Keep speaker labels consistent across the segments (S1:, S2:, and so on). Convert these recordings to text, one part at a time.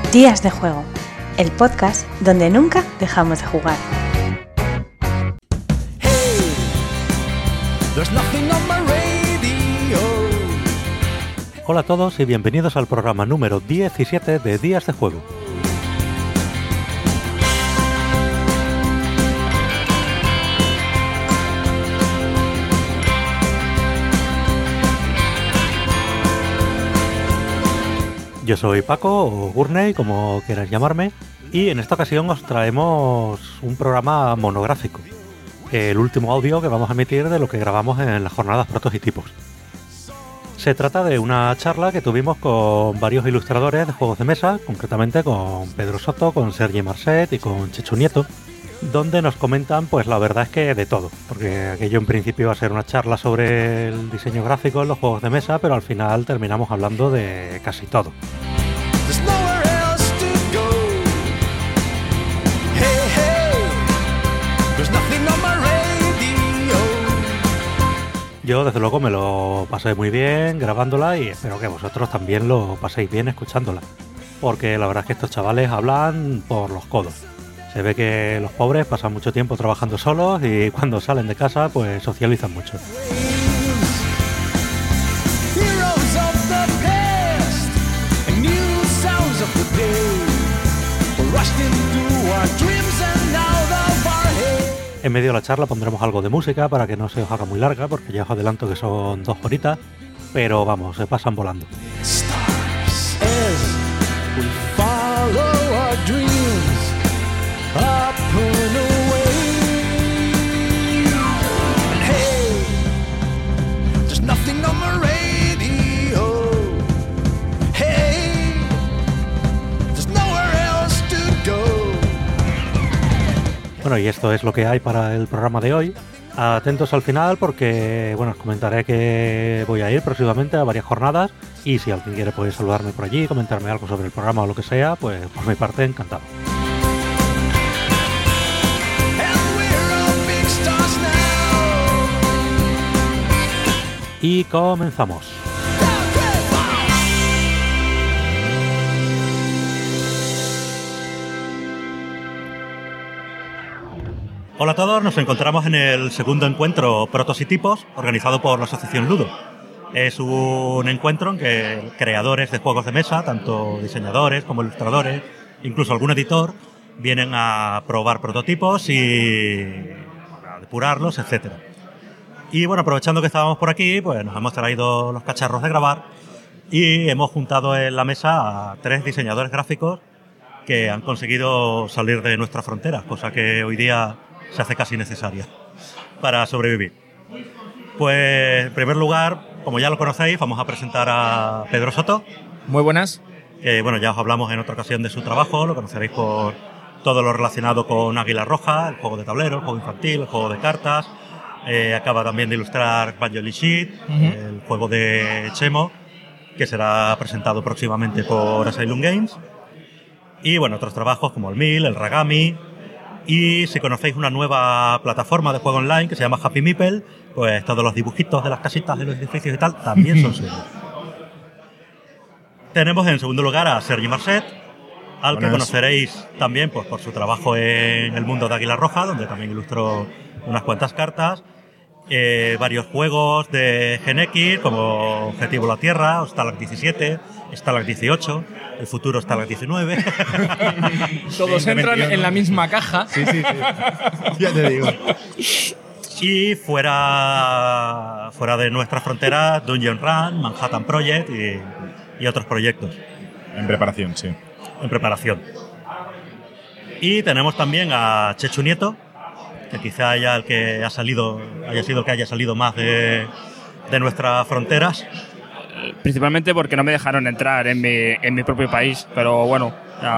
S1: Días de Juego, el podcast donde nunca dejamos de jugar.
S2: Hola a todos y bienvenidos al programa número 17 de Días de Juego. Yo soy Paco, o Gurney, como quieras llamarme, y en esta ocasión os traemos un programa monográfico, el último audio que vamos a emitir de lo que grabamos en las jornadas Prototipos. Se trata de una charla que tuvimos con varios ilustradores de juegos de mesa, concretamente con Pedro Soto, con Sergi Marcet y con Chechu Nieto, donde nos comentan, pues la verdad es que de todo, porque aquello en principio iba a ser una charla sobre el diseño gráfico en los juegos de mesa, pero al final terminamos hablando de casi todo. Yo desde luego me lo pasé muy bien grabándola y espero que vosotros también lo paséis bien escuchándola, porque la verdad es que estos chavales hablan por los codos. Se ve que los pobres pasan mucho tiempo trabajando solos y cuando salen de casa pues socializan mucho. En medio de la charla pondremos algo de música para que no se os haga muy larga, porque ya os adelanto que son 2 horitas, pero vamos, se pasan volando. Bueno, y esto es lo que hay para el programa de hoy. Atentos al final porque, bueno, os comentaré que voy a ir próximamente a varias jornadas y si alguien quiere puede saludarme por allí, comentarme algo sobre el programa o lo que sea, pues por mi parte encantado. Y comenzamos. Hola a todos, nos encontramos en el segundo encuentro Prototipos organizado por la Asociación Ludo. Es un encuentro en que creadores de juegos de mesa, tanto diseñadores como ilustradores, incluso algún editor, vienen a probar prototipos y a depurarlos, etc. Y bueno, aprovechando que estábamos por aquí, pues nos hemos traído los cacharros de grabar y hemos juntado en la mesa a 3 diseñadores gráficos que han conseguido salir de nuestra frontera, cosa que hoy día se hace casi necesaria para sobrevivir. Pues en primer lugar, como ya lo conocéis, vamos a presentar a Pedro Soto.
S3: Muy buenas.
S2: Bueno, ya os hablamos en otra ocasión de su trabajo, lo conoceréis por todo lo relacionado con Águila Roja, el juego de tablero, el juego infantil, el juego de cartas. Acaba también de ilustrar Banjo Lichit, el juego de Chemo, que será presentado próximamente por Asylum Games. Y bueno, otros trabajos como el Mil, el Ragami. Y si conocéis una nueva plataforma de juego online que se llama Happy Meeple, pues todos los dibujitos de las casitas de los edificios y tal también son suyos. Tenemos en segundo lugar a Sergi Marcet, al que conoceréis también pues, por su trabajo en el mundo de Águila Roja, donde también ilustró unas cuantas cartas, varios juegos de Gen X como Objetivo la Tierra, o Stalag 17, Stalag 18, el futuro Stalag 19.
S3: Todos entran en la misma caja.
S4: Sí. Ya te digo.
S2: Y fuera de nuestras fronteras, Dungeon Run, Manhattan Project y otros proyectos.
S4: En preparación, sí.
S2: En preparación. Y tenemos también a Chechu Nieto, que quizá haya sido el que haya salido más de nuestras fronteras.
S3: Principalmente porque no me dejaron entrar en mi propio país, pero bueno.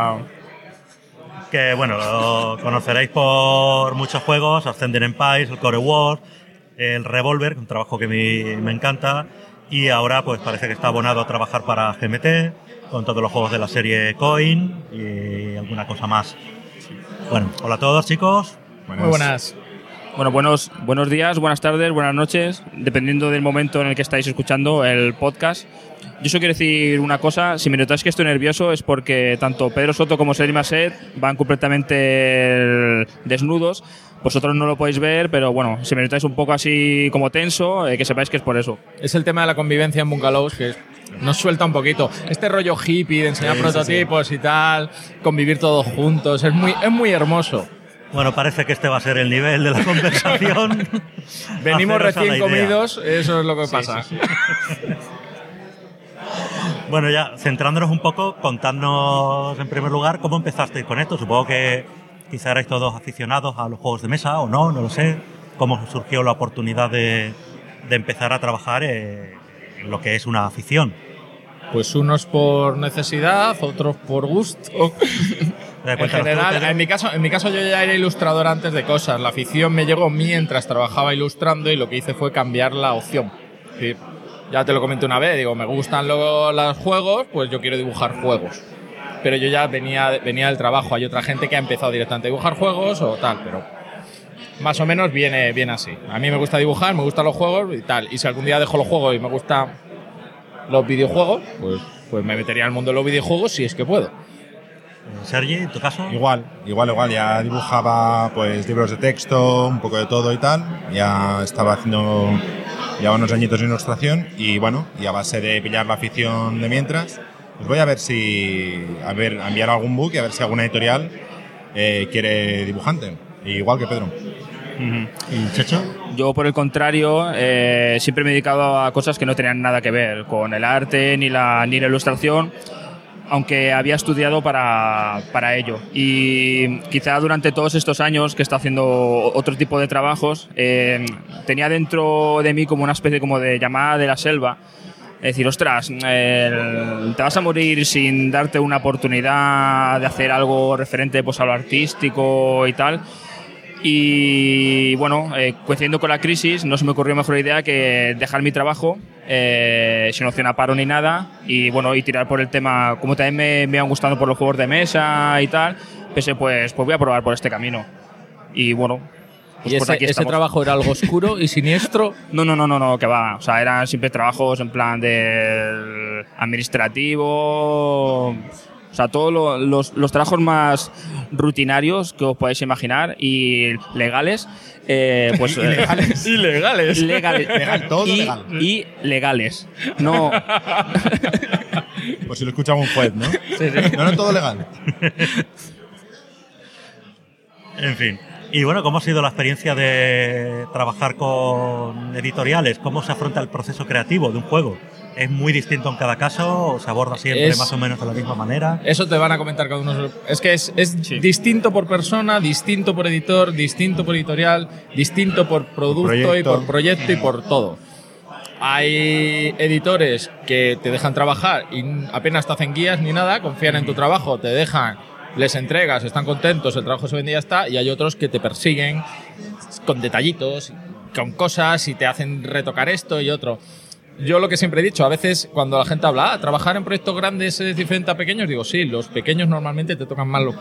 S2: Que bueno, lo conoceréis por muchos juegos, Ascending Empires, el Core Wars, el Revolver, un trabajo que me encanta, y ahora pues parece que está abonado a trabajar para GMT, con todos los juegos de la serie Coin y alguna cosa más. Bueno, hola a todos chicos.
S3: Muy buenas. Bueno, buenos días, buenas tardes, buenas noches, dependiendo del momento en el que estáis escuchando el podcast. Yo solo quiero decir una cosa, si me notáis que estoy nervioso es porque tanto Pedro Soto como Sergi Masset van completamente desnudos. Vosotros no lo podéis ver, pero bueno, si me notáis un poco así como tenso, que sepáis que es por eso.
S5: Es el tema de la convivencia en bungalows que nos suelta un poquito. Este rollo hippie de enseñar prototipos y tal, convivir todos juntos, es muy hermoso.
S2: Bueno, parece que este va a ser el nivel de la conversación.
S5: Venimos recién comidos, eso es lo que pasa.
S2: Sí. Bueno, ya centrándonos un poco, contadnos en primer lugar cómo empezasteis con esto. Supongo que quizá erais todos aficionados a los juegos de mesa o no lo sé. ¿Cómo surgió la oportunidad de empezar a trabajar en lo que es una afición?
S5: Pues unos por necesidad, otros por gusto. En general, en mi caso yo ya era ilustrador antes de cosas. La afición me llegó mientras trabajaba ilustrando y lo que hice fue cambiar la opción. Es decir, ya te lo comenté una vez, digo, me gustan los juegos, pues yo quiero dibujar juegos. Pero yo ya venía del trabajo. Hay otra gente que ha empezado directamente a dibujar juegos o tal, pero más o menos viene así. A mí me gusta dibujar, me gustan los juegos y tal. Y si algún día dejo los juegos y me gustan los videojuegos, pues me metería al mundo de los videojuegos si es que puedo.
S2: Sergi, ¿en tu caso?
S4: Igual. Ya dibujaba pues libros de texto, un poco de todo y tal. Ya estaba haciendo ya unos añitos de ilustración y bueno, y a base de pillar la afición de mientras, pues voy a ver enviar algún book y a ver si alguna editorial quiere dibujante. Igual que Pedro.
S2: ¿Y Checho?
S3: Yo, por el contrario, siempre me he dedicado a cosas que no tenían nada que ver con el arte ni la ilustración, aunque había estudiado para ello. Y quizá durante todos estos años que he estado haciendo otro tipo de trabajos, tenía dentro de mí como una especie como de llamada de la selva. Es decir, ostras, te vas a morir sin darte una oportunidad de hacer algo referente pues, a lo artístico y tal. Y bueno, coincidiendo con la crisis, no se me ocurrió mejor idea que dejar mi trabajo sin opción a paro ni nada y bueno, y tirar por el tema. Como también me han gustado por los juegos de mesa y tal, pensé pues voy a probar por este camino. Y bueno, pues
S5: ¿y
S3: por aquí
S5: ese
S3: estamos.
S5: trabajo era algo oscuro y siniestro?
S3: No, que va. O sea, eran siempre trabajos en plan de administrativo. O sea, todos los trabajos más rutinarios que os podáis imaginar y legales, pues
S5: Ilegales.
S4: Legal, todo legal.
S3: Y legales. No.
S4: Pues si lo escucha un juez, ¿no?
S3: Sí.
S4: No, todo legal.
S2: En fin. Y bueno, ¿cómo ha sido la experiencia de trabajar con editoriales? ¿Cómo se afronta el proceso creativo de un juego? ¿Es muy distinto en cada caso o se aborda siempre más o menos de la misma manera?
S5: Eso te van a comentar cada uno. Es que es distinto por persona, distinto por editor, distinto por editorial, distinto por producto y por proyecto y por todo. Hay editores que te dejan trabajar y apenas te hacen guías ni nada, confían en tu trabajo, te dejan, les entregas, están contentos, el trabajo se vende y ya está. Y hay otros que te persiguen con detallitos, con cosas y te hacen retocar esto y otro. Yo lo que siempre he dicho, a veces cuando la gente habla, trabajar en proyectos grandes es diferente a pequeños, digo, sí, los pequeños normalmente te tocan más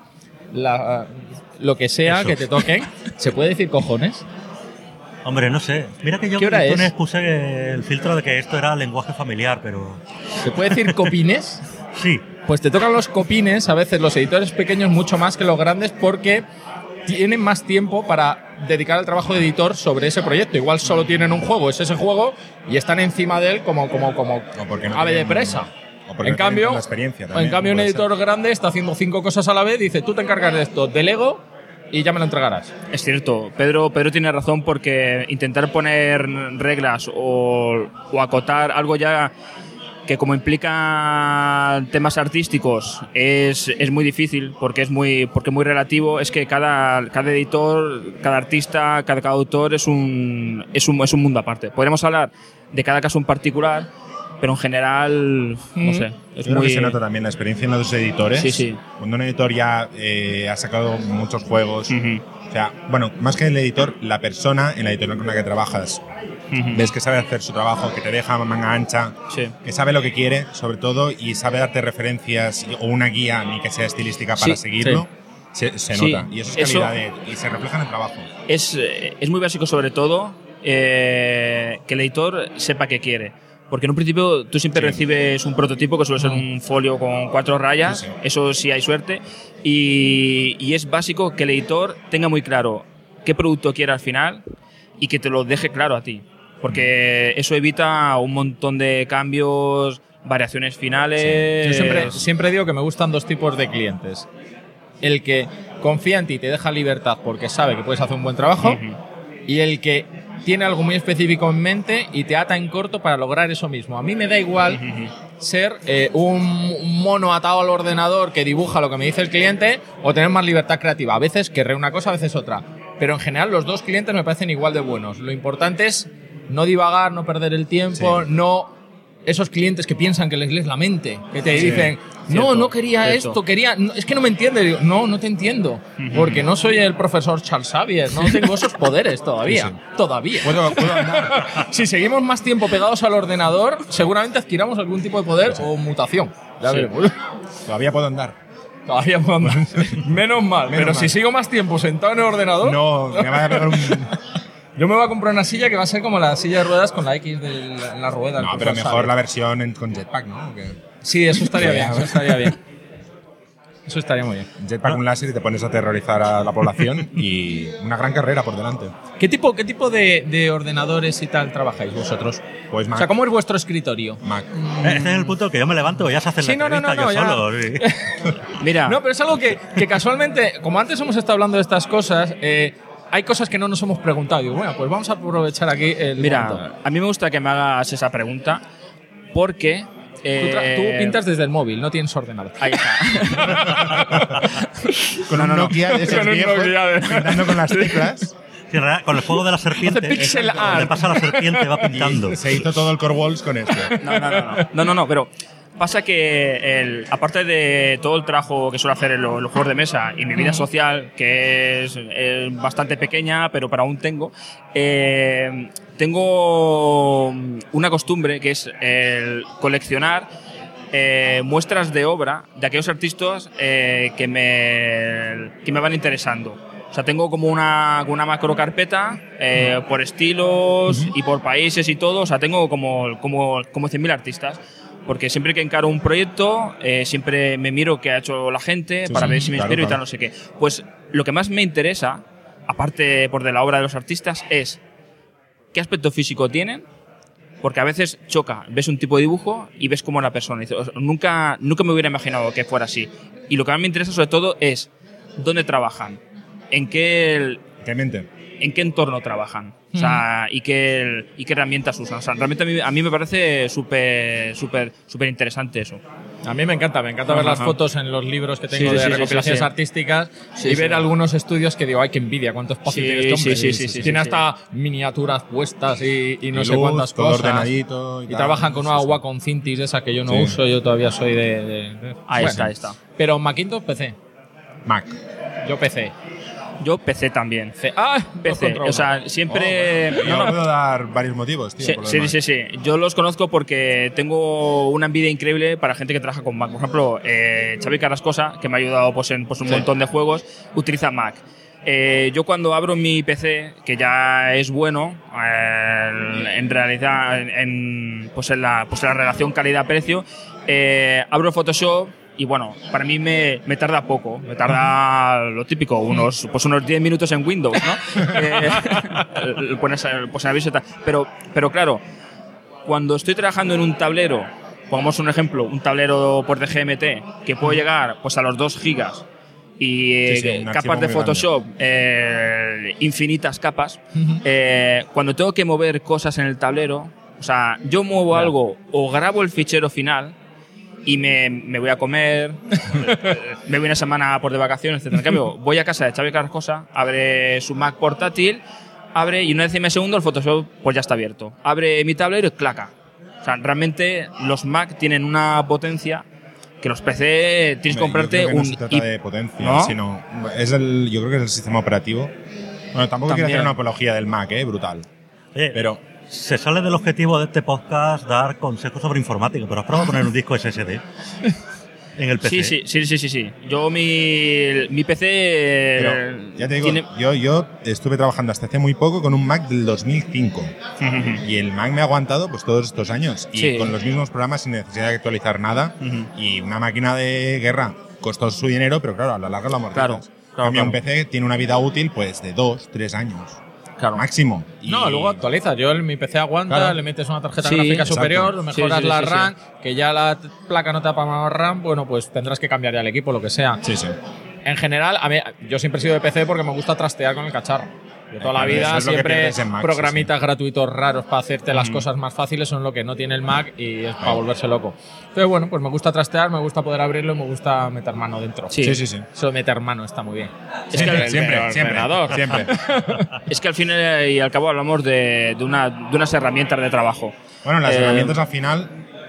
S5: lo que sea que te toquen. ¿Se puede decir cojones?
S2: Hombre, no sé. Mira que yo puse el filtro de que esto era lenguaje familiar, pero...
S5: ¿Se puede decir copines?
S2: Sí.
S5: Pues te tocan los copines, a veces los editores pequeños mucho más que los grandes porque tienen más tiempo para dedicar el trabajo de editor sobre ese proyecto. Igual solo tienen un juego, es ese juego, y están encima de él como ave de presa. En cambio, un editor grande está haciendo 5 cosas a la vez, dice, tú te encargas de esto, delego y ya me lo entregarás.
S3: Es cierto, Pedro tiene razón porque intentar poner reglas o acotar algo ya que como implica temas artísticos es muy difícil porque es muy relativo. Es que cada editor, cada artista, cada autor es un mundo aparte. Podríamos hablar de cada caso en particular, pero en general no sé, es
S4: Creo
S3: muy...
S4: que se nota también la experiencia en los editores.
S3: Sí.
S4: Cuando un editor ya ha sacado muchos juegos, o sea, bueno, más que el editor, la persona en la editorial con la que trabajas, ves que sabe hacer su trabajo, que te deja manga ancha, que sabe lo que quiere, sobre todo, y sabe darte referencias o una guía, ni que sea estilística, para seguirlo. Se nota. Y eso es calidad y se refleja en el trabajo. Es
S3: muy básico, sobre todo, que el editor sepa qué quiere. Porque en un principio tú siempre recibes un prototipo que suele ser un folio con 4 rayas, eso sí hay suerte, y es básico que el editor tenga muy claro qué producto quiere al final y que te lo deje claro a ti, porque eso evita un montón de cambios, variaciones finales.
S5: Yo siempre digo que me gustan 2 tipos de clientes. El que confía en ti y te deja libertad porque sabe que puedes hacer un buen trabajo, y el que tiene algo muy específico en mente y te ata en corto para lograr eso mismo. A mí me da igual ser un mono atado al ordenador que dibuja lo que me dice el cliente o tener más libertad creativa. A veces querré una cosa, a veces otra. Pero en general los 2 clientes me parecen igual de buenos. Lo importante es no divagar, no perder el tiempo, no esos clientes que piensan que les lees la mente, que te dicen, no quería esto, quería, es que no me entiende. Digo, no te entiendo, porque no soy el profesor Charles Xavier, no tengo esos poderes todavía. Todavía.
S4: Puedo andar.
S5: Si seguimos más tiempo pegados al ordenador, seguramente adquiramos algún tipo de poder o mutación. Ya veremos.
S4: Todavía puedo andar.
S5: Todavía puedo andar. Menos mal. Pero si sigo más tiempo sentado en el ordenador…
S4: No, me va a pegar un…
S5: Yo me voy a comprar una silla que va a ser como la silla de ruedas con la X en la rueda.
S4: No, pero mejor la versión con jetpack, ¿no?
S5: Sí, eso estaría bien, eso estaría bien. Eso estaría muy bien.
S4: Jetpack, un láser y te pones a aterrorizar a la población y una gran carrera por delante.
S5: ¿Qué tipo de ordenadores y tal trabajáis vosotros?
S4: Pues Mac.
S5: O sea, ¿cómo es vuestro escritorio?
S4: Mac.
S2: Este es el punto que yo me levanto y ya se hace la entrevista yo solo. Sí.
S3: Mira.
S5: No, pero es algo que casualmente, como antes hemos estado hablando de estas cosas… hay cosas que no nos hemos preguntado. Digo, bueno, pues vamos a aprovechar aquí el momento.
S3: A mí me gusta que me hagas esa pregunta porque…
S5: Tú pintas desde el móvil, no tienes ordenador.
S3: Ahí está.
S4: Con un Nokia de esos viejos, pintando con las teclas.
S2: Sí, en realidad, con el juego de la serpiente,
S5: Hace pixel art.
S2: le pasa a la serpiente, va pintando.
S4: Y se hizo todo el Core Walls con esto.
S3: No, pero pasa que aparte de todo el trabajo que suelo hacer en los juegos de mesa y mi vida social, que es bastante pequeña, pero para aún tengo una costumbre que es el coleccionar muestras de obra de aquellos artistas que me van interesando. O sea, tengo como una macro carpeta por estilos y por países y todo. O sea, tengo como 100.000 artistas. Porque siempre que encaro un proyecto, siempre me miro qué ha hecho la gente para ver si me inspiro y tal, no sé qué. Pues lo que más me interesa, aparte por de la obra de los artistas, es qué aspecto físico tienen, porque a veces choca, ves un tipo de dibujo y ves cómo es la persona. Nunca me hubiera imaginado que fuera así. Y lo que más me interesa sobre todo es dónde trabajan, en qué entorno trabajan, o sea, y qué herramientas usan. O sea, realmente a mí me parece súper interesante eso.
S5: A mí me encanta ver las fotos en los libros que tengo de recopilaciones artísticas y ver algunos estudios que digo, ay, qué envidia, cuánto espacio tiene este hombre. Tiene hasta miniaturas puestas y no sé cuántas
S4: todo
S5: cosas.
S4: Ordenadito.
S5: Y trabajan con una Wacom Cintiq esa que yo no uso, yo todavía soy de…
S3: Ahí está.
S5: Pero Macintosh, PC.
S4: Mac.
S5: Yo PC.
S3: Yo PC también. PC. O sea, siempre…
S4: Yo puedo dar varios motivos, tío.
S3: Sí. Yo los conozco porque tengo una envidia increíble para gente que trabaja con Mac. Por ejemplo, Xavi Carrascosa, que me ha ayudado en un montón de juegos, utiliza Mac. Yo cuando abro mi PC, que ya es bueno, en realidad, en la relación calidad-precio, abro Photoshop. Y bueno, para mí me tarda poco, me tarda lo típico, unos 10 minutos en Windows, ¿no? Pones aviso y tal. Pero claro, cuando estoy trabajando en un tablero, pongamos un ejemplo, un tablero por de GMT, que puedo llegar pues a los 2 gigas y capas de Photoshop, infinitas capas, cuando tengo que mover cosas en el tablero, o sea, yo muevo algo o grabo el fichero final y me voy a comer, me voy una semana por de vacaciones, etc. En cambio, voy a casa de Xavi Carrascosa, abre su Mac portátil, y una décima de segundo el Photoshop pues ya está abierto. Abre mi tablero y claca. O sea, realmente los Mac tienen una potencia que los PC tienes que comprarte
S4: no se trata de potencia, ¿no? Sino yo creo que es el sistema operativo. Bueno, tampoco quiero hacer una apología del Mac, brutal. Pero
S2: se sale del objetivo de este podcast dar consejos sobre informática, pero has probado poner un disco SSD. en el PC.
S3: Sí. Yo mi PC...
S4: Pero, ya te digo, yo estuve trabajando hasta hace muy poco con un Mac del 2005 y el Mac me ha aguantado pues todos estos años y con los mismos programas sin necesidad de actualizar nada y una máquina de guerra costó su dinero, pero claro, a la larga lo amortizas. Claro. Un PC tiene una vida útil pues de 2-3 años. Claro. Máximo.
S5: Luego actualizas. Yo en mi PC aguanta, le metes una tarjeta gráfica superior, mejoras la RAM, que ya la placa no te da para más RAM, bueno, pues tendrás que cambiar ya el equipo, lo que sea.
S4: Sí.
S5: En general, yo siempre he sido de PC porque me gusta trastear con el cacharro. De toda la vida siempre Mac, programitas gratuitos raros para hacerte las cosas más fáciles son lo que no tiene el Mac y es para volverse loco. Entonces, bueno, pues me gusta trastear, me gusta poder abrirlo y me gusta meter mano dentro.
S4: Sí.
S5: Eso de meter mano está muy bien.
S4: Siempre.
S3: Es que al fin y al cabo hablamos de unas herramientas de trabajo.
S4: Bueno, las herramientas al final,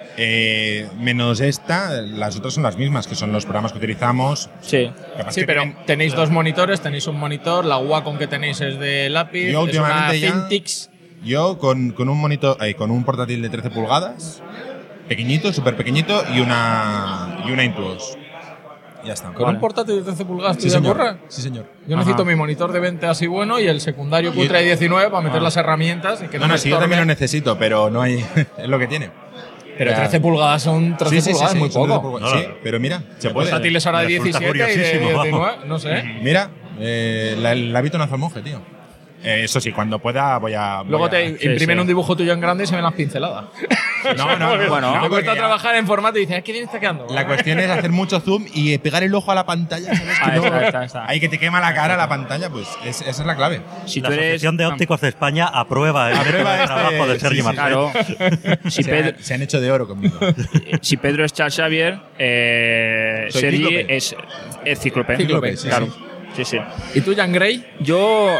S4: menos esta, las otras son las mismas, que son los programas que utilizamos.
S3: Sí,
S5: pero tenéis dos monitores, tenéis un monitor, la Wacom que tenéis es de lápiz,
S4: yo
S5: es una
S4: últimamente
S5: Cintiq.
S4: Yo con un monitor, con un portátil de 13 pulgadas, pequeñito, súper pequeñito, y una Intuos. Ya está.
S5: ¿Con un portátil de 13 pulgadas te ocurre?
S4: Sí, señor.
S5: Yo necesito mi monitor de 20 así bueno y el secundario cutre de 19 para meter las herramientas y que no
S4: sí, yo también lo necesito, pero no hay es lo que tiene.
S5: Pero 13 pulgadas son 13 pulgadas, muy poco.
S4: Sí, pero mira, se puede.
S5: Portátiles ahora de 17 y de 19, no sé.
S4: Mira, el hábito nace al monje, tío. Eso sí, cuando pueda voy a...
S5: Luego te imprimen un dibujo tuyo en grande y se ven las pinceladas.
S3: Bueno,
S5: me cuesta trabajar en formato y dices, ¿qué bien está quedando?
S4: La cuestión es hacer mucho zoom y pegar el ojo a la pantalla, ¿sabes?
S3: Está.
S4: Ahí que te quema la cara la pantalla, pues esa es la clave.
S2: Si la Asociación de Ópticos de España aprueba el trabajo de Sergi Marcet.
S3: Claro.
S4: Se han hecho de oro conmigo.
S3: Si Pedro es Charles Xavier, Sergi es Cíclope.
S5: Cíclope,
S3: claro. Sí.
S5: ¿Y tú, Jan Grey?
S3: Yo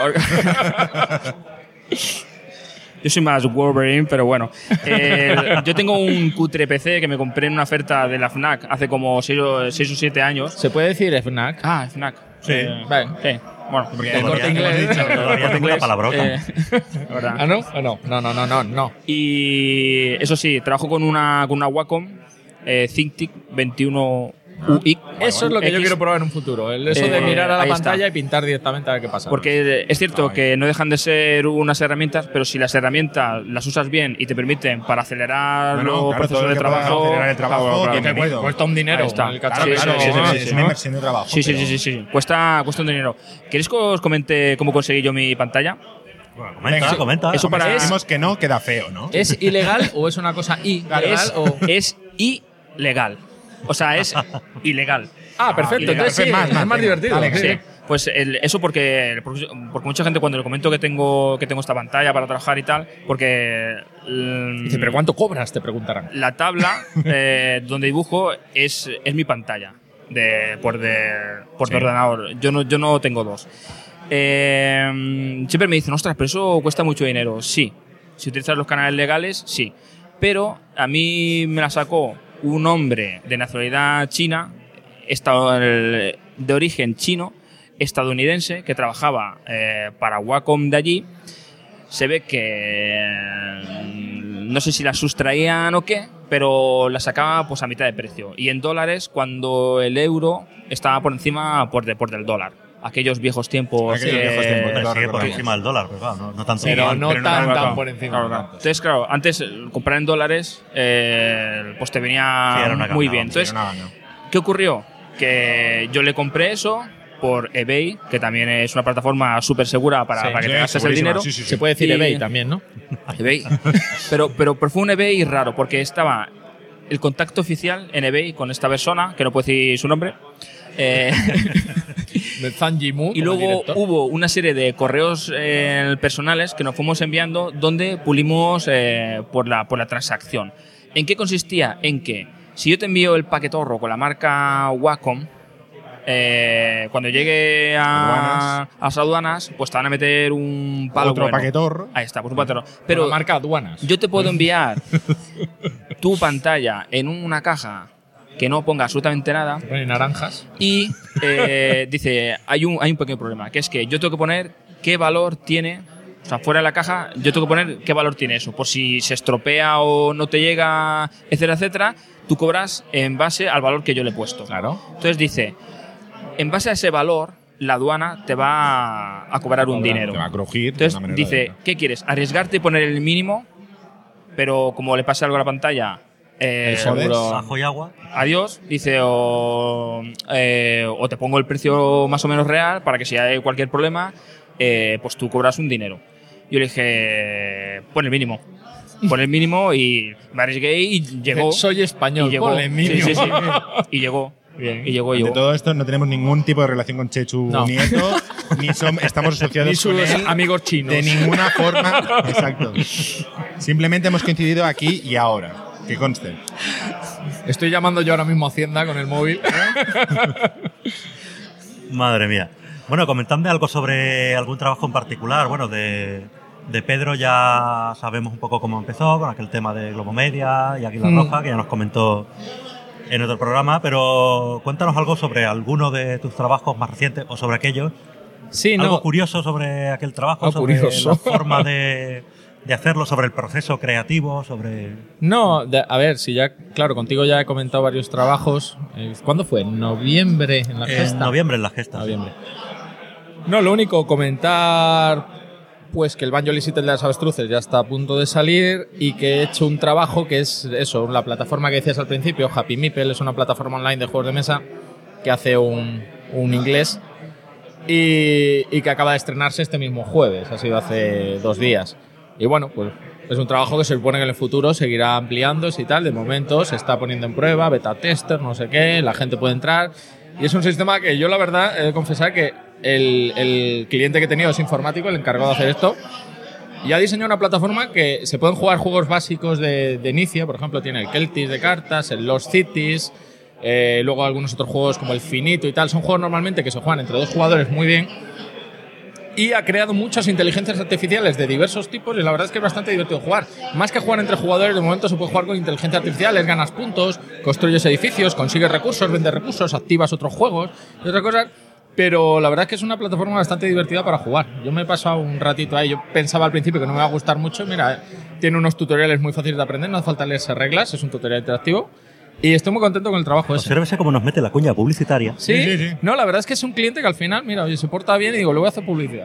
S3: soy más Wolverine, pero bueno. Yo tengo un cutre PC que me compré en una oferta de la FNAC hace como 6 o 7 años.
S5: ¿Se puede decir FNAC?
S3: Ah, FNAC.
S2: Sí.
S5: Vale.
S3: Sí. Bueno,
S5: porque el Corte Inglés.
S2: Todavía tengo una palabrota.
S5: ¿Ah, no? No.
S3: Y eso sí, trabajo con una Wacom Cintiq 21 UX.
S5: Eso es lo que yo quiero probar en un futuro. Eso de mirar a la pantalla y pintar directamente a ver qué pasa.
S3: Porque es cierto que no dejan de ser unas herramientas, pero si las herramientas las usas bien y te permiten para acelerar los procesos de trabajo.
S4: Acelerar el trabajo,
S5: cuesta un dinero.
S4: Es una inversión de trabajo.
S3: Sí. Cuesta un dinero. ¿Queréis que os comente cómo conseguí yo mi pantalla?
S2: Bueno, comenta.
S3: Eso para
S4: decimos que no, queda feo, ¿no?
S5: ¿Es ilegal o es una cosa ilegal?
S3: Es ilegal. O sea, es ilegal.
S5: Ah, perfecto. Entonces sí, es más divertido.
S4: Vale,
S3: sí. Pues eso porque mucha gente cuando le comento que tengo esta pantalla para trabajar y tal, porque...
S5: Dice, ¿pero cuánto cobras? Te preguntarán.
S3: La tabla donde dibujo es mi pantalla por ordenador. Yo no tengo dos. Siempre me dicen, ostras, pero eso cuesta mucho dinero. Sí. Si utilizas los canales legales, sí. Pero a mí me la sacó un hombre de nacionalidad china, de origen chino, estadounidense, que trabajaba para Wacom de allí. Se ve que no sé si la sustraían o qué, pero la sacaba pues a mitad de precio. Y en dólares, cuando el euro estaba por encima del dólar. Aquellos viejos tiempos.
S2: Sigue por encima del dólar, pues, no tanto.
S5: Pero no tan por encima.
S3: Claro. Entonces, claro, antes comprar en dólares pues te venía muy bien. Entonces, ¿qué ocurrió? Que yo le compré eso por eBay, que también es una plataforma súper segura para que te gastes el dinero.
S5: Sí. Se puede decir eBay también, ¿no?
S3: eBay. Pero fue un eBay raro, porque estaba el contacto oficial en eBay con esta persona, que no puedo decir su nombre.
S5: De Zhang Yimou,
S3: y luego hubo una serie de correos personales que nos fuimos enviando donde pulimos por la transacción. ¿En qué consistía? En que si yo te envío el paquetorro con la marca Wacom, cuando llegue a las aduanas, pues te van a meter un palo.
S4: Otro paquetorro.
S3: Ahí está, pues un paquetorro. Pero
S5: la marca aduanas.
S3: Yo te puedo enviar tu pantalla en una caja que no ponga absolutamente nada.
S5: Ponen naranjas.
S3: Y dice, hay un pequeño problema, que es que yo tengo que poner qué valor tiene O sea, fuera de la caja, yo tengo que poner qué valor tiene eso. Por si se estropea o no te llega, etcétera, etcétera, tú cobras en base al valor que yo le he puesto.
S5: Claro.
S3: Entonces dice, en base a ese valor, la aduana te va a cobrar un dinero.
S4: Te va a crujir.
S3: Entonces dice, ¿qué quieres? ¿Arriesgarte y poner el mínimo? Pero como le pase algo a la pantalla,
S2: seguro ajo y agua.
S3: Adiós. Dice, o te pongo el precio más o menos real para que si hay cualquier problema, pues tú cobras un dinero. Yo le dije, pon el mínimo. Pon el mínimo y me arriesgué y llegó.
S5: Soy español,
S3: y llegó.
S5: Pon el mínimo.
S3: Sí. Y llegó.
S5: Bien.
S3: Y llegó.
S4: De todo esto no tenemos ningún tipo de relación con Chechu Nieto, ni estamos asociados
S5: ni sus
S4: con él
S5: amigos chinos.
S4: de ninguna forma. Exacto. Simplemente hemos coincidido aquí y ahora. Que conste.
S5: Estoy llamando yo ahora mismo a Hacienda con el móvil.
S2: Madre mía. Bueno, comentadme algo sobre algún trabajo en particular. Bueno, de Pedro ya sabemos un poco cómo empezó, con aquel tema de Globomedia y Águila Roja, que ya nos comentó en otro programa, pero cuéntanos algo sobre alguno de tus trabajos más recientes o sobre aquellos.
S5: Sí,
S2: algo curioso sobre aquel trabajo, sobre la forma de hacerlo, sobre el proceso creativo, sobre...
S5: No, a ver, si ya, claro, contigo ya he comentado varios trabajos. ¿Cuándo fue? ¿En noviembre en la gesta?
S2: En noviembre en la gesta.
S5: Noviembre. No, lo único, comentar pues que el Banjo Little de las avestruces ya está a punto de salir y que he hecho un trabajo que es eso, la plataforma que decías al principio, Happy Meeple, es una plataforma online de juegos de mesa que hace un inglés y que acaba de estrenarse este mismo jueves, ha sido hace 2 días. Y bueno, pues es un trabajo que se supone que en el futuro seguirá ampliándose y tal. De momento se está poniendo en prueba, beta tester, no sé qué, la gente puede entrar. Y es un sistema que yo la verdad he de confesar que el cliente que he tenido es informático, el encargado de hacer esto, y ha diseñado una plataforma que se pueden jugar juegos básicos de inicio. Por ejemplo, tiene el Celtis de cartas, el Lost Cities, luego algunos otros juegos como el Finito y tal. Son juegos normalmente que se juegan entre 2 jugadores muy bien. Y ha creado muchas inteligencias artificiales de diversos tipos y la verdad es que es bastante divertido jugar. Más que jugar entre jugadores, de momento se puede jugar con inteligencia artificial, ganas puntos, construyes edificios, consigues recursos, vendes recursos, activas otros juegos y otras cosas. Pero la verdad es que es una plataforma bastante divertida para jugar. Yo me he pasado un ratito ahí. Yo pensaba al principio que no me iba a gustar mucho. Mira, tiene unos tutoriales muy fáciles de aprender, no hace falta leerse reglas, es un tutorial interactivo. Y estoy muy contento con el trabajo ese.
S2: Obsérvese cómo nos mete la cuña publicitaria.
S5: ¿Sí? No, la verdad es que es un cliente que al final, mira, oye, se porta bien y digo, le voy a hacer publicidad.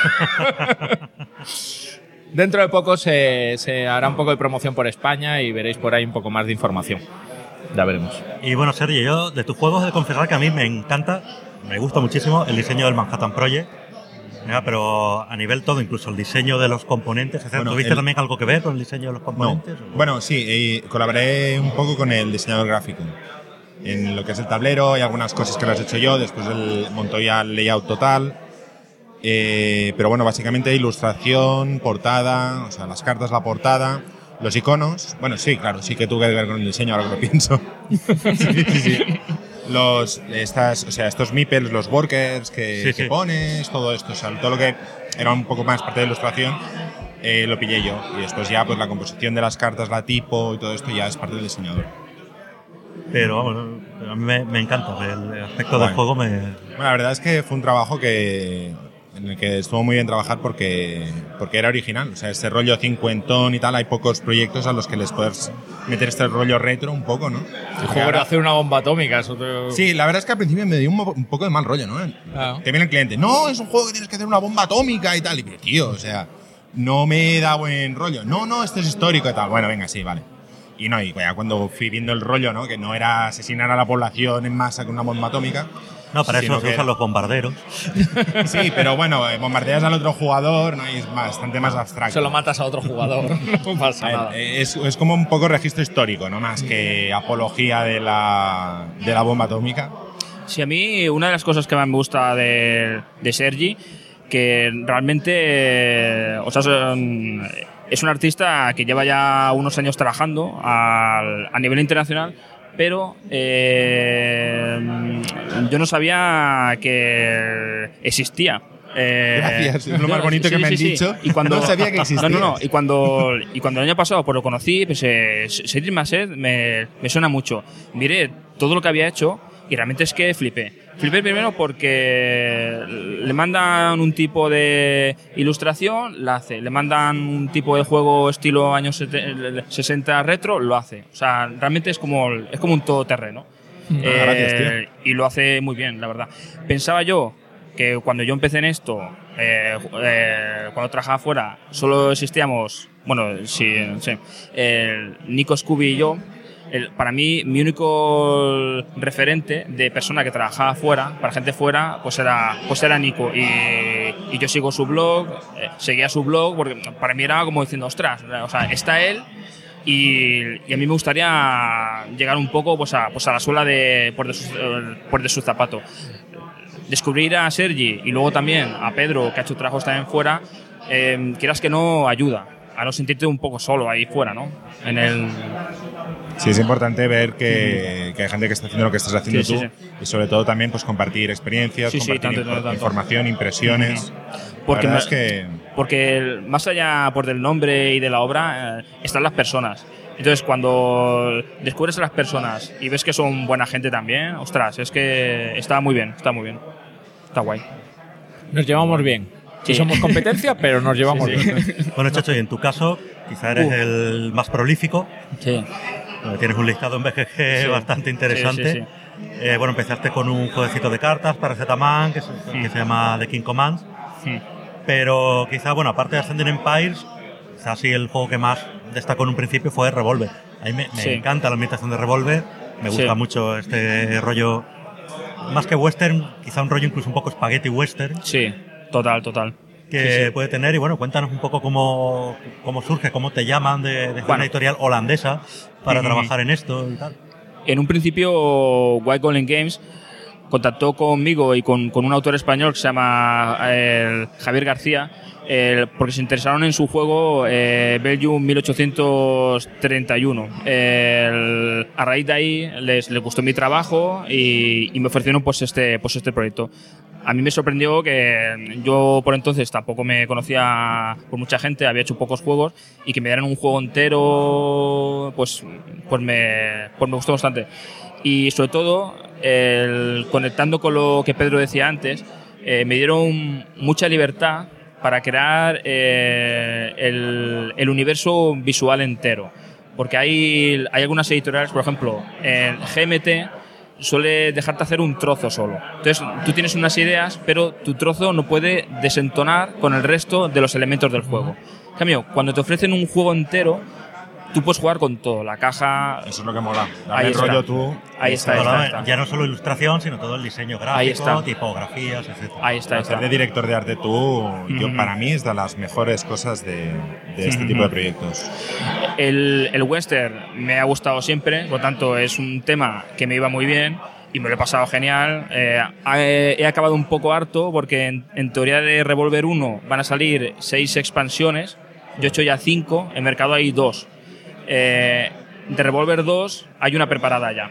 S5: Dentro de poco se hará un poco de promoción por España y veréis por ahí un poco más de información. Ya veremos.
S2: Y bueno, Sergio, yo de tus juegos he de confesar que a mí me encanta, me gusta muchísimo el diseño del Manhattan Project. Pero a nivel todo, incluso el diseño de los componentes, etc. Bueno, ¿tuviste también algo que ver con el diseño de los componentes?
S4: No. Bueno, sí, colaboré un poco con el diseñador gráfico en lo que es el tablero y algunas cosas que las he hecho yo, después montó ya el layout total. Pero bueno, básicamente ilustración, portada, o sea, las cartas, la portada, los iconos. Bueno, sí, claro, sí que tuve que ver con el diseño, ahora que lo pienso. Sí. Estos meeples, los workers que pones, todo esto, o sea, todo lo que era un poco más parte de ilustración, lo pillé yo. Y después ya pues la composición de las cartas, la tipo y todo esto ya es parte del diseñador.
S2: Pero bueno, a mí me encanta, el aspecto del juego Bueno,
S4: la verdad es que fue un trabajo en el que estuvo muy bien trabajar porque era original. O sea, este rollo cincuentón y tal, hay pocos proyectos a los que les puedes meter este rollo retro un poco, ¿no?
S5: El juego era hacer una bomba atómica.
S4: Sí, la verdad es que al principio me dio un poco de mal rollo, ¿no?
S5: Claro.
S4: Te viene el cliente, no, es un juego que tienes que hacer una bomba atómica y tal. Y tío, o sea, no me da buen rollo. No, esto es histórico y tal. Bueno, venga, sí, vale. Y ya cuando fui viendo el rollo, ¿no? Que no era asesinar a la población en masa con una bomba atómica.
S2: No, para eso se usan los bombarderos.
S4: Sí, pero bueno, bombardeas al otro jugador, ¿no? Y es bastante más abstracto.
S5: Se lo matas a otro jugador. No pasa nada.
S4: Es como un poco registro histórico, ¿no? Más que apología de la bomba atómica.
S3: Sí, a mí una de las cosas que más me gusta de Sergi, que realmente es un artista que lleva ya unos años trabajando a nivel internacional, pero yo no sabía que existía.
S4: Gracias, es lo más bonito que me han dicho.
S3: Y cuando,
S4: no sabía que existía.
S3: No. Y cuando el año pasado pues lo conocí, pues Sergi Masset me suena mucho. Miré todo lo que había hecho Y realmente es que flipé. Flipé primero porque le mandan un tipo de ilustración, la hace. Le mandan un tipo de juego estilo años 60 retro, lo hace. O sea, realmente es como un todoterreno.
S4: Gracias, tío.
S3: Y lo hace muy bien, la verdad. Pensaba yo que cuando yo empecé en esto, cuando trabajaba fuera, solo existíamos, Nico, Scooby y yo. Para mí, mi único referente de persona que trabajaba fuera, para gente fuera, pues era Nico. Y yo sigo su blog, seguía su blog, porque para mí era como diciendo, ostras, o sea, está él. Y a mí me gustaría llegar un poco pues a la suela de su zapato. Descubrir a Sergi y luego también a Pedro, que ha hecho trabajos también fuera, quieras que no, ayuda a no sentirte un poco solo ahí fuera, ¿no?
S4: Sí, es importante ver que hay gente que está haciendo lo que estás haciendo tú. Sí. Y sobre todo también pues compartir experiencias, compartir información, impresiones.
S3: Porque más allá del nombre y de la obra están las personas. Entonces, cuando descubres a las personas y ves que son buena gente también, ostras, es que está muy bien. Está guay.
S5: Nos llevamos bien. Sí, somos competencia, pero nos llevamos bien.
S2: Bueno, Chacho, y en tu caso, quizá eres el más prolífico.
S3: Sí.
S2: Tienes un listado en BGG bastante interesante.
S3: Sí.
S2: Bueno, empezaste con un jueguecito de cartas para Zetaman que se llama The King Commands. Sí. Pero quizá, bueno, aparte de Ascending Empires, quizás sí el juego que más destacó en un principio fue Revolver. A mí me encanta la ambientación de Revolver. Me gusta mucho este rollo, más que western, quizá un rollo incluso un poco spaghetti western.
S3: Sí, total.
S2: Que puede tener, y bueno, cuéntanos un poco cómo surge, cómo te llaman de una editorial holandesa para trabajar en esto y tal.
S3: En un principio, White Golem Games contactó conmigo y con un autor español que se llama Javier García, porque se interesaron en su juego Belgium 1831. A raíz de ahí les gustó mi trabajo y me ofrecieron pues este proyecto. A mí me sorprendió que yo por entonces tampoco me conocía por mucha gente, había hecho pocos juegos, y que me dieran un juego entero pues me gustó bastante. Y sobre todo, conectando con lo que Pedro decía antes, me dieron mucha libertad para crear el universo visual entero. Porque hay algunas editoriales, por ejemplo, en GMT suele dejarte hacer un trozo solo. Entonces, tú tienes unas ideas, pero tu trozo no puede desentonar con el resto de los elementos del juego. En cambio, cuando te ofrecen un juego entero, tú puedes jugar con todo, la caja.
S4: Eso es lo que mola.
S3: Ahí está.
S4: Rollo tú.
S3: Ahí está.
S2: Ya no solo ilustración, sino todo el diseño gráfico, tipografías, etc.
S3: Ahí está.
S4: Ser de director de arte tú, para mí es de las mejores cosas de este tipo de proyectos.
S3: El western me ha gustado siempre, por lo tanto es un tema que me iba muy bien y me lo he pasado genial. He acabado un poco harto porque en teoría de Revolver 1 van a salir 6 expansiones. Yo he hecho ya 5, en mercado hay 2. De Revolver 2 hay una preparada ya.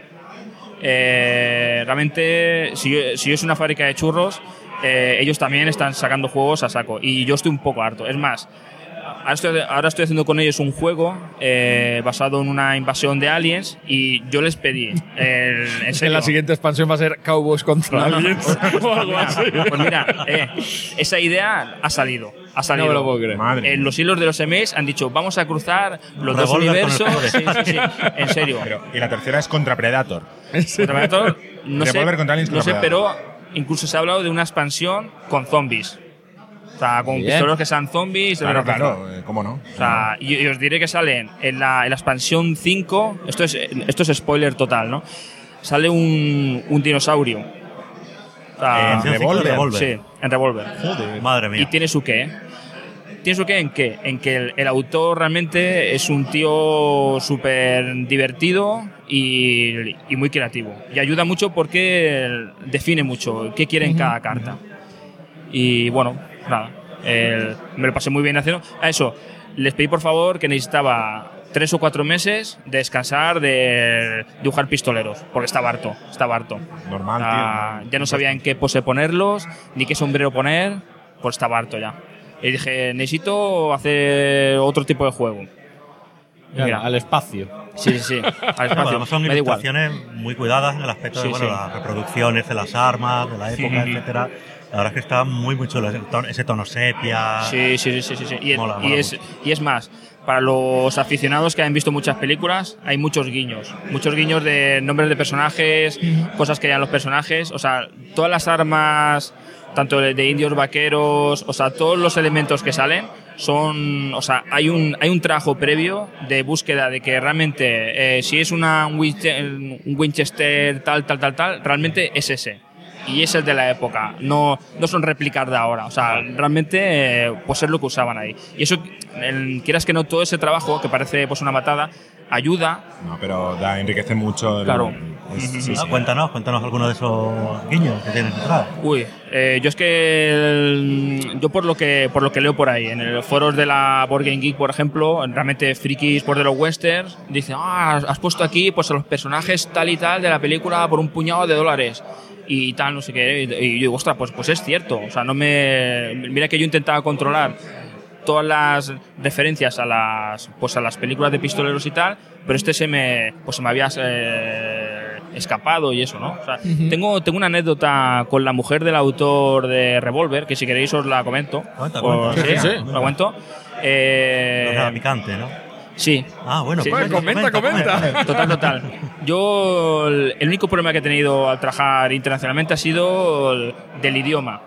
S3: Realmente, si yo es una fábrica de churros, ellos también están sacando juegos a saco y yo estoy un poco harto. Es más, ahora estoy haciendo con ellos un juego basado en una invasión de aliens y yo les pedí en serio,
S5: la siguiente expansión va a ser Cowboys contra aliens o algo así.
S3: Pues mira, esa idea ha salido.
S5: No me lo puedo creer.
S3: En los hilos de los emails han dicho, vamos a cruzar los dos universos. Sí, en serio.
S4: Y la tercera es contra Predator.
S3: Contra Predator, no sé,
S4: Predator.
S3: pero incluso se ha hablado de una expansión con zombies. O sea, con pistoleros que sean zombies.
S4: Claro, ¿cómo no?
S3: O sea, y os diré que salen en la expansión 5, esto es spoiler total, ¿no? Sale un dinosaurio. O sea,
S2: ¿En Revolver?
S3: Sí, en Revolver.
S2: Joder, madre mía.
S3: Y tiene su qué. ¿Tiene su qué en qué? En que el autor realmente es un tío súper divertido y muy creativo. Y ayuda mucho porque define mucho qué quiere en cada carta. Y bueno, nada, me lo pasé muy bien haciendo. A eso, les pedí por favor que necesitaba 3 o 4 meses de descansar de dibujar pistoleros, porque estaba harto.
S4: Normal, tío.
S3: Ya no sabía en qué pose ponerlos, ni qué sombrero poner, pues estaba harto ya. Y dije, necesito hacer otro tipo de juego.
S5: Mira, al espacio.
S3: Sí. Al espacio.
S2: Bueno, son ilustraciones muy cuidadas en el aspecto de las reproducciones de las armas, de la época, etcétera. La verdad es que está muy chulo ese tono sepia.
S3: Sí. Y es más, para los aficionados que han visto muchas películas, hay muchos guiños de nombres de personajes, cosas que hayan los personajes, o sea, todas las armas, tanto de indios, vaqueros, o sea, todos los elementos que salen son, o sea, hay un trabajo previo de búsqueda de que realmente si es un Winchester tal, realmente es ese. Y es el de la época, no son réplicas de ahora, o sea, realmente pues es lo que usaban ahí. Y eso, quieras que no, todo ese trabajo, que parece pues una matada, ayuda.
S4: No, pero enriquece mucho.
S3: Claro.
S2: Cuéntanos alguno de esos guiños que tienes detrás.
S3: Yo es que yo por lo que leo por ahí, en los foros de la Board Game Geek, por ejemplo, realmente frikis por de los westerns, dicen, has puesto aquí pues a los personajes tal y tal de la película por un puñado de $. Y tal, no sé qué, y yo digo, ostras, pues es cierto, o sea, mira que yo intentaba controlar todas las referencias a las películas de pistoleros y tal, pero se me había escapado y eso, ¿no? O sea, tengo una anécdota con la mujer del autor de Revolver, que si queréis os la comento.
S2: Sí.
S3: La cuento.
S2: Era picante, ¿no?
S3: Sí.
S2: Bueno,
S3: sí.
S2: Pues
S5: comenta.
S3: Total. Yo, el único problema que he tenido al trabajar internacionalmente ha sido del idioma.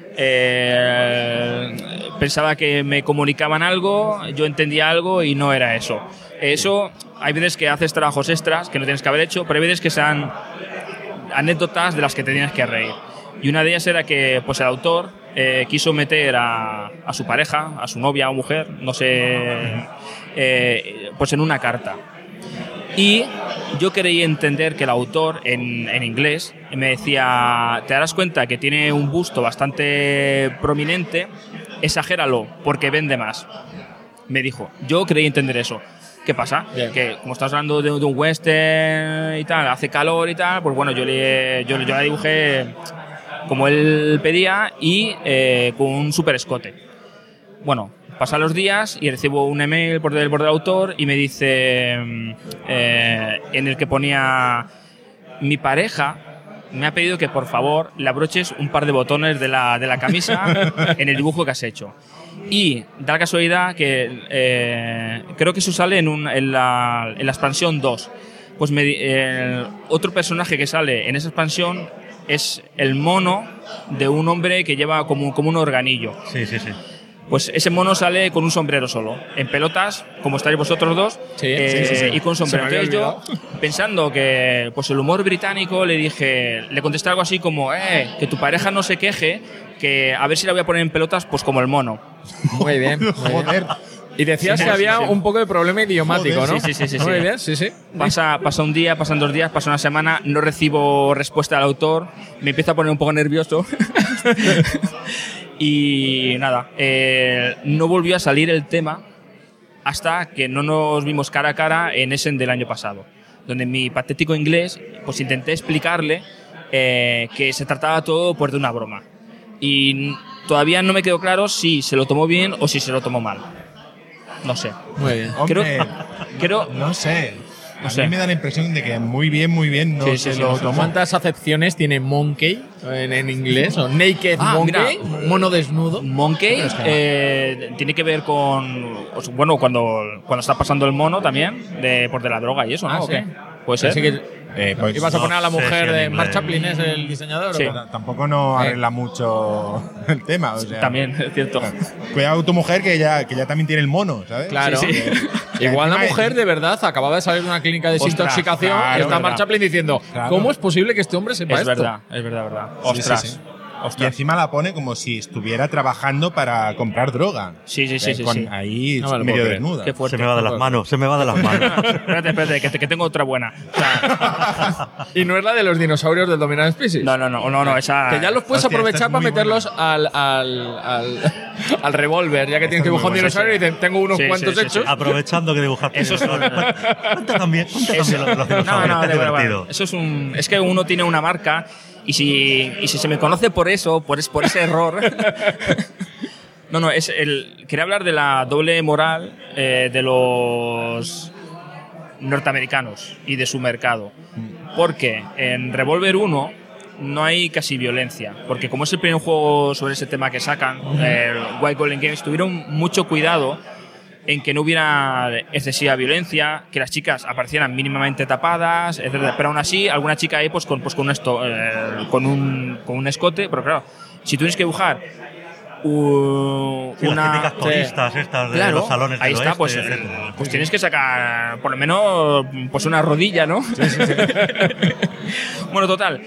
S3: Pensaba que me comunicaban algo, yo entendía algo y no era eso. Eso, hay veces que haces trabajos extras que no tienes que haber hecho, pero hay veces que sean anécdotas de las que te tienes que reír. Y una de ellas era que pues el autor quiso meter a su pareja, a su novia o mujer, no sé, pues en una carta. Y yo quería entender que el autor, en inglés, me decía, te darás cuenta que tiene un busto bastante prominente, exagéralo, porque vende más. Me dijo, yo quería entender eso. ¿Qué pasa? Bien. Que como estás hablando de un western y tal, hace calor y tal, pues bueno, yo la dibujé como él pedía y con un super escote. Bueno, pasan los días y recibo un email por del autor y me dice, en el que ponía, mi pareja me ha pedido que por favor le abroches un par de botones de la camisa en el dibujo que has hecho. Y da la casualidad que creo que eso sale en la expansión 2. Pues otro personaje que sale en esa expansión es el mono de un hombre que lleva como un organillo.
S2: Sí.
S3: Pues ese mono sale con un sombrero solo, en pelotas, como estáis vosotros dos,
S5: sí.
S3: Y con un sombrero. Entonces yo, pensando que pues el humor británico, le contesté algo así como, que tu pareja no se queje, que a ver si la voy a poner en pelotas, pues como el mono.
S5: Muy bien.
S4: Joder.
S5: Y decías que había un poco de problema idiomático, ¿no?
S3: Sí.
S5: Muy bien, sí.
S3: Pasa un día, pasan 2 días, pasa una semana, no recibo respuesta del autor, me empiezo a poner un poco nervioso. Y nada, no volvió a salir el tema hasta que no nos vimos cara a cara en Essen del año pasado, donde en mi patético inglés pues intenté explicarle que se trataba todo pues de una broma. Y todavía no me quedó claro si se lo tomó bien o si se lo tomó mal. No sé.
S5: Muy bien.
S3: Creo,
S4: no sé.
S3: No
S4: A
S3: sé.
S4: mí me da la impresión de que muy bien no se lo tomó.
S5: ¿Cuántas acepciones tiene monkey en inglés? ¿O naked monkey?
S3: Mira,
S5: mono desnudo.
S3: Monkey tiene que ver con, bueno, cuando está pasando el mono también por de la droga y eso, ¿no?
S5: ¿Sí?
S3: ¿O qué? Puede ser.
S5: Así que
S4: Pues
S5: ibas a poner a la mujer de Mark
S2: inglés.
S5: Chaplin, ¿es el diseñador?
S3: Sí.
S5: ¿o qué?
S4: Tampoco no arregla mucho el tema. O sea,
S3: También, es cierto.
S4: Cuidado tu mujer que ya también tiene el mono, ¿sabes?
S5: Claro.
S3: Sí.
S5: Igual la
S4: encima
S5: mujer de verdad acababa de salir de una clínica de
S3: Ostras,
S5: desintoxicación
S4: claro,
S5: y está
S3: verdad.
S5: Mark Chaplin diciendo,
S4: Claro.
S5: ¿cómo es posible que este hombre sepa
S3: Es
S5: esto?
S3: verdad.
S4: Sí,
S3: Ostras.
S4: sí. Y encima la pone como si estuviera trabajando para comprar droga.
S3: Sí.
S4: Ahí
S5: No me lo
S4: medio
S5: puedo creer.
S4: desnuda.
S3: Qué fuerte.
S2: Se me va de las manos.
S3: Espérate, que tengo otra buena. O sea,
S5: Y no es la de los dinosaurios del Dominant Species.
S3: no, esa.
S5: Que ya los puedes
S4: Hostia,
S5: aprovechar
S4: esta es
S5: para
S4: muy buena.
S5: meterlos al revólver, ya que tienes que
S4: es muy
S5: dibujar un
S4: buena,
S5: dinosaurio y dicen, tengo unos
S3: Sí,
S5: cuantos
S3: sí,
S5: hechos.
S2: Aprovechando que dibujaste.
S3: Eso es
S2: Cuenta también los dinosaurios.
S3: No,
S2: que es
S3: de verdad.
S2: divertido.
S3: Eso es que uno tiene una marca y si se me conoce por eso, por ese error. Quería hablar de la doble moral de norteamericanos y de su mercado. Porque en Revolver 1 no hay casi violencia, porque como es el primer juego sobre ese tema que sacan, White Golden Games tuvieron mucho cuidado en que no hubiera excesiva violencia, que las chicas aparecieran mínimamente tapadas, etc. Pero aún así, alguna chica ahí pues con un escote, pero claro, si tienes que dibujar
S2: las típicas turistas estas de los salones
S3: ahí
S2: del
S3: está,
S2: oeste,
S3: pues tienes que sacar por lo menos pues una rodilla, ¿no? Sí. Bueno, total.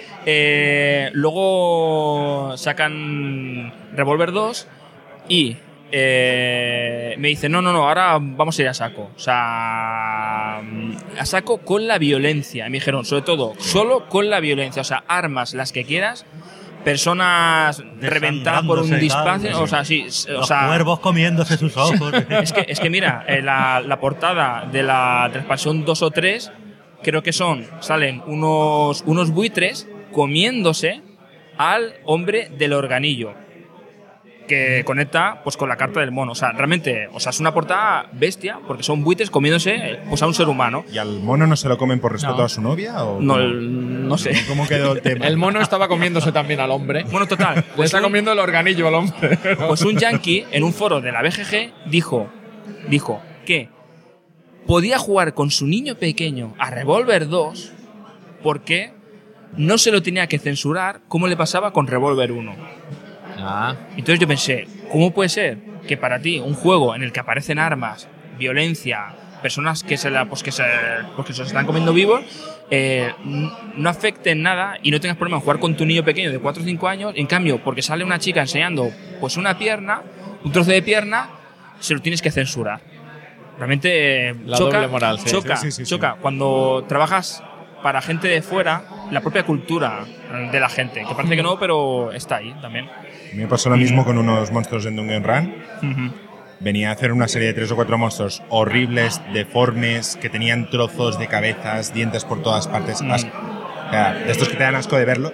S3: Luego sacan Revolver 2 y me dicen, no, ahora vamos a ir a saco. O sea, a saco con la violencia. Y me dijeron, sobre todo, solo con la violencia. O sea, armas las que quieras, personas reventadas por un disparo, o sea, sí,
S2: los cuervos comiéndose sus ojos.
S3: es que mira, la portada de la expansión 2 o 3, creo que salen unos buitres comiéndose al hombre del organillo, que conecta pues con la carta del mono. O sea, realmente, es una portada bestia, porque son buitres comiéndose pues a un ser humano.
S4: ¿Y al mono no se lo comen por respeto a su novia? ¿O
S3: no sé.
S4: ¿Cómo quedó el tema?
S5: El mono estaba comiéndose también al hombre.
S3: Bueno, total.
S5: Le está comiendo el organillo al hombre.
S3: Pues un yankee en un foro de la BGG dijo que podía jugar con su niño pequeño a Revolver 2 porque no se lo tenía que censurar como le pasaba con Revolver 1. Entonces yo pensé, ¿cómo puede ser que para ti un juego en el que aparecen armas, violencia, personas que se los están comiendo vivos, no afecten nada y no tengas problema en jugar con tu niño pequeño de 4 o 5 años? En cambio, porque sale una chica enseñando pues una pierna, un trozo de pierna, se lo tienes que censurar. Realmente
S5: doble moral,
S3: choca. Cuando trabajas para gente de fuera, la propia cultura de la gente, que parece que no, pero está ahí también.
S4: A mí me pasó lo mismo con unos monstruos en Dungeon Run. Venía a hacer una serie de 3 o 4 monstruos horribles, deformes, que tenían trozos de cabezas, dientes por todas partes. O sea, de estos que te dan asco de verlos.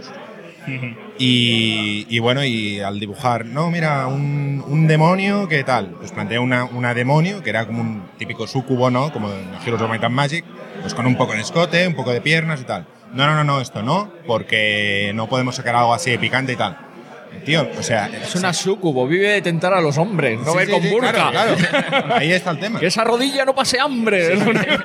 S4: Y bueno, y al dibujar, no, mira, un demonio, ¿qué tal? Pues planteé una demonio, que era como un típico súcubo, ¿no? Como en Heroes of Might and Magic, pues con un poco de escote, un poco de piernas y tal. No, esto no, porque no podemos sacar algo así de picante y tal. Tío, o sea…
S5: Es una súcubo, vive de tentar a los hombres, no ve con burka.
S4: Claro. Ahí está el tema.
S5: Que esa rodilla no pase hambre.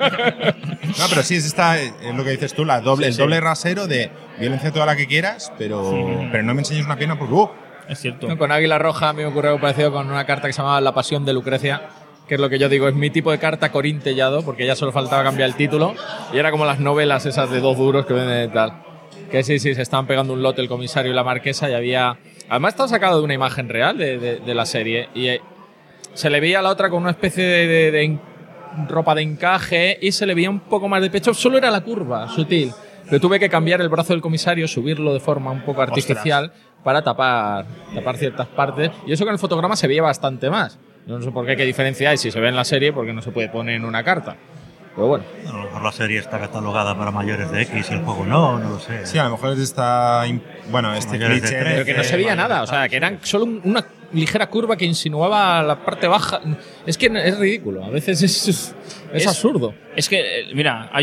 S4: No, pero sí, es lo que dices tú, el doble rasero de violencia toda la que quieras, pero no me enseñes una pierna porque…
S3: Es cierto.
S5: No, con Águila Roja a mí me ocurrió algo parecido con una carta que se llamaba La Pasión de Lucrecia, que es lo que yo digo, es mi tipo de carta corintellado, porque ya solo faltaba cambiar el título, y era como las novelas esas de 2 duros que venden y tal. Que sí, se estaban pegando un lote el comisario y la marquesa y había… Además estaba sacado de una imagen real de la serie y se le veía a la otra con una especie de ropa de encaje y se le veía un poco más de pecho, solo era la curva, sutil. Pero tuve que cambiar el brazo del comisario, subirlo de forma un poco artificial para tapar ciertas partes, y eso que en el fotograma se veía bastante más. No sé por qué diferencia hay si se ve en la serie, porque no se puede poner en una carta. Pero bueno.
S2: A lo mejor la serie está catalogada para mayores de X y el juego no lo sé.
S4: Sí, a lo mejor este cliché.
S5: Pero que no se veía nada, o sea, que eran solo una ligera curva que insinuaba la parte baja. Es que es ridículo, a veces es absurdo.
S3: Es que, mira, hay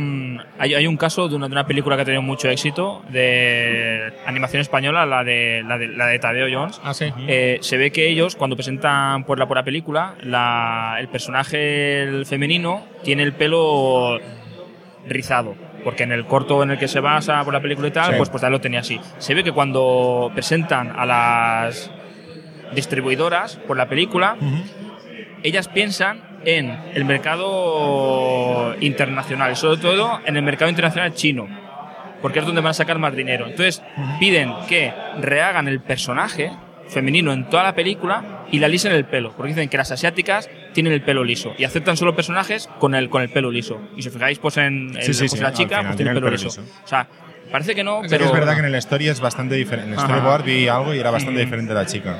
S3: un caso de una película que ha tenido mucho éxito de animación española, la de Tadeo Jones.
S5: Ah, sí.
S3: Se ve que ellos, cuando presentan por la película, el personaje femenino tiene el pelo rizado, porque en el corto en el que se basa por la película y tal, pues ya lo tenía así. Se ve que cuando presentan a las distribuidoras por la película, ellas piensan en el mercado internacional, sobre todo en el mercado internacional chino, porque es donde van a sacar más dinero. Entonces piden que rehagan el personaje femenino en toda la película y la lisen el pelo, porque dicen que las asiáticas tienen el pelo liso y aceptan solo personajes con el pelo liso. Y si os fijáis, pues la chica pues tiene el pelo liso. O sea, parece que no, pero…
S4: Es verdad que en el story es bastante diferente. En el storyboard vi algo y era bastante diferente la chica.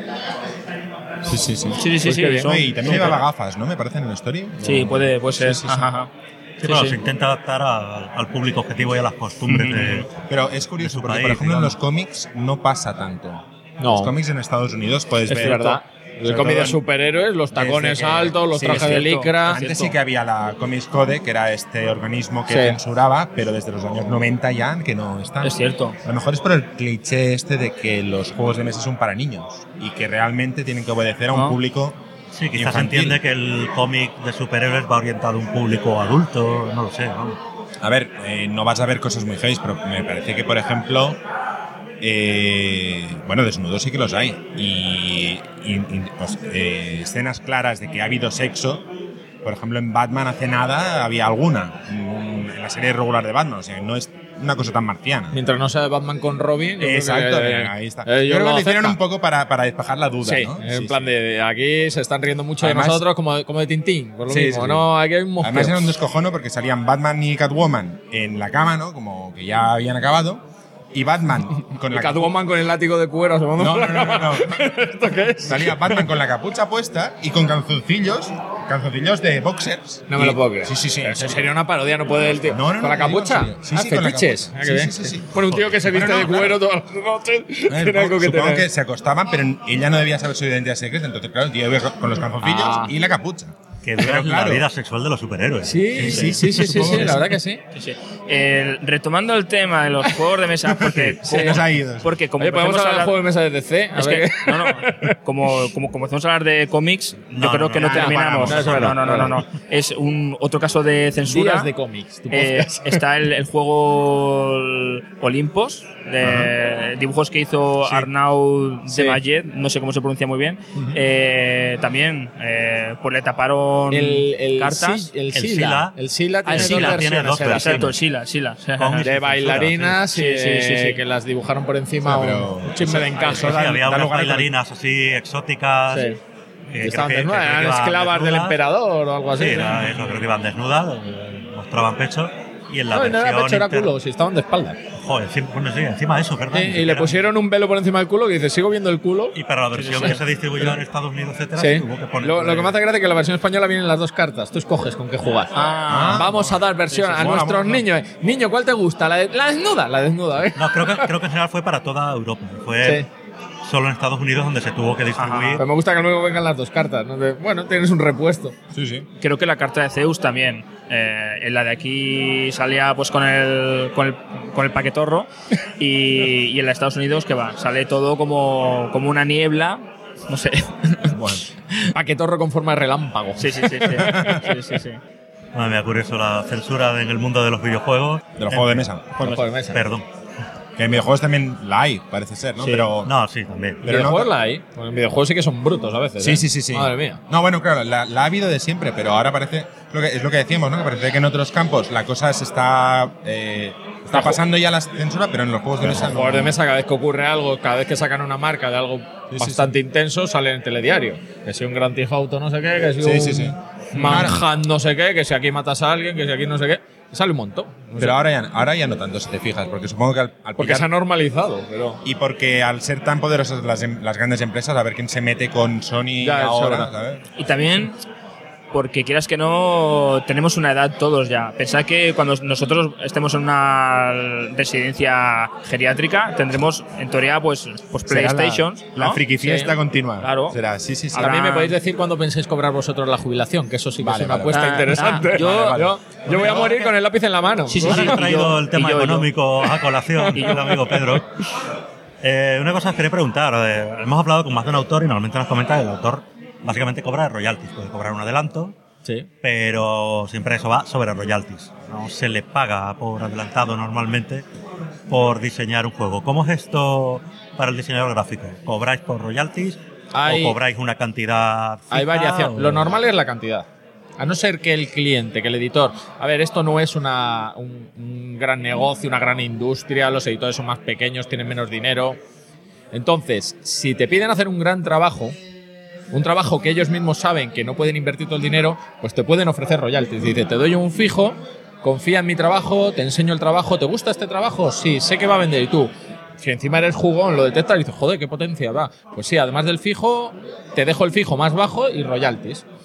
S4: Sí. Y también llevaba gafas, ¿no? Me parece en el story.
S3: Sí, puede ser.
S2: Sí, claro, se intenta adaptar al público objetivo y a las costumbres de…
S4: Pero es curioso, porque por ejemplo en los cómics no pasa tanto.
S5: No.
S4: Los cómics en Estados Unidos puedes ver…
S5: verdad. El cómic de superhéroes, los tacones altos, los trajes de licra.
S4: Antes sí que había la Comics Code, que era este organismo que censuraba, pero desde los años 90 ya que no está.
S3: Es cierto.
S4: A lo mejor es por el cliché este de que los juegos de mesa son para niños y que realmente tienen que obedecer a un público.
S2: Sí, quizás se entiende que el cómic de superhéroes va orientado a un público adulto, no lo sé, ¿no?
S4: A ver, no vas a ver cosas muy feas, pero me parece que, por ejemplo, bueno, desnudos sí que los hay. Y pues, escenas claras de que ha habido sexo. Por ejemplo, en Batman hace nada había alguna. En la serie regular de Batman, o sea, no es una cosa tan marciana.
S5: Mientras no sea Batman con Robin.
S4: Exacto, ahí está. Yo creo que lo hicieron un poco para despejar la duda,
S5: sí,
S4: ¿no?
S5: En plan de aquí se están riendo mucho además, de nosotros como de Tintín, por lo mismo.
S4: Sí.
S5: No, aquí hay un mosqueo.
S4: Además era un descojono porque salían Batman y Catwoman en la cama, ¿no? Como que ya habían acabado. Y Batman con la
S5: Catwoman con el látigo de cuero asomando por la cama.
S4: No.
S5: ¿Esto qué es?
S4: Salía Batman con la capucha puesta y con calzoncillos de boxers.
S5: No me lo puedo creer.
S4: Sí.
S5: Eso sería una parodia, no puede el tío.
S4: No,
S5: ¿Con la capucha?
S4: Sí,
S5: fetiches.
S4: Sí.
S5: Por un tío que se viste de cuero todas las noches. Tiene algo que
S4: supongo
S5: tener.
S4: que se acostaban, pero ella no debía saber su identidad secreta. Entonces, claro, el tío iba con los calzoncillos y la capucha.
S2: Que dura la vida sexual de los superhéroes.
S5: Sí, la verdad que sí.
S3: Retomando el tema de los juegos de mesa, porque
S4: nos ha ido.
S3: Porque como
S5: podemos hablar de juegos de mesa de DC.
S3: Como empezamos a hablar de cómics, yo creo que no terminamos. No. Es otro caso de censura.
S5: Días de cómics.
S3: Está el juego Olympos, de dibujos que hizo Arnaud de Mayet, no sé cómo se pronuncia muy bien. También pues le taparon cartas.
S5: El Sila tiene dos versiones.
S3: Exacto, el Sila.
S5: De bailarinas que las dibujaron por encima un chisme de encaje.
S2: Había unas bailarinas así exóticas.
S5: Estaban desnudas, eran esclavas del emperador o algo así.
S2: Sí, eso, creo que iban desnudas, mostraban pecho. Y en la versión
S5: no era pecho, era culo, si estaban de espalda.
S2: Joder, encima de eso, ¿verdad?
S5: Y le pusieron un velo por encima del culo que dice, sigo viendo el culo.
S2: Y para la versión que se distribuyó en Estados Unidos, etcétera, tuvo que poner.
S5: Lo que me hace gracia es que la versión española vienen las dos cartas. Tú escoges con qué jugar. Vamos a dar versión a nuestros niños. Niño, ¿cuál te gusta? La desnuda. La desnuda, ¿eh?
S2: No, creo que en general fue para toda Europa. Fue solo en Estados Unidos donde se tuvo que distribuir.
S5: Pero me gusta que luego vengan las dos cartas, ¿no? Bueno, tienes un repuesto.
S4: Sí.
S3: Creo que la carta de Zeus también. En la de aquí salía pues con el paquetorro y en la de Estados Unidos que sale todo como una niebla, no sé.
S4: Bueno,
S5: paquetorro con forma de relámpago.
S3: Sí.
S2: Me da curioso la censura en el mundo de los videojuegos.
S4: De los juegos de mesa.
S2: Perdón.
S4: Que en videojuegos también la hay, parece ser, ¿no?
S2: Sí.
S4: Pero
S2: sí, también.
S5: Pero en videojuegos la hay. En videojuegos sí que son brutos a veces.
S4: Sí.
S5: Madre mía.
S4: No, bueno, claro, la ha habido de siempre, pero ahora parece. Es lo que decíamos, ¿no? Que parece que en otros campos la cosa se está pasando ya la censura, pero en los juegos de mesa.
S5: En los juegos de mesa, cada vez que ocurre algo, cada vez que sacan una marca de algo bastante intenso, sale en el telediario. Que si un Grand Theft Auto no sé qué, que si un Manhunt no sé qué, que si aquí matas a alguien, que si aquí no sé qué. Sale un montón.
S4: Pero ahora ya no tanto, si te fijas, porque supongo que
S5: porque se ha normalizado.
S4: Y porque al ser tan poderosas las grandes empresas, a ver quién se mete con Sony ahora, ¿sabes?
S3: Y también porque quieras que no, tenemos una edad todos ya. Pensad que cuando nosotros estemos en una residencia geriátrica tendremos, en teoría, pues PlayStation.
S4: La friki fiesta continua.
S3: Claro.
S4: Será, sí.
S5: También me podéis decir cuándo pensáis cobrar vosotros la jubilación, que eso sí que es una apuesta interesante. Yo voy a morir con el lápiz en la mano.
S2: Sí. He traído el tema económico a colación y el amigo Pedro. Una cosa que quería preguntar. Hemos hablado con más de un autor y normalmente nos comenta que el autor básicamente cobra royalties, puede cobrar un adelanto, pero siempre eso va sobre royalties. No se le paga por adelantado normalmente por diseñar un juego. ¿Cómo es esto para el diseñador gráfico? ¿Cobráis por royalties o cobráis una cantidad fija?
S5: Hay variación. Lo normal es la cantidad. A no ser que el cliente, que el editor... A ver, esto no es un gran negocio, una gran industria, los editores son más pequeños, tienen menos dinero. Entonces, si te piden hacer un gran trabajo, un trabajo que ellos mismos saben que no pueden invertir todo el dinero, pues te pueden ofrecer royalties. Dice, te doy un fijo, confía en mi trabajo, te enseño el trabajo, ¿te gusta este trabajo? Sí, sé que va a vender. Y tú, si encima eres jugón, lo detectas y dices, joder, qué potencia va. Pues sí, además del fijo, te dejo el fijo más bajo y royalties.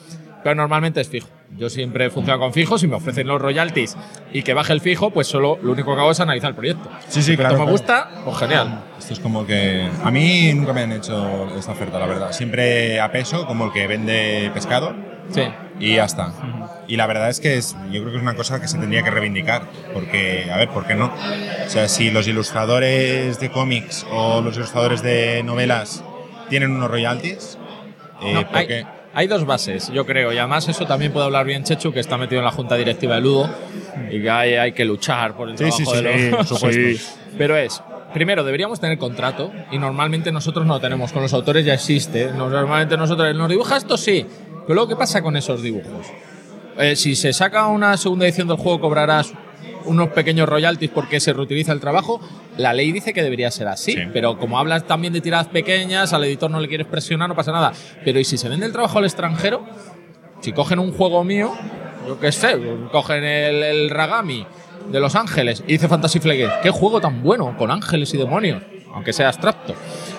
S5: pero normalmente es fijo. Yo siempre funciono con fijos, si me ofrecen los royalties y que baje el fijo, pues solo lo único que hago es analizar el proyecto.
S4: Sí, claro.
S5: Si me gusta, pues genial.
S4: Esto es como que… A mí nunca me han hecho esta oferta, la verdad. Siempre a peso, como el que vende pescado.
S5: Sí.
S4: Y ya está. Y la verdad es que yo creo que es una cosa que se tendría que reivindicar. Porque, a ver, ¿por qué no? O sea, si los ilustradores de cómics o los ilustradores de novelas tienen unos royalties, ¿por qué?
S5: Hay dos bases, yo creo, y además eso también puede hablar bien Chechu, que está metido en la junta directiva de Ludo, y que hay que luchar por el trabajo de los…
S4: por supuesto.
S5: Pero primero, deberíamos tener contrato, y normalmente nosotros no lo tenemos, con los autores ya existe, normalmente nosotros, ¿nos dibuja esto? Sí, pero luego, ¿qué pasa con esos dibujos? Si se saca una segunda edición del juego, cobrarás unos pequeños royalties porque se reutiliza el trabajo. La ley dice que debería ser así, pero como hablas también de tiradas pequeñas, al editor no le quieres presionar, no pasa nada. Pero ¿y si se vende el trabajo al extranjero? Si cogen un juego mío, yo qué sé, cogen el Ragami de Los Ángeles y dice Fantasy Flight, qué juego tan bueno, con ángeles y demonios, aunque sea abstracto.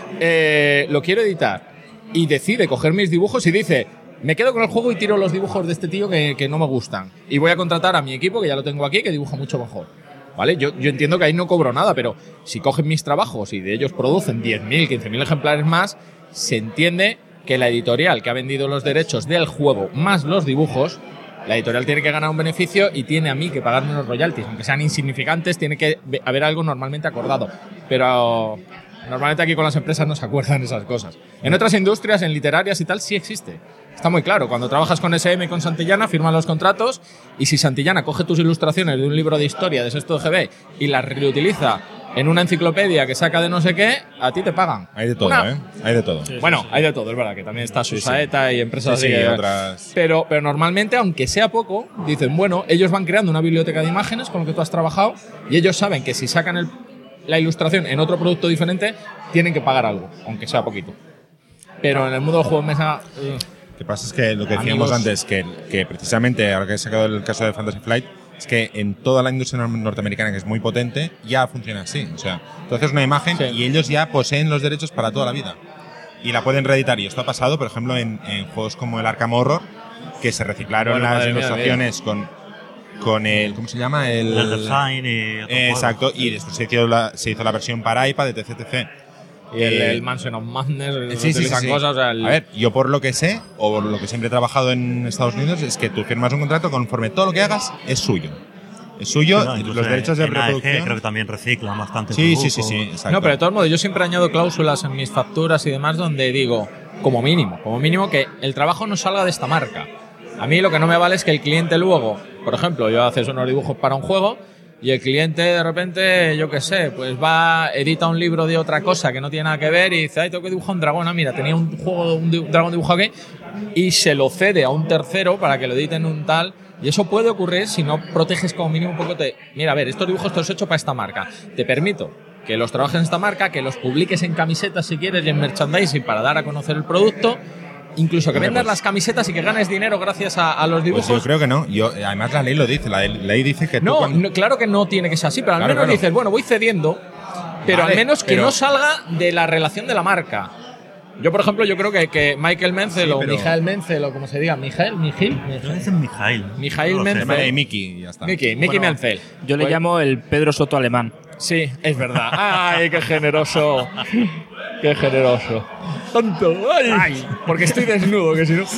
S5: Lo quiero editar y decide coger mis dibujos y dice… Me quedo con el juego y tiro los dibujos de este tío que no me gustan. Y voy a contratar a mi equipo, que ya lo tengo aquí, que dibuja mucho mejor. ¿Vale? Yo entiendo que ahí no cobro nada, pero si cogen mis trabajos y de ellos producen 10.000, 15.000 ejemplares más, se entiende que la editorial que ha vendido los derechos del juego más los dibujos, la editorial tiene que ganar un beneficio y tiene a mí que pagarme unos royalties. Aunque sean insignificantes, tiene que haber algo normalmente acordado. Pero normalmente aquí con las empresas no se acuerdan esas cosas. En otras industrias, en literarias y tal, sí existe. Está muy claro, cuando trabajas con SM y con Santillana, firman los contratos y si Santillana coge tus ilustraciones de un libro de historia de sexto de GB y las reutiliza en una enciclopedia que saca de no sé qué, a ti te pagan.
S4: Hay de todo, Hay de todo.
S5: Bueno, hay de todo, es verdad, que también está Susaeta y empresas así.
S4: Otras…
S5: Pero normalmente, aunque sea poco, dicen, bueno, ellos van creando una biblioteca de imágenes con lo que tú has trabajado y ellos saben que si sacan la ilustración en otro producto diferente, tienen que pagar algo, aunque sea poquito. Pero en el mundo del juego de mesa…
S4: Lo que pasa es que lo que decíamos antes, que precisamente, ahora que he sacado el caso de Fantasy Flight, es que en toda la industria norteamericana, que es muy potente, ya funciona así. O sea, tú haces una imagen y ellos ya poseen los derechos para toda la vida. Y la pueden reeditar. Y esto ha pasado, por ejemplo, en juegos como el Arkham Horror, que se reciclaron las ilustraciones con el… ¿Cómo se llama?
S2: El design y…
S4: exacto. Y después se hizo la versión para iPad, etc.
S5: Y el Mansion of Madness,
S4: sí.
S5: cosas, o sea,
S4: A ver, yo por lo que sé, o por lo que siempre he trabajado en Estados Unidos, es que tú firmas un contrato conforme todo lo que hagas es suyo. Es suyo, los derechos de reproducción…
S2: creo que también reciclan bastante.
S4: Sí, exacto.
S5: No, pero de todos modos, yo siempre añado cláusulas en mis facturas y demás donde digo, como mínimo que el trabajo no salga de esta marca. A mí lo que no me vale es que el cliente luego, por ejemplo, yo haces unos dibujos para un juego… Y el cliente de repente, yo qué sé, pues edita un libro de otra cosa que no tiene nada que ver y dice, ay, tengo que dibujar un dragón. Ah, mira, tenía un juego de un dragón dibujado aquí y se lo cede a un tercero para que lo editen un tal. Y eso puede ocurrir si no proteges como mínimo un poco. Mira, a ver, estos dibujos te los he hecho para esta marca. Te permito que los trabajes en esta marca, que los publiques en camisetas si quieres y en merchandising para dar a conocer el producto. Incluso que vendas las camisetas y que ganes dinero gracias a los dibujos.
S4: Pues yo creo que no. Además la ley lo dice. La ley dice que
S5: no, claro que no tiene que ser así, pero al menos dices, bueno, voy cediendo, pero al menos que no salga de la relación de la marca. Yo, por ejemplo, yo creo que Michael Menzel o Mijael Menzel o como se diga, Mijail Menzel.
S4: Mickey, ya está.
S5: Mickey Menzel.
S3: Yo le llamo el Pedro Soto alemán.
S5: Sí, es verdad. ¡Ay, qué generoso! ¡Qué generoso! ¡Tonto! ¡Ay! Porque estoy desnudo, que si no…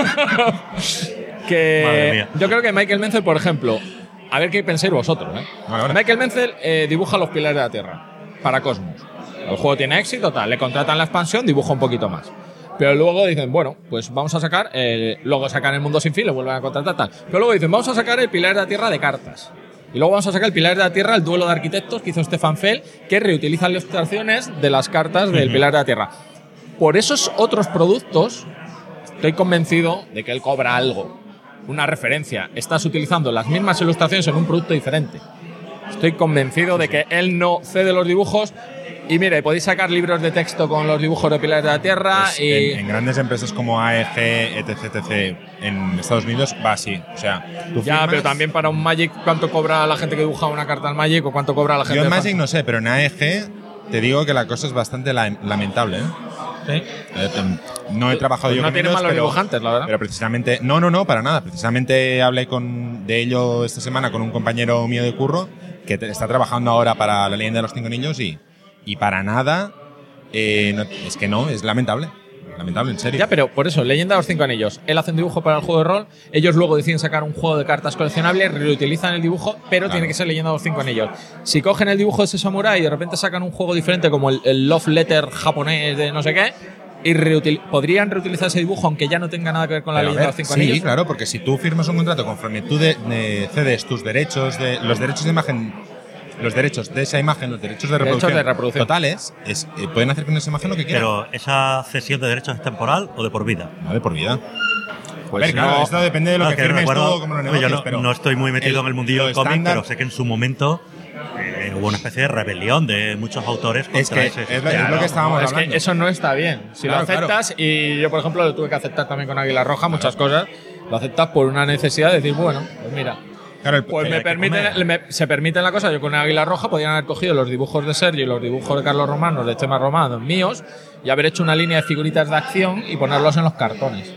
S5: Que yo creo que Michael Menzel, por ejemplo, a ver qué pensáis vosotros, ¿eh? Vale. Michael Menzel dibuja los pilares de la Tierra para Cosmos. El juego tiene éxito, tal, le contratan la expansión, dibuja un poquito más. Pero luego dicen, bueno, pues vamos a sacar… luego sacan el Mundo Sin Fin, le vuelven a contratar, tal. Pero luego dicen, vamos a sacar el Pilar de la Tierra de cartas. Y luego vamos a sacar el Pilar de la Tierra, el duelo de arquitectos que hizo Stefan Feld, que reutiliza las ilustraciones de las cartas del Pilar de la Tierra. Por esos otros productos, estoy convencido de que él cobra algo, una referencia. Estás utilizando las mismas ilustraciones en un producto diferente. Estoy convencido de que él no cede los dibujos. Y mire, podéis sacar libros de texto con los dibujos de Pilares de la Tierra. Pues y
S4: en grandes empresas como AEG, etc., en Estados Unidos va así. O sea, tú firmas…
S5: pero también para un Magic, ¿cuánto cobra la gente que dibuja una carta al Magic o cuánto cobra la gente?
S4: Yo en Magic no sé, pero en AEG te digo que la cosa es bastante lamentable, ¿eh?
S5: Sí.
S4: No he trabajado
S5: pues
S4: yo
S5: no
S4: con
S5: tienen
S4: ellos,
S5: malos dibujantes, la verdad.
S4: Pero precisamente, no, para nada. Precisamente hablé de ello esta semana con un compañero mío de curro que está trabajando ahora para La Leyenda de los Cinco Anillos y para nada, es lamentable. Lamentable, en serio.
S5: Ya, pero por eso, Leyenda de los Cinco Anillos. Él hace un dibujo para el juego de rol, ellos luego deciden sacar un juego de cartas coleccionables, reutilizan el dibujo, pero tiene que ser Leyenda de los Cinco Anillos. Si cogen el dibujo de ese samurái y de repente sacan un juego diferente como el Love Letter japonés de no sé qué, y podrían reutilizar ese dibujo aunque ya no tenga nada que ver con la Leyenda de los Cinco Anillos.
S4: Sí, claro, porque si tú firmas un contrato conforme tú cedes tus derechos, los derechos de imagen, los derechos de esa imagen, los derechos de reproducción, totales, pueden hacer con esa imagen lo que quieran.
S2: Pero ¿esa cesión de derechos es temporal o de por vida?
S4: No, de por vida.
S5: Pues
S4: claro, esto depende de lo que firmes tú o cómo lo negocies.
S2: Yo no estoy muy metido en el mundillo del cómic, pero sé que en su momento hubo una especie de rebelión de muchos autores contra ese.
S4: Es lo que estábamos hablando.
S5: Es que eso no está bien. Si lo aceptas, y yo, por ejemplo, lo tuve que aceptar también con Águila Roja, muchas cosas, lo aceptas por una necesidad de decir, bueno, pues mira.
S4: Claro,
S5: pues se permiten la cosa. Yo con Águila Roja podían haber cogido los dibujos de Sergio y los dibujos de Carlos Romano, de Chema Romano, míos, y haber hecho una línea de figuritas de acción y ponerlos en los cartones.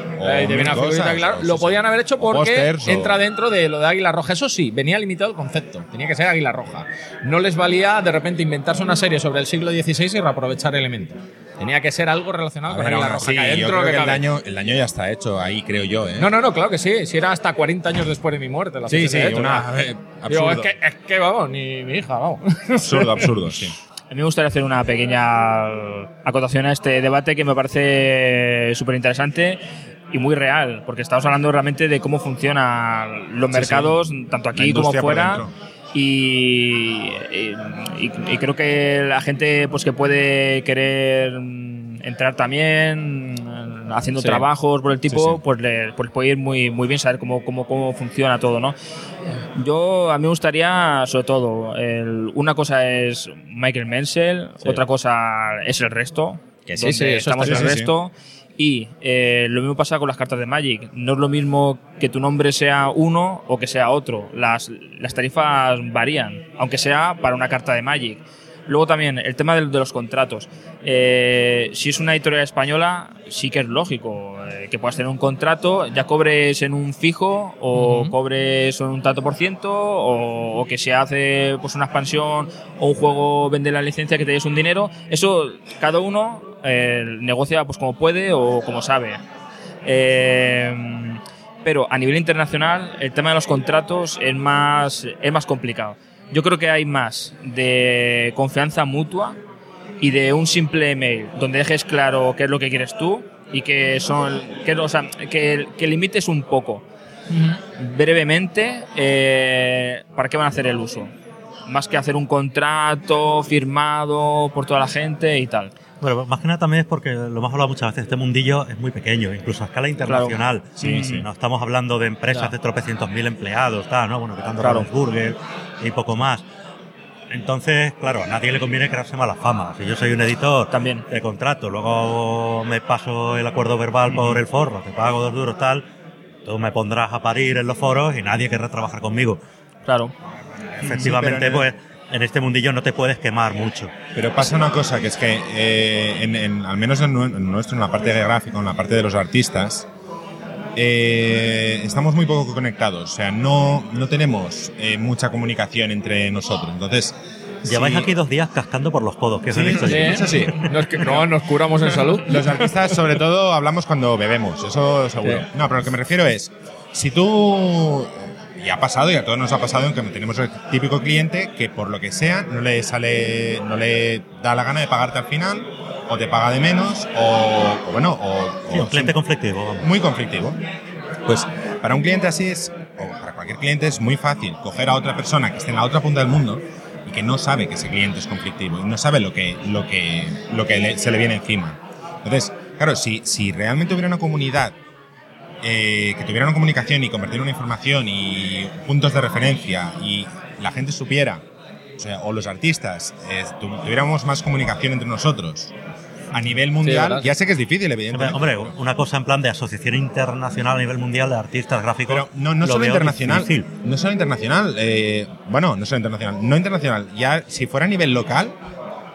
S5: Lo podían haber hecho porque entra dentro de lo de Águila Roja. Eso sí, venía limitado el concepto. Tenía que ser Águila Roja. No les valía de repente inventarse una serie sobre el siglo XVI y reaprovechar elementos. Tenía que ser algo relacionado con Águila Roja.
S4: Sí, yo creo que el daño ya está hecho ahí, creo yo.
S5: No, claro que sí. Si era hasta 40 años después de mi muerte.
S4: Sí, absurdo.
S5: Digo, es que vamos, ni mi hija, vamos.
S4: Absurdo, sí.
S3: A mí me gustaría hacer una pequeña acotación a este debate que me parece súper interesante y muy real, porque estamos hablando realmente de cómo funcionan los mercados, tanto aquí como fuera. Y creo que la gente pues que puede querer entrar también haciendo trabajos por el tipo, pues puede ir muy bien saber cómo funciona todo, ¿no? A mí me gustaría, sobre todo, una cosa es Michael Menzel, otra cosa es el resto, que estamos en el resto. Y lo mismo pasa con las cartas de Magic. No es lo mismo que tu nombre sea uno o que sea otro. Las tarifas varían, aunque sea para una carta de Magic. Luego también el tema de los contratos. Si es una editorial española, sí que es lógico que puedas tener un contrato, ya cobres en un fijo o cobres en un tanto por ciento, o que se hace pues una expansión o un juego vende la licencia que te des un dinero. Eso cada uno negocia pues como puede o como sabe. Pero a nivel internacional el tema de los contratos es más complicado. Yo creo que hay más de confianza mutua y de un simple email donde dejes claro qué es lo que quieres tú y que limites un poco brevemente para qué van a hacer el uso, más que hacer un contrato firmado por toda la gente y tal.
S2: Bueno, más que nada también es porque lo hemos hablado muchas veces, este mundillo es muy pequeño, incluso a escala internacional.
S3: Claro.
S2: No estamos hablando de empresas de tropecientos mil empleados, ¿no? Bueno, que tanto Ravensburger y poco más. Entonces, claro, a nadie le conviene crearse mala fama. Si yo soy un editor,
S3: también
S2: de contrato, luego me paso el acuerdo verbal por el forro, te pago 2 duros, tal, tú me pondrás a parir en los foros y nadie querrá trabajar conmigo.
S3: Claro.
S2: Efectivamente, pues en este mundillo no te puedes quemar mucho.
S4: Pero pasa una cosa, que es que al menos en nuestro, en la parte de gráfica, en la parte de los artistas, estamos muy poco conectados. O sea, no tenemos mucha comunicación entre nosotros. Entonces,
S2: lleváis aquí 2 días cascando por los codos. ¿Qué os han hecho?
S4: Eso sí.
S5: Nos curamos en salud.
S4: Los artistas, sobre todo, hablamos cuando bebemos. Eso seguro. Sí. No, pero lo que me refiero es, si tú... Y ha pasado, y a todos nos ha pasado, en que tenemos el típico cliente que por lo que sea no le da la gana de pagarte al final, o te paga de menos,
S2: un cliente conflictivo. Vamos.
S4: Muy conflictivo. Pues para un cliente así o para cualquier cliente es muy fácil coger a otra persona que esté en la otra punta del mundo y que no sabe que ese cliente es conflictivo y no sabe lo que se le viene encima. Entonces, claro, si realmente hubiera una comunidad que tuviera una comunicación y compartir una información y puntos de referencia y la gente supiera, o los artistas, tuviéramos más comunicación entre nosotros a nivel mundial, ya sé que es difícil, evidentemente.
S2: Hombre, una cosa en plan de asociación internacional a nivel mundial de artistas gráficos.
S4: Pero no solo internacional. No solo internacional. No internacional. Ya si fuera a nivel local,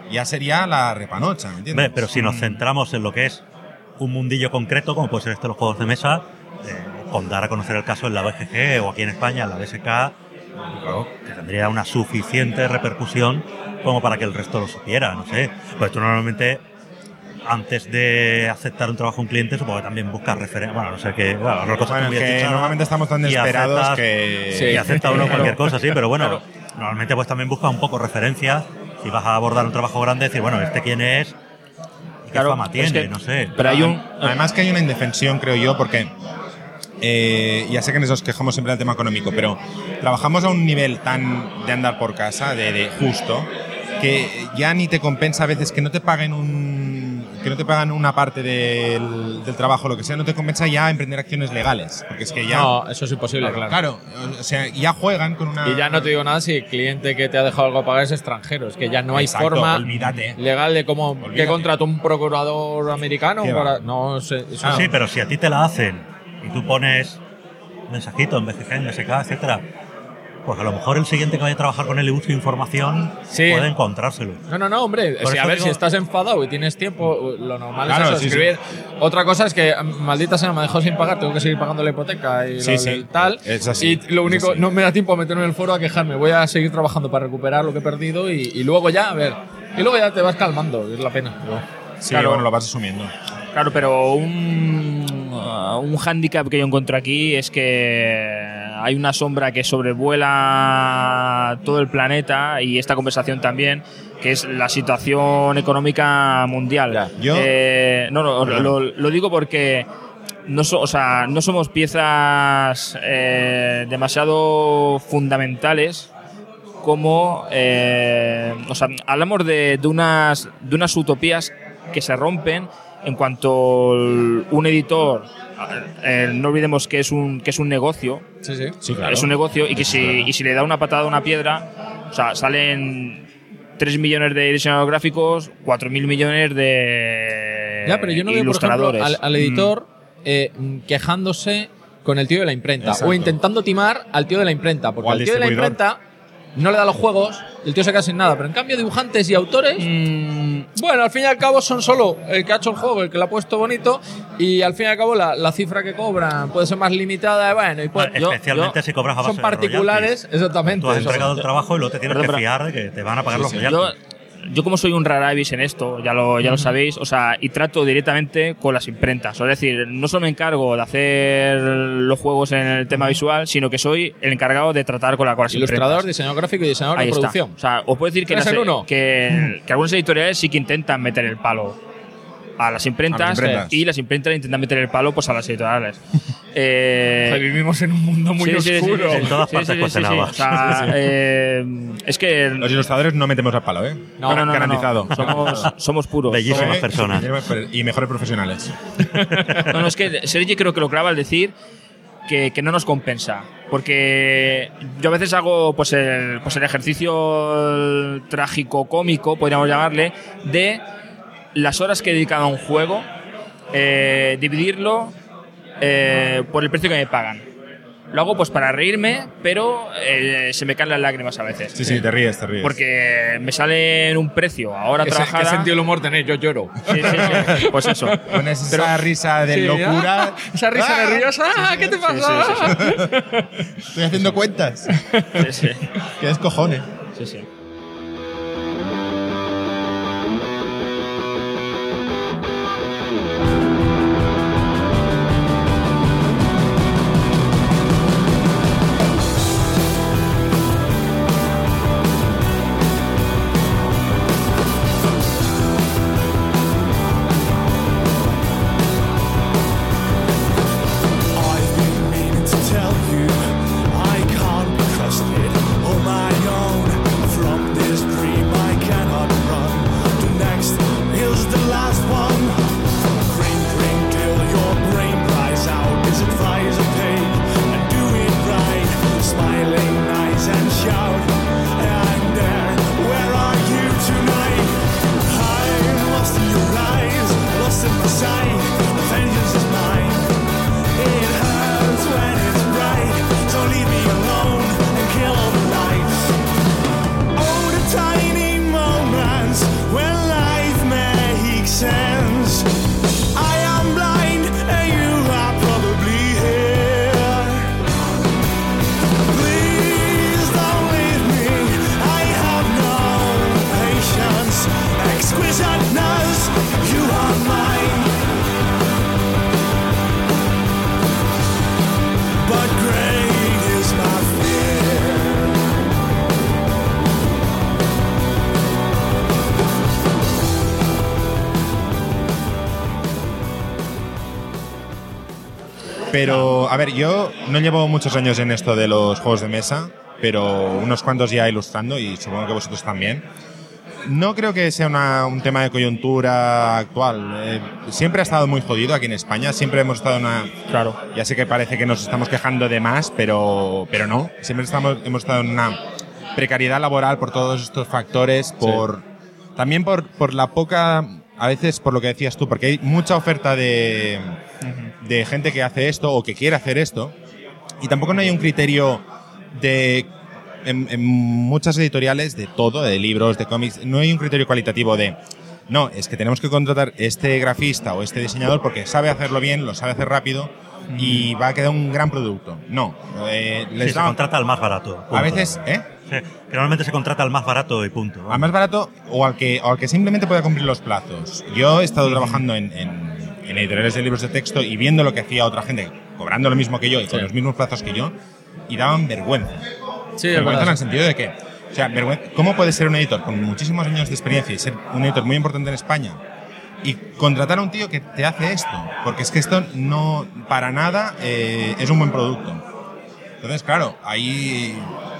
S4: ya sería la repanocha, ¿me entiendes?
S2: Pero si nos centramos en lo que es un mundillo concreto, como puede ser los juegos de mesa, con dar a conocer el caso en la BGG o aquí en España, en la BSK, claro, que tendría una suficiente repercusión como para que el resto lo supiera, no sé. Pues tú normalmente, antes de aceptar un trabajo a un cliente, supongo que también buscas referencias. Bueno, no sé qué.
S4: Bueno, que normalmente estamos tan desesperados que...
S2: Y acepta uno cualquier cosa, sí, pero bueno, normalmente pues también buscas un poco referencias. Si vas a abordar un trabajo grande, decir, bueno, ¿este quién es? ¿Qué fama tiene? No sé.
S4: Pero además que hay una indefensión, creo yo, porque... ya sé que nos quejamos siempre del tema económico, pero trabajamos a un nivel tan de andar por casa, de justo, que ya ni te compensa a veces que no te paguen una parte del trabajo, lo que sea, no te compensa ya emprender acciones legales, porque es que ya...
S5: No, eso es imposible,
S4: claro. O sea, ya juegan con una...
S5: Y ya no te digo nada si el cliente que te ha dejado algo a pagar es extranjero, es que ya no hay forma legal de cómo... ¿Qué contrato un procurador americano? No sé.
S2: Sí, pero si a ti te la hacen y tú pones mensajito en BGG, en BSK, etcétera, pues a lo mejor el siguiente que vaya a trabajar con él y busque información puede encontrárselo.
S5: No, hombre. Si estás enfadado y tienes tiempo, lo normal es eso, escribir. Otra cosa es que, maldita sea, me dejó sin pagar, tengo que seguir pagando la hipoteca y tal.
S4: Es así.
S5: Y lo único, no me da tiempo a meterme en el foro a quejarme. Voy a seguir trabajando para recuperar lo que he perdido y luego ya, a ver. Y luego ya te vas calmando, es la pena.
S4: Sí, claro, bueno, lo vas asumiendo.
S3: Claro, pero un hándicap que yo encuentro aquí es que hay una sombra que sobrevuela todo el planeta y esta conversación también, que es la situación económica mundial. Lo digo porque no somos piezas demasiado fundamentales como hablamos de unas utopías que se rompen en cuanto un editor, no olvidemos que es un negocio.
S5: Sí, claro.
S3: Es un negocio y que si le da una patada a una piedra, salen 3 millones de diseñadores gráficos, 4.000 millones de
S5: pero yo no veo,
S3: ilustradores.
S5: Por ejemplo, al editor quejándose con el tío de la imprenta. Exacto. O intentando timar al tío de la imprenta, porque al tío de la imprenta no le da los juegos, el tío se queda sin nada. Pero en cambio, dibujantes y autores, bueno, al fin y al cabo son solo el que ha hecho el juego, el que lo ha puesto bonito, y al fin y al cabo la cifra que cobran puede ser más limitada. Bueno,
S2: especialmente si cobras a base
S5: son particulares, exactamente.
S2: Tú has entregado el trabajo y luego te tienes que fiar de que te van a pagar los royalties.
S3: Yo como soy un rara avis en esto, ya lo sabéis, y trato directamente con las imprentas. Es decir, no solo me encargo de hacer los juegos en el tema visual, sino que soy el encargado de tratar con las imprentas.
S5: Ilustrador, diseñador gráfico y diseñador de producción.
S3: Os puedo decir que algunas editoriales sí que intentan meter el palo a las imprentas y las imprentas intentan meter el palo pues a las editoriales.
S5: Vivimos en un mundo muy oscuro.
S2: En todas partes
S3: es que
S4: los ilustradores no metemos el palo,
S3: No, garantizado. Somos puros.
S2: Bellísimas personas.
S4: Y mejores profesionales.
S3: Es que Sergi creo que lo clava al decir que no nos compensa. Porque yo a veces hago pues el ejercicio trágico, cómico, podríamos llamarle, de las horas que he dedicado a un juego, dividirlo por el precio que me pagan. Lo hago pues para reírme, pero se me caen las lágrimas a veces.
S4: Sí, te ríes.
S3: Porque me sale en un precio ahora trabajada.
S5: ¿Qué sentido del humor tenéis? Yo lloro.
S3: Sí. Pues eso.
S4: Pones esa risa de locura.
S5: Esa risa nerviosa. ¿Qué te pasa?
S4: Sí. Estoy haciendo cuentas.
S3: Sí.
S4: ¿Qué descojones?
S3: Sí.
S6: When
S4: Pero, a ver, yo no llevo muchos años en esto de los juegos de mesa, pero unos cuantos ya ilustrando y supongo que vosotros también. No creo que sea un tema de coyuntura actual. Siempre ha estado muy jodido aquí en España. Siempre hemos estado en una...
S3: Claro.
S4: Ya sé que parece que nos estamos quejando de más, pero no. Siempre hemos estado en una precariedad laboral por todos estos factores, también por la poca... A veces por lo que decías tú, porque hay mucha oferta de gente que hace esto o que quiere hacer esto, y tampoco no hay un criterio de... En muchas editoriales de todo, de libros, de cómics, no hay un criterio cualitativo de no, es que tenemos que contratar este grafista o este diseñador porque sabe hacerlo bien, lo sabe hacer rápido y va a quedar un gran producto. No.
S2: Se contrata al más barato. Punto.
S4: A veces,
S2: Sí, que normalmente se contrata al más barato y punto.
S4: Al más barato o al que simplemente pueda cumplir los plazos. Yo he estado trabajando en editoriales de libros de texto y viendo lo que hacía otra gente, cobrando lo mismo que yo y con los mismos plazos que yo, y daban vergüenza.
S5: Sí,
S4: vergüenza en el sentido de que, o sea, ¿cómo puede ser un editor con muchísimos años de experiencia y ser un editor muy importante en España y contratar a un tío que te hace esto? Porque es que esto no, para nada, es un buen producto. Entonces, claro, hay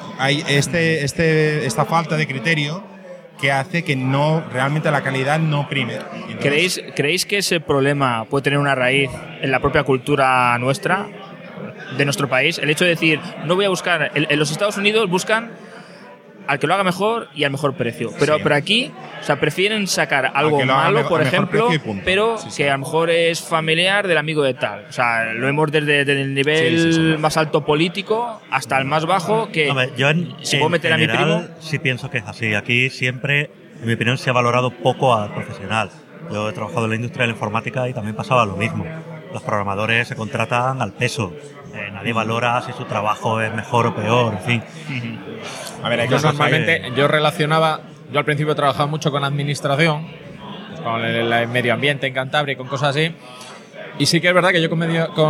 S4: esta falta de criterio que hace que no realmente la calidad no prime. Entonces,
S3: ¿Creéis que ese problema puede tener una raíz en la propia cultura nuestra? De nuestro país, el hecho de decir, no voy a buscar, en los Estados Unidos buscan al que lo haga mejor y al mejor precio, pero aquí, o sea, prefieren sacar algo malo, por ejemplo, pero que a lo mejor es familiar del amigo de tal. O sea, lo vemos desde el nivel más alto político hasta el más bajo, que
S2: hombre, yo
S3: si puedo meter a mi primo.
S2: Sí pienso que es así. Aquí siempre, en mi opinión, se ha valorado poco al profesional. Yo he trabajado en la industria de la informática y también pasaba lo mismo. Los programadores se contratan al peso. Nadie valora si su trabajo es mejor o peor, en fin.
S5: A ver, yo normalmente yo al principio trabajaba mucho con administración, con el medio ambiente en Cantabria y con cosas así, y sí que es verdad que yo con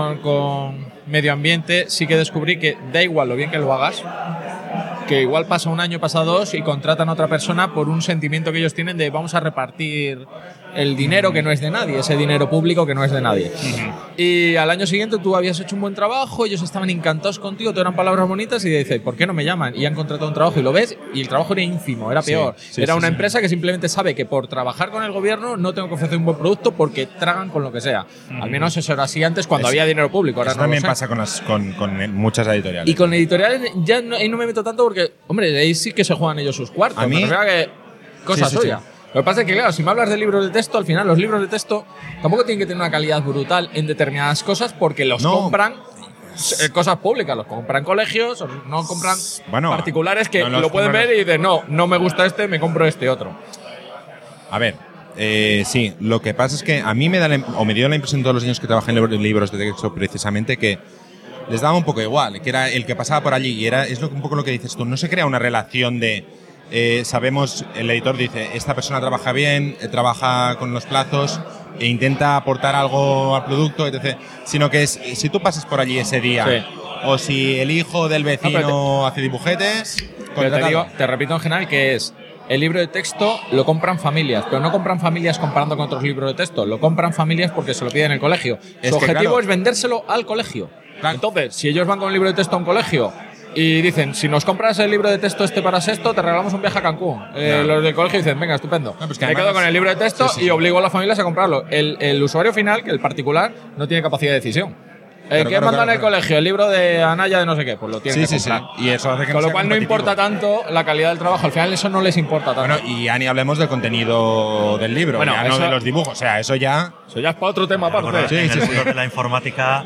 S5: medio ambiente sí que descubrí que da igual lo bien que lo hagas, que igual pasa un año, pasa dos y contratan a otra persona por un sentimiento que ellos tienen de vamos a repartir el dinero que no es de nadie, ese dinero público que no es de nadie. Y al año siguiente tú habías hecho un buen trabajo, ellos estaban encantados contigo, te eran palabras bonitas y dices, ¿por qué no me llaman? Y han contratado un trabajo y lo ves y el trabajo era ínfimo, era peor. Era una empresa que simplemente sabe que por trabajar con el gobierno no tengo que ofrecer un buen producto porque tragan con lo que sea. Al menos eso era así antes cuando había dinero público. Ahora
S4: eso también pasa con muchas editoriales.
S5: Y con editoriales ya ahí no me meto tanto porque, hombre, ahí sí que se juegan ellos sus cuartos.
S4: A mí,
S5: que cosa suya. Lo que pasa es que, claro, si me hablas de libros de texto, al final los libros de texto tampoco tienen que tener una calidad brutal en determinadas cosas porque los compran cosas públicas, los compran colegios, o no compran particulares que lo pueden ver y dicen, no me gusta este, me compro este otro.
S4: A ver, sí, lo que pasa es que a mí me dio la impresión todos los años que trabajé en libros de texto precisamente que les daba un poco igual, que era el que pasaba por allí y es un poco lo que dices tú, no se crea una relación de... sabemos, el editor dice, esta persona trabaja bien, trabaja con los plazos e intenta aportar algo al producto, etc. Sino que si tú pasas por allí ese día o si el hijo del vecino hace dibujetes...
S5: Te repito en general que es... El libro de texto lo compran familias, pero no compran familias comparando con otros libros de texto, lo compran familias porque se lo piden en el colegio. Su objetivo es vendérselo al colegio. Claro. Entonces, si ellos van con el libro de texto a un colegio y dicen, si nos compras el libro de texto para sexto, te regalamos un viaje a Cancún. Los del colegio dicen, venga, estupendo. Pues me quedo con el libro de texto y obligo a las familias a comprarlo. El usuario final, que el particular, no tiene capacidad de decisión. ¿Qué mandan en el colegio? El libro de Anaya de no sé qué, pues lo tiene que comprar.
S4: Y eso hace que
S5: con lo cual no importa tanto la calidad del trabajo. Al final eso no les importa tanto.
S4: Bueno, y Ani, hablemos del contenido del libro, ya no de los dibujos. O sea, eso ya
S5: es para otro tema aparte.
S2: En el mundo de la informática,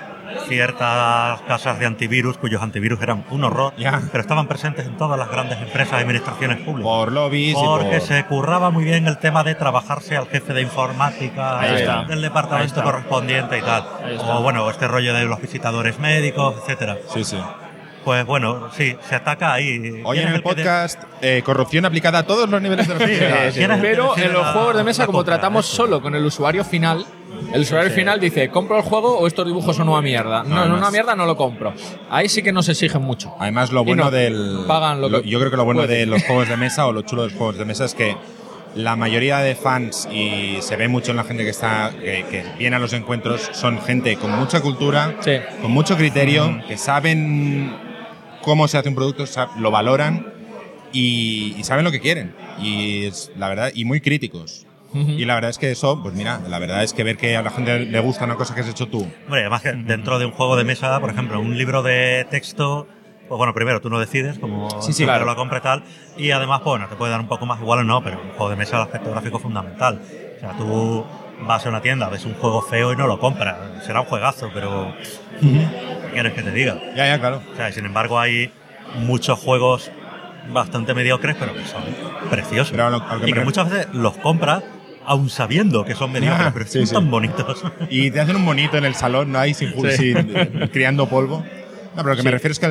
S2: ciertas casas de antivirus, cuyos antivirus eran un horror, pero estaban presentes en todas las grandes empresas y administraciones públicas.
S4: Por lobbies
S2: porque se curraba muy bien el tema de trabajarse al jefe de informática del departamento correspondiente y tal. O bueno, este rollo de los visitadores médicos, etcétera.
S4: Sí.
S2: Pues bueno, sí, se ataca ahí.
S4: Hoy en el podcast, corrupción aplicada a todos los niveles de la sociedad.
S5: Pero en los juegos de mesa, como tratamos solo con el usuario final, el usuario final dice, ¿compro el juego o estos dibujos son una mierda? No, una mierda, no lo compro. Ahí sí que nos exigen mucho.
S4: Además, lo bueno
S5: pagan
S4: yo creo que lo bueno de los juegos de mesa o lo chulo de los juegos de mesa es que la mayoría de fans, y se ve mucho en la gente que viene a los encuentros, son gente con mucha cultura, con mucho criterio, que saben cómo se hace un producto, lo valoran y saben lo que quieren. Y la verdad, y muy críticos. Y la verdad es que eso, pues mira, la verdad es que ver que a la gente le gusta una cosa que has hecho tú.
S2: Hombre, además que dentro de un juego de mesa, por ejemplo, un libro de texto, pues bueno, primero tú no decides como
S4: claro,
S2: lo compra y tal, y además, pues bueno, te puede dar un poco más igual o no, pero un juego de mesa el aspecto gráfico es fundamental. O sea, tú vas a una tienda, ves un juego feo y no lo compras. Será un juegazo, pero ¿qué quieres que te diga?
S4: Ya, claro.
S2: O sea, sin embargo, hay muchos juegos bastante mediocres, pero que son preciosos.
S4: Pero
S2: y que muchas veces los compras aún sabiendo que son mediocres, pero son tan bonitos.
S4: Y te hacen un bonito en el salón, ¿no? Ahí sin criando polvo. No, pero lo que me refiero es que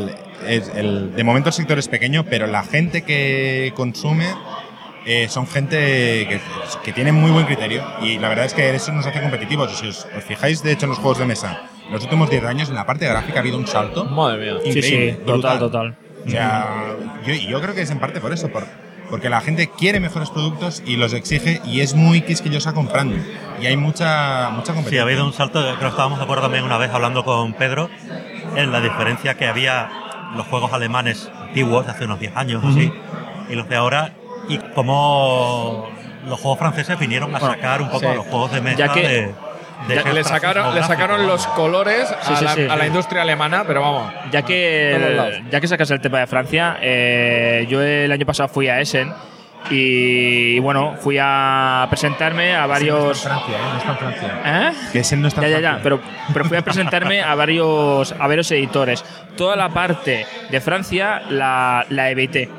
S4: de momento el sector es pequeño, pero la gente que consume son gente que tiene muy buen criterio, y la verdad es que eso nos hace competitivos. Si os fijáis, de hecho, en los juegos de mesa, en los últimos 10 años, en la parte gráfica ha habido un salto.
S5: Madre mía.
S4: Increíble,
S3: total.
S4: O sea, yo creo que es en parte por eso, porque la gente quiere mejores productos y los exige, y es muy quisquillosa comprando. Y hay mucha competencia.
S2: Sí, ha habido un salto, creo que estábamos de acuerdo también una vez hablando con Pedro, en la diferencia que había los juegos alemanes antiguos, de hace unos 10 años o así, y los de ahora, y cómo los juegos franceses vinieron a sacar un poco los juegos de mesa
S5: ya que le sacaron los colores a la industria alemana, pero vamos.
S3: Ya que sacas el tema de Francia, yo el año pasado fui a Essen y bueno, fui a presentarme a varios.
S4: No está en Francia.
S3: Que
S4: Essen no está en Francia.
S3: Pero fui a presentarme a varios editores. Toda la parte de Francia la evité.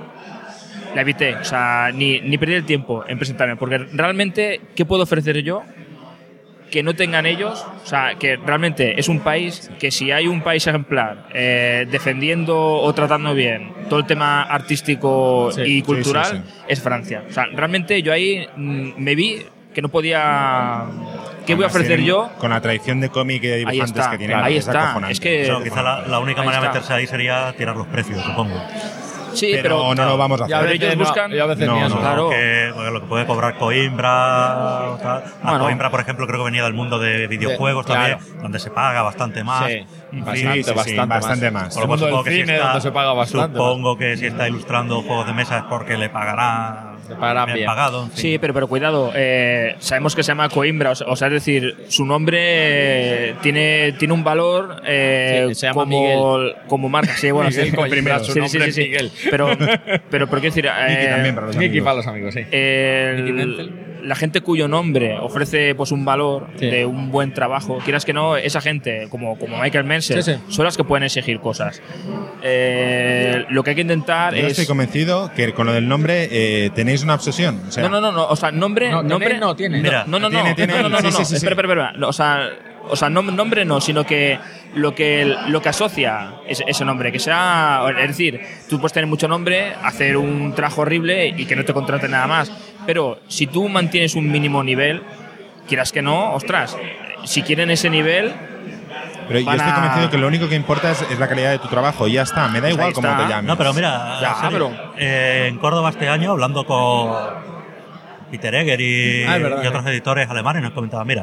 S3: O sea, ni perdí el tiempo en presentarme, porque realmente, ¿qué puedo ofrecer yo que no tengan ellos? O sea, que realmente es un país que, si hay un país ejemplar defendiendo o tratando bien todo el tema artístico y cultural, es Francia. O sea, realmente yo ahí me vi que no podía. ¿Qué voy a ofrecer yo?
S4: Con la tradición de cómic y de dibujantes que tienen.
S3: Ahí está. Es que
S2: quizá la única manera de meterse ahí sería tirar los precios, supongo.
S3: Sí, pero
S4: no lo vamos a hacer.
S3: Pero ellos buscan.
S5: Y a veces
S3: claro.
S2: Porque lo que puede cobrar Coimbra. O tal. Coimbra, por ejemplo, creo que venía del mundo de videojuegos también, donde se paga bastante más.
S4: Bastante más.
S5: El mundo del cine, donde se paga bastante.
S2: Supongo que si está ilustrando juegos de mesa es porque le pagarán bien pagado. En fin.
S3: Sí, pero cuidado. Sabemos que se llama Coimbra, o sea, es decir, su nombre tiene un valor
S5: se llama Miguel.
S3: Como marca. Sí, bueno,
S5: Miguel Coimbra, su nombre es
S3: Miguel. Pero quiero decir,
S4: Miki
S5: para los amigos, sí.
S3: La gente cuyo nombre ofrece pues un valor de un buen trabajo, quieras que no, esa gente como Michael Menzel son las que pueden exigir cosas. Lo que hay que intentar
S4: Yo estoy convencido que con lo del nombre tenéis una obsesión. O sea,
S3: no, o sea, nombre
S5: no tiene.
S3: Mira, no. Espera. O sea, nombre no, sino que lo que asocia ese nombre, que sea, es decir, tú puedes tener mucho nombre, hacer un trabajo horrible y que no te contraten nada más, pero si tú mantienes un mínimo nivel, quieras que no, ostras, si quieren ese nivel.
S4: Pero yo estoy convencido que lo único que importa es la calidad de tu trabajo, y ya está, me da igual cómo te llames.
S2: No, pero mira, en Córdoba este año, hablando con Peter Egger y otros editores alemanes, nos comentaban, mira,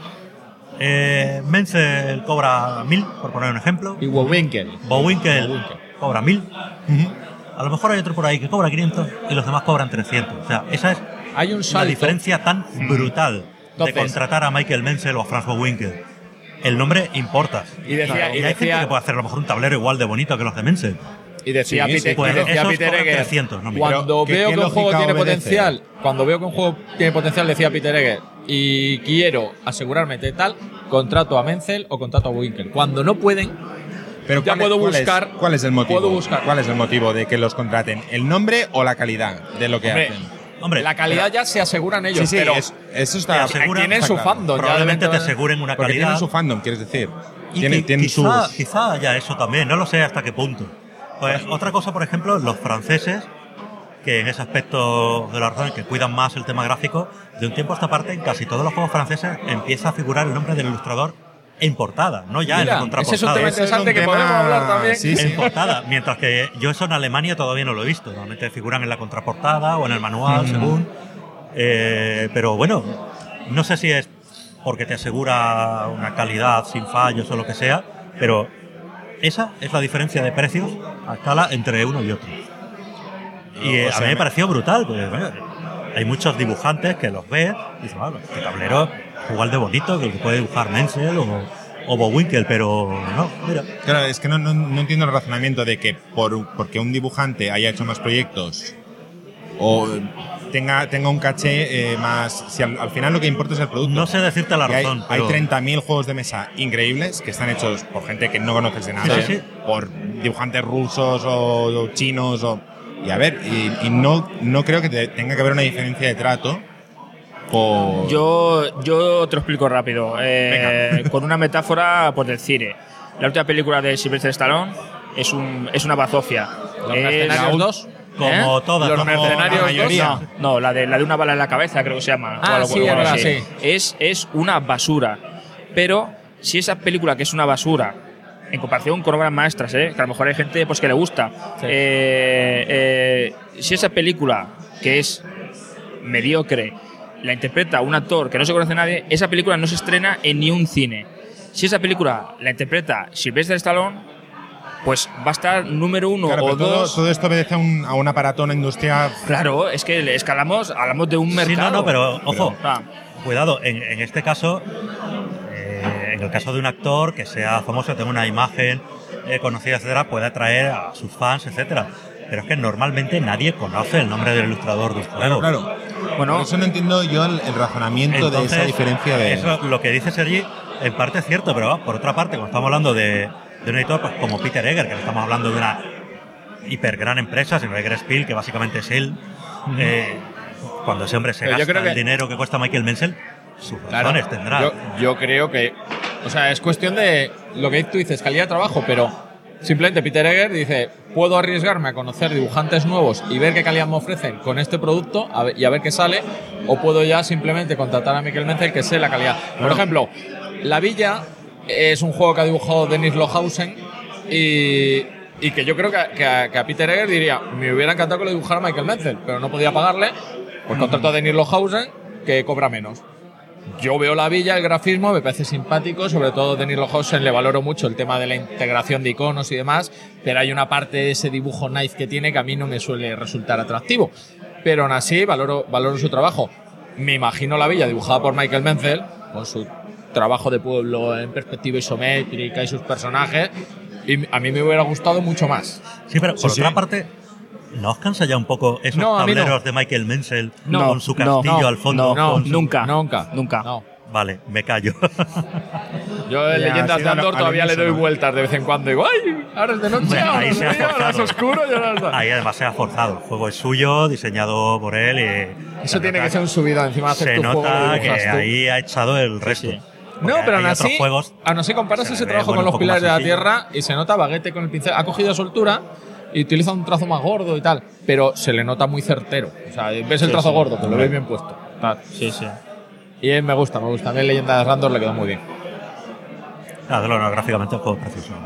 S2: Menzel cobra 1.000, por poner un ejemplo.
S5: Y Bowinkel
S2: cobra 1.000. A lo mejor hay otro por ahí que cobra 500 y los demás cobran 300. O sea, esa es la diferencia tan brutal de contratar a Michael Menzel o a Franz Bowinkel. El nombre importa. Y hay gente que puede hacer a lo mejor un tablero igual de bonito que los de Menzel.
S5: Y decía Peter Egger,
S2: 300, no,
S5: cuando veo que un juego tiene potencial, decía Peter Egger, y quiero asegurarme de tal, contrato a Menzel o contrato a Bowinkel. Cuando no pueden,
S4: pero
S5: ya puedo buscar.
S4: ¿Cuál es el motivo?
S5: Puedo buscar.
S4: ¿Cuál es el motivo de que los contraten? ¿El nombre o la calidad de lo que hacen?
S2: Hombre,
S5: la calidad ya se aseguran ellos, pero
S4: eso está.
S5: Tienen su fandom.
S2: Probablemente te aseguren una calidad.
S4: Tienen su fandom, quieres decir.
S2: Quizá haya eso también, no lo sé hasta qué punto. Pues otra cosa, por ejemplo, los franceses, que en ese aspecto de la razón, que cuidan más el tema gráfico, de un tiempo a esta parte, en casi todos los juegos franceses empieza a figurar el nombre del ilustrador en portada, no ya en la contraportada.
S5: Ese es un tema interesante que podemos hablar también.
S2: En portada, mientras que yo eso en Alemania todavía no lo he visto. Normalmente figuran en la contraportada o en el manual, según. Pero bueno, no sé si es porque te asegura una calidad sin fallos o lo que sea, pero esa es la diferencia de precios a escala entre uno y otro. Y a mí me pareció brutal, porque bueno, hay muchos dibujantes que los ves y dicen, bueno, este tablero es igual de bonito que el que puede dibujar Menzel o Bowinkel, pero no, mira.
S4: Claro, es que no entiendo el razonamiento de que porque un dibujante haya hecho más proyectos o tenga un caché más... Si al final lo que importa es el producto.
S2: No sé decirte la razón.
S4: Hay 30.000 juegos de mesa increíbles que están hechos por gente que no conoces de nada,
S2: sí.
S4: por dibujantes rusos o chinos y a ver, y no creo que tenga que haber una diferencia de trato.
S3: Yo te lo explico rápido. Con una metáfora pues, del cine. La última película de Sylvester Stallone es una bazofia.
S5: ¿Los Mercenarios 2?
S2: Como todas.
S5: ¿Los Mercenarios 2?
S3: No, la de una bala en la cabeza, creo que se llama.
S5: Sí.
S3: Es una basura. Pero si esa película que es una basura, en comparación con obras maestras, que a lo mejor hay gente pues, que le gusta, si esa película, que es mediocre, la interpreta un actor que no se conoce a nadie, esa película no se estrena en ni un cine. Si esa película la interpreta Sylvester Stallone, pues va a estar número 1 o 2.
S4: Todo esto obedece a un aparato, una industria.
S3: Claro, es que hablamos de un mercado.
S2: Sí, no, pero ojo, cuidado, en este caso, en el caso de un actor que sea famoso, que tenga una imagen conocida, etcétera, puede atraer a sus fans, etcétera. Pero es que normalmente nadie conoce el nombre del ilustrador de un juego.
S4: Claro. Bueno, por eso no entiendo yo el razonamiento de esa diferencia de.
S2: Eso, lo que dice Sergi, en parte es cierto, pero por otra parte, cuando estamos hablando de un editor pues, como Peter Egger, que no estamos hablando de una hiper gran empresa, sino de Egger Spiel, que básicamente es él, cuando ese hombre se gasta el dinero que cuesta Michael Menzel, sus razones tendrá.
S5: Yo creo que, o sea, es cuestión de lo que tú dices, calidad de trabajo, pero simplemente Peter Egger dice, puedo arriesgarme a conocer dibujantes nuevos y ver qué calidad me ofrecen con este producto y a ver qué sale, o puedo ya simplemente contratar a Michael Menzel que sé la calidad. Por ejemplo, La Villa es un juego que ha dibujado Dennis Lohausen y que yo creo que a Peter Egger diría, me hubiera encantado que lo dibujara Michael Menzel, pero no podía pagarle, pues contrato a Dennis Lohausen que cobra menos. Yo veo La Villa, el grafismo, me parece simpático, sobre todo Dennis Lohausen le valoro mucho el tema de la integración de iconos y demás, pero hay una parte de ese dibujo nice que tiene que a mí no me suele resultar atractivo. Pero aún así valoro su trabajo. Me imagino La Villa dibujada por Michael Menzel, con su trabajo de pueblo en perspectiva isométrica y sus personajes, y a mí me hubiera gustado mucho más.
S2: Sí, pero por otra parte, ¿no os cansa ya un poco esos tableros de Michael Menzel con su castillo al fondo?
S3: Nunca.
S2: Vale, me callo.
S5: Yo en Leyendas de Andor todavía le doy vueltas de vez en cuando y digo, ¡ay! Ahora es de noche,
S2: ahí se ha forzado.
S5: Ahora es oscuro y ahora está.
S2: Ahí además se ha forzado. El juego es suyo, diseñado por él.
S5: Eso tiene que ser un subido encima de hacer tu juego.
S2: Se nota que ahí ha echado el resto.
S5: Sí. No, pero aún así comparas ese trabajo con los pilares de la tierra y se nota baguete con el pincel. Ha cogido soltura y utiliza un trazo más gordo y tal, pero se le nota muy certero. O sea, ves el trazo gordo, te lo ves bien puesto.
S3: Sí.
S5: Y me gusta. A mí en Leyendas de Andor le quedó muy bien.
S2: Claro, gráficamente el juego es precioso.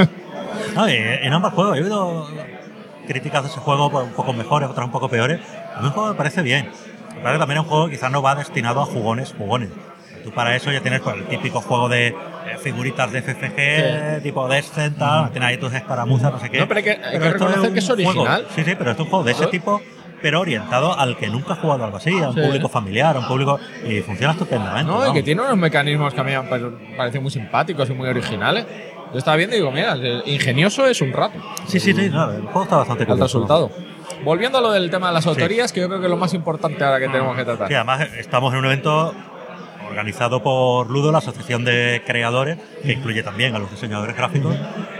S2: En ambos juegos he oído críticas de ese juego un poco mejores, otras un poco peores. A mí el juego me parece bien. Me parece que también es un juego que quizás no va destinado a jugones. Tú para eso ya tienes pues, el típico juego de figuritas de FFG, tipo Descent, tienes ahí tus escaramuzas, no sé qué.
S5: No, pero hay que reconocer que es original.
S2: Sí, pero esto es un juego de ese tipo, pero orientado al que nunca ha jugado algo así, a un público familiar, a un público... Y funciona estupendamente.
S5: No, y que tiene unos mecanismos que a mí me parecen muy simpáticos y muy originales. Yo estaba viendo y digo, mira, ingenioso es un rato.
S2: Sí, el juego está bastante curioso.
S5: El resultado. Volviendo a lo del tema de las autorías, que yo creo que es lo más importante ahora que tenemos que tratar.
S2: Sí, además estamos en un evento organizado por Ludo, la asociación de creadores, que incluye también a los diseñadores gráficos.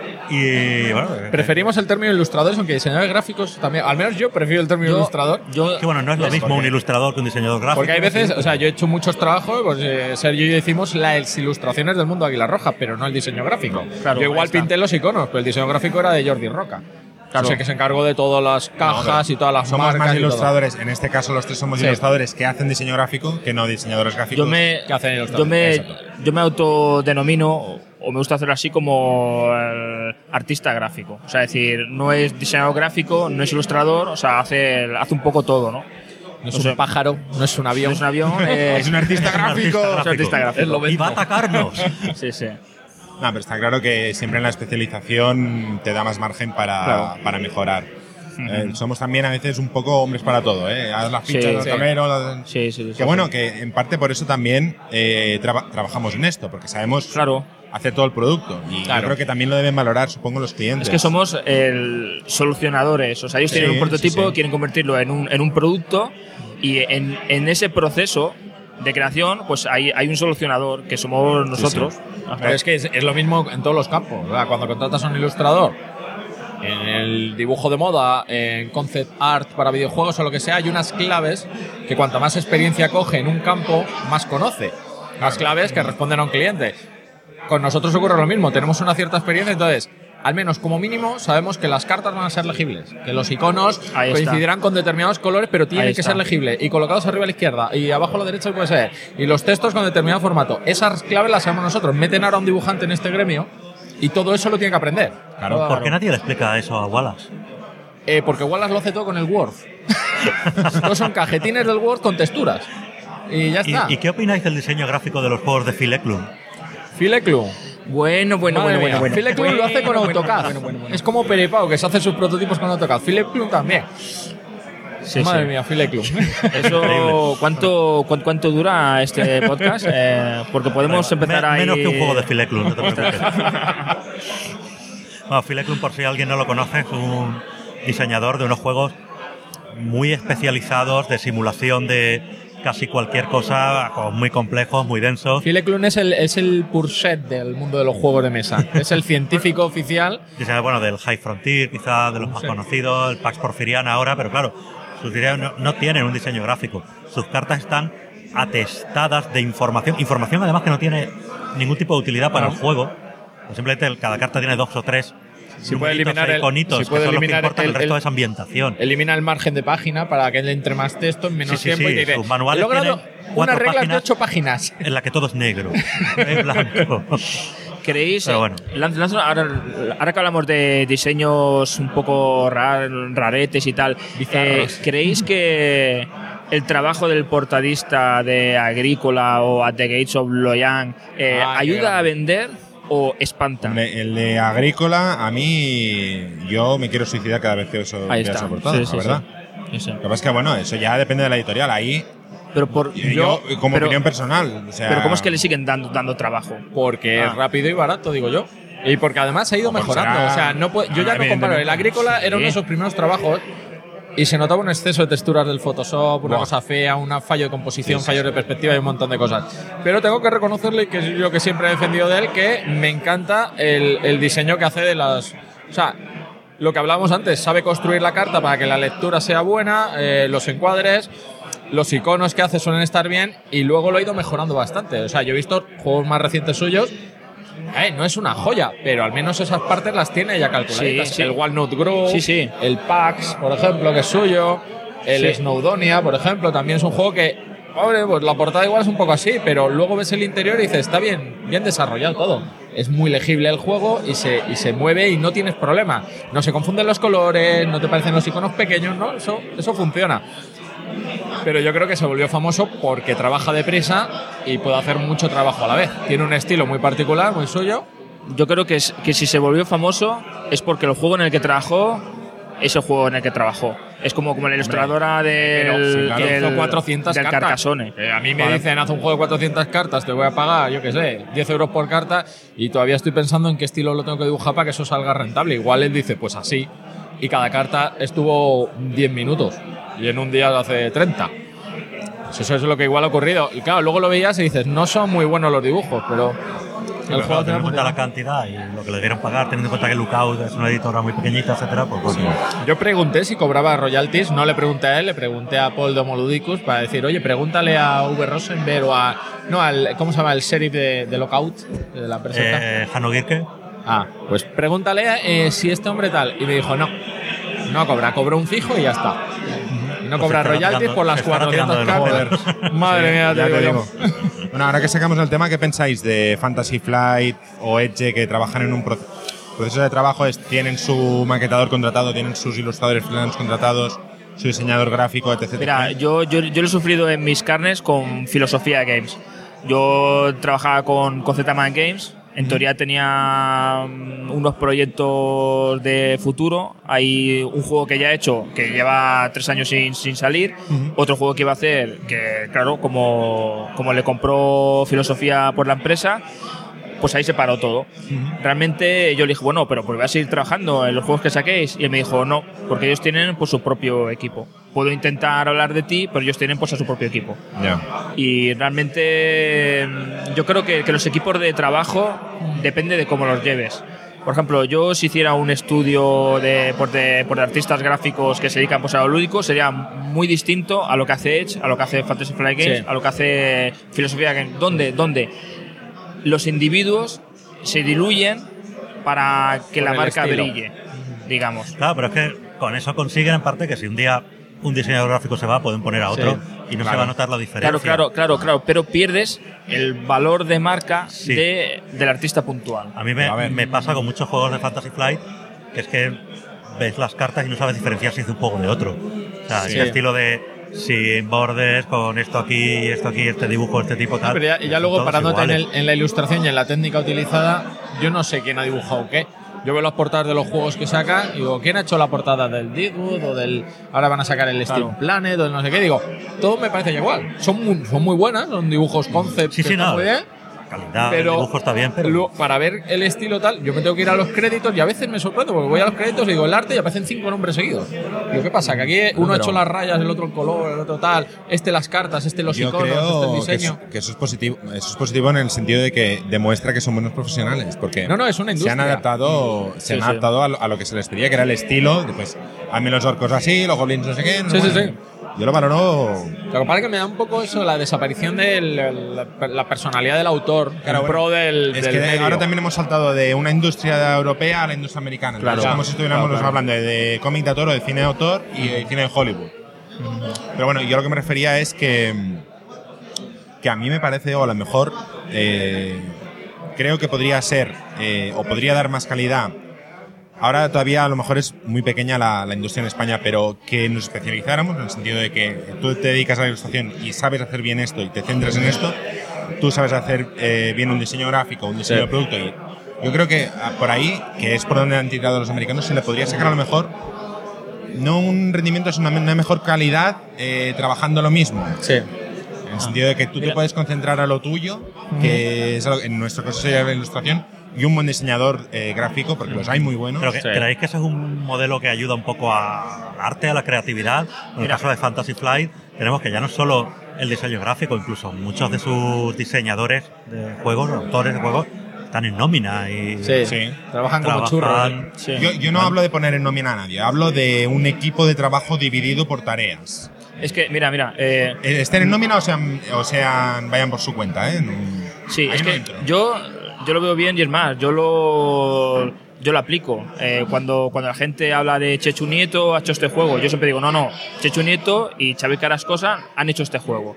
S2: Y bueno,
S5: preferimos el término ilustradores, aunque diseñadores gráficos también. Al menos yo prefiero el término ilustrador.
S2: Que bueno, no es lo mismo un ilustrador que un diseñador gráfico.
S5: Porque hay veces, o sea, yo he hecho muchos trabajos, pues Sergio y yo hicimos las ilustraciones del mundo Águila Roja, pero no el diseño gráfico. Claro, yo igual pinté los iconos, pero el diseño gráfico era de Jordi Roca. Claro, sé que se encargó de todas las cajas y todas las
S4: somos
S5: marcas.
S4: Más ilustradores, en este caso los tres somos ilustradores que hacen diseño gráfico que no diseñadores gráficos que hacen ilustradores.
S3: Yo me autodenomino, o me gusta hacerlo así, como artista gráfico. O sea, es decir, no es diseñador gráfico, no es ilustrador, o sea, hace un poco todo, ¿no?
S5: No es un pájaro, no es un avión.
S3: No es un avión,
S4: es un artista gráfico.
S3: Es un artista gráfico.
S2: Y va a atacarnos.
S3: Sí.
S4: No, pero está claro que siempre en la especialización te da más margen para mejorar. Somos también a veces un poco hombres para todo, Haz las fichas, los tableros.
S3: Sí.
S4: Que bueno, que en parte por eso también trabajamos en esto, porque sabemos hacer todo el producto. Y yo creo que también lo deben valorar, supongo, los clientes.
S3: Es que somos solucionadores. O sea, ellos tienen un prototipo, quieren convertirlo en un producto, y en ese proceso de creación, pues hay un solucionador que somos nosotros.
S5: Pero es que es lo mismo en todos los campos, ¿verdad? Cuando contratas a un ilustrador, en el dibujo de moda, en concept art para videojuegos o lo que sea, hay unas claves que cuanta más experiencia coge en un campo, más conoce. Las claves que responden a un cliente. Con nosotros ocurre lo mismo, tenemos una cierta experiencia, entonces, al menos como mínimo, sabemos que las cartas van a ser legibles, que los iconos coincidirán con determinados colores, pero tienen que ser legibles, y colocados arriba a la izquierda y abajo a la derecha puede ser, y los textos con determinado formato. Esas claves las sabemos nosotros. Meten ahora a un dibujante en este gremio y todo eso lo tiene que aprender.
S2: Claro. ¿Por qué nadie le explica eso a Wallace?
S5: Porque Wallace lo hace todo con el Word. Todos son cajetines del Word con texturas. Y ya está.
S2: ¿Y qué opináis del diseño gráfico de los juegos de Phil Eklund?
S5: Phil Eklund.
S3: Bueno.
S5: Phil Eklund lo hace con AutoCAD. Es como Perepao, que se hace sus prototipos con AutoCAD. Phil Eklund también. Madre mía, Phil Eklund.
S3: Eso, ¿cuánto dura este podcast? Porque podemos empezar ahí.
S2: Menos que un juego de Phil Eklund, no te preocupes. Bueno, Phil Eklund, por si alguien no lo conoce, es un diseñador de unos juegos muy especializados de simulación de casi cualquier cosa, muy complejos, muy densos.
S5: Phil Eklund es el Purset del mundo de los juegos de mesa. Es el científico oficial.
S2: Bueno, del High Frontier, quizás de los más conocidos, el Pax Porfiriana ahora, pero claro, sus diseños no tienen un diseño gráfico. Sus cartas están atestadas de información además que no tiene ningún tipo de utilidad para el juego. Simplemente cada carta tiene 2 o 3
S5: si puede eliminar
S2: iconitos, que son los que importan, el resto es ambientación.
S5: Elimina el margen de página para que le entre más texto en menos tiempo. Y te
S2: sus manuales
S5: he logrado unas reglas de 8 páginas.
S2: En la que todo es negro, es blanco.
S3: ¿Creéis? Ahora que hablamos de diseños un poco raretes y tal, ¿creéis que el trabajo del portadista de Agrícola o At the Gates of Loyang ayuda a vender o espanta?
S4: El de Agrícola, a mí, yo me quiero suicidar cada vez que eso vea esa portada, la verdad. Lo que pasa es que, bueno, eso ya depende de la editorial. Ahí,
S3: pero
S4: como opinión personal. O sea,
S3: pero ¿cómo es que le siguen dando trabajo?
S5: Porque es rápido y barato, digo yo. Y porque además ha ido mejorando. O sea, yo ya no comparo. El Agrícola era uno de esos primeros trabajos y se notaba un exceso de texturas del Photoshop, una cosa fea, un fallo de composición, fallos de perspectiva y un montón de cosas. Pero tengo que reconocerle, que es lo que siempre he defendido de él, que me encanta el diseño que hace de las... O sea, lo que hablábamos antes, sabe construir la carta para que la lectura sea buena, los encuadres, los iconos que hace suelen estar bien, y luego lo ha ido mejorando bastante. O sea, yo he visto juegos más recientes suyos. No es una joya, pero al menos esas partes las tiene ya calculaditas.
S3: Sí.
S5: El Walnut Grove, el Pax, por ejemplo, que es suyo, el Snowdonia, por ejemplo, también es un juego que, hombre, pues la portada igual es un poco así, pero luego ves el interior y dices, está bien desarrollado todo. Es muy legible el juego y se mueve y no tienes problema. No se confunden los colores, no te parecen los iconos pequeños, ¿no? Eso funciona. Pero yo creo que se volvió famoso porque trabaja deprisa y puede hacer mucho trabajo a la vez. Tiene un estilo muy particular, muy suyo.
S3: Yo creo que si se volvió famoso es porque el juego en el que trabajó es el juego en el que trabajó. Es como la ilustradora del
S5: 400
S3: del
S5: cartas.
S3: Carcassonne.
S5: A mí me dicen, haz un juego de 400 cartas, te voy a pagar, yo qué sé, 10 euros por carta, y todavía estoy pensando en qué estilo lo tengo que dibujar para que eso salga rentable. Igual él dice, pues así. Y cada carta estuvo 10 minutos. Y en un día hace 30. Pues eso es lo que igual ha ocurrido. Y claro, luego lo veías y dices, no son muy buenos los dibujos, pero
S2: el juego teniendo en cuenta la cantidad y lo que le dieron pagar, teniendo en cuenta que Lookout es una editora muy pequeñita, etcétera, pues
S5: Yo pregunté si cobraba royalties, no le pregunté a él, le pregunté a Paul de Homoludicus para decir, oye, pregúntale a Uwe Rosenberg o a... No, ¿cómo se llama? El sheriff de Lookout, de la empresa.
S2: Hanno Girke.
S5: Pues pregúntale si este hombre tal. Y me dijo, no cobra, cobró un fijo y ya está. No cobra royalties por las 400 cartas. Madre mía, te digo.
S4: Bueno, ahora que sacamos el tema, ¿qué pensáis de Fantasy Flight o Edge, que trabajan en un proceso de trabajo? Tienen su maquetador contratado, tienen sus ilustradores freelance contratados. su diseñador gráfico, etc.
S3: Mira, yo lo he sufrido en mis carnes con Filosofía Games. Yo trabajaba con Z-Man Games. En teoría tenía unos proyectos de futuro. Hay un juego que ya he hecho, que lleva 3 años sin salir. Otro juego que iba a hacer, que claro, como le compró Filosofía por la empresa, pues ahí se paró todo. Realmente yo le dije, bueno, pero pues voy a seguir trabajando en los juegos que saquéis. Y él me dijo, no, porque ellos tienen pues su propio equipo. Puedo intentar hablar de ti, pero ellos tienen pues a su propio equipo. Y realmente yo creo que los equipos de trabajo depende de cómo los lleves. Por ejemplo, yo si hiciera un estudio de artistas gráficos que se dedican pues, a lo lúdico, sería muy distinto a lo que hace Edge, a lo que hace Fantasy Flight Games, a lo que hace Filosofía Games. ¿Dónde? Los individuos se diluyen para que la marca brille, digamos.
S2: Claro, pero es que con eso consiguen en parte que si un día un diseñador gráfico se va, pueden poner a otro y no se va a notar la diferencia.
S3: Claro, pero pierdes el valor de marca del artista puntual.
S2: A mí me pasa con muchos juegos de Fantasy Flight, que es que ves las cartas y no sabes diferenciar si es un juego de otro. O sea, el estilo de sin bordes, con esto aquí, este dibujo, este tipo tal.
S5: Pero ya luego parándote en la ilustración y en la técnica utilizada, yo no sé quién ha dibujado qué. Yo veo las portadas de los juegos que sacan y digo, ¿quién ha hecho la portada del Deadwood o del... Ahora van a sacar el Steel Planet o el no sé qué? Digo, todo me parece igual. Son muy buenas, son dibujos concept que están muy bien.
S2: Calidad, pero el dibujo está bien, pero
S5: para ver el estilo tal, yo me tengo que ir a los créditos y a veces me sorprendo porque voy a los créditos y digo el arte y aparecen 5 nombres seguidos. Digo, ¿qué pasa? Que aquí uno ha hecho las rayas, el otro el color, el otro tal, las cartas, los iconos, el diseño.
S4: Que eso es positivo. Eso es positivo en el sentido de que demuestra que son buenos profesionales, porque
S5: no, es una industria.
S4: Se han adaptado a lo que se les pedía, que era el estilo, pues hazme los orcos así, los goblins no sé qué.
S5: Sí.
S4: Yo lo valoro.
S5: Lo que pasa es que me da un poco eso, la desaparición de la personalidad del autor en pro del
S4: es que
S5: medio.
S4: Ahora también hemos saltado de una industria europea a la industria americana. Claro, como si estuviéramos hablando de cómic de autor o de cine de autor y de cine de Hollywood. Pero bueno, yo lo que me refería es que a mí me parece, o a lo mejor creo que podría ser o podría dar más calidad. Ahora todavía a lo mejor es muy pequeña la industria en España, pero que nos especializáramos en el sentido de que tú te dedicas a la ilustración y sabes hacer bien esto y te centras en esto, tú sabes hacer bien un diseño gráfico, un diseño de producto. Y yo creo que por ahí, que es por donde han tirado los americanos, se le podría sacar a lo mejor no un rendimiento, sino una mejor calidad trabajando lo mismo.
S5: Sí.
S4: En el sentido de que tú te puedes concentrar a lo tuyo, que es algo, en nuestro caso sería la ilustración, y un buen diseñador gráfico, porque los hay muy buenos.
S2: ¿Pero creéis que ese es un modelo que ayuda un poco al arte, a la creatividad? En el caso de Fantasy Flight, tenemos que ya no es solo el diseño gráfico, incluso muchos de sus diseñadores de juegos, autores de juegos, están en nómina y
S5: trabajan como churros.
S4: Sí. Yo no hablo de poner en nómina a nadie, hablo de un equipo de trabajo dividido por tareas.
S3: Es que, mira.
S4: Estén en nómina o sean vayan por su cuenta,
S3: Sí, es que yo lo veo bien y es más, yo lo aplico. Cuando la gente habla de Chechu Nieto ha hecho este juego, yo siempre digo, no, Chechu Nieto y Xavi Carrascosa han hecho este juego.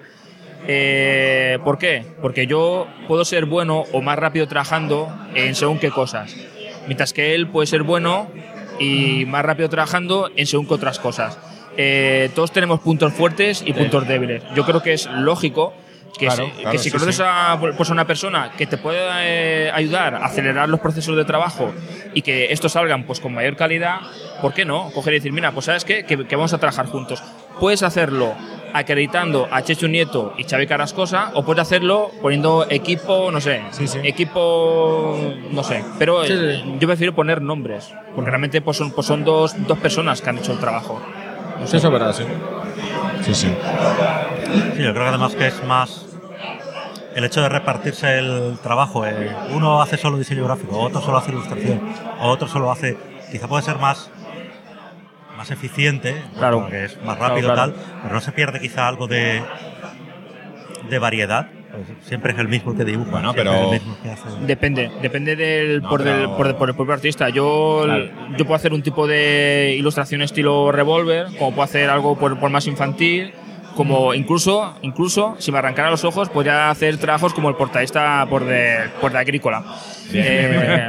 S3: ¿Por qué? Porque yo puedo ser bueno o más rápido trabajando en según qué cosas, mientras que él puede ser bueno y más rápido trabajando en según qué otras cosas. Todos tenemos puntos fuertes y puntos débiles. Yo creo que es lógico que si conoces a una persona que te puede ayudar a acelerar los procesos de trabajo y que estos salgan pues con mayor calidad, ¿por qué no? Coger y decir, mira, pues ¿sabes qué? Que vamos a trabajar juntos. Puedes hacerlo acreditando a Chechu Nieto y Xavi Carrascosa, o puedes hacerlo poniendo equipo, no sé, pero yo prefiero poner nombres, porque realmente pues son dos personas que han hecho el trabajo.
S5: No sé, eso es verdad, sí.
S2: Sí, yo creo que además que es más el hecho de repartirse el trabajo. Uno hace solo diseño gráfico, otro solo hace ilustración, otro solo hace... Quizá puede ser más eficiente, porque es más rápido tal, pero no se pierde quizá algo de variedad. Siempre es el mismo el que dibuja,
S4: bueno, pero
S2: el mismo que hace.
S3: Depende por el propio artista. Yo puedo hacer un tipo de ilustración estilo Revolver, como puedo hacer algo por más infantil, como incluso si me arrancara los ojos podría hacer trabajos como el portadista por de Agrícola.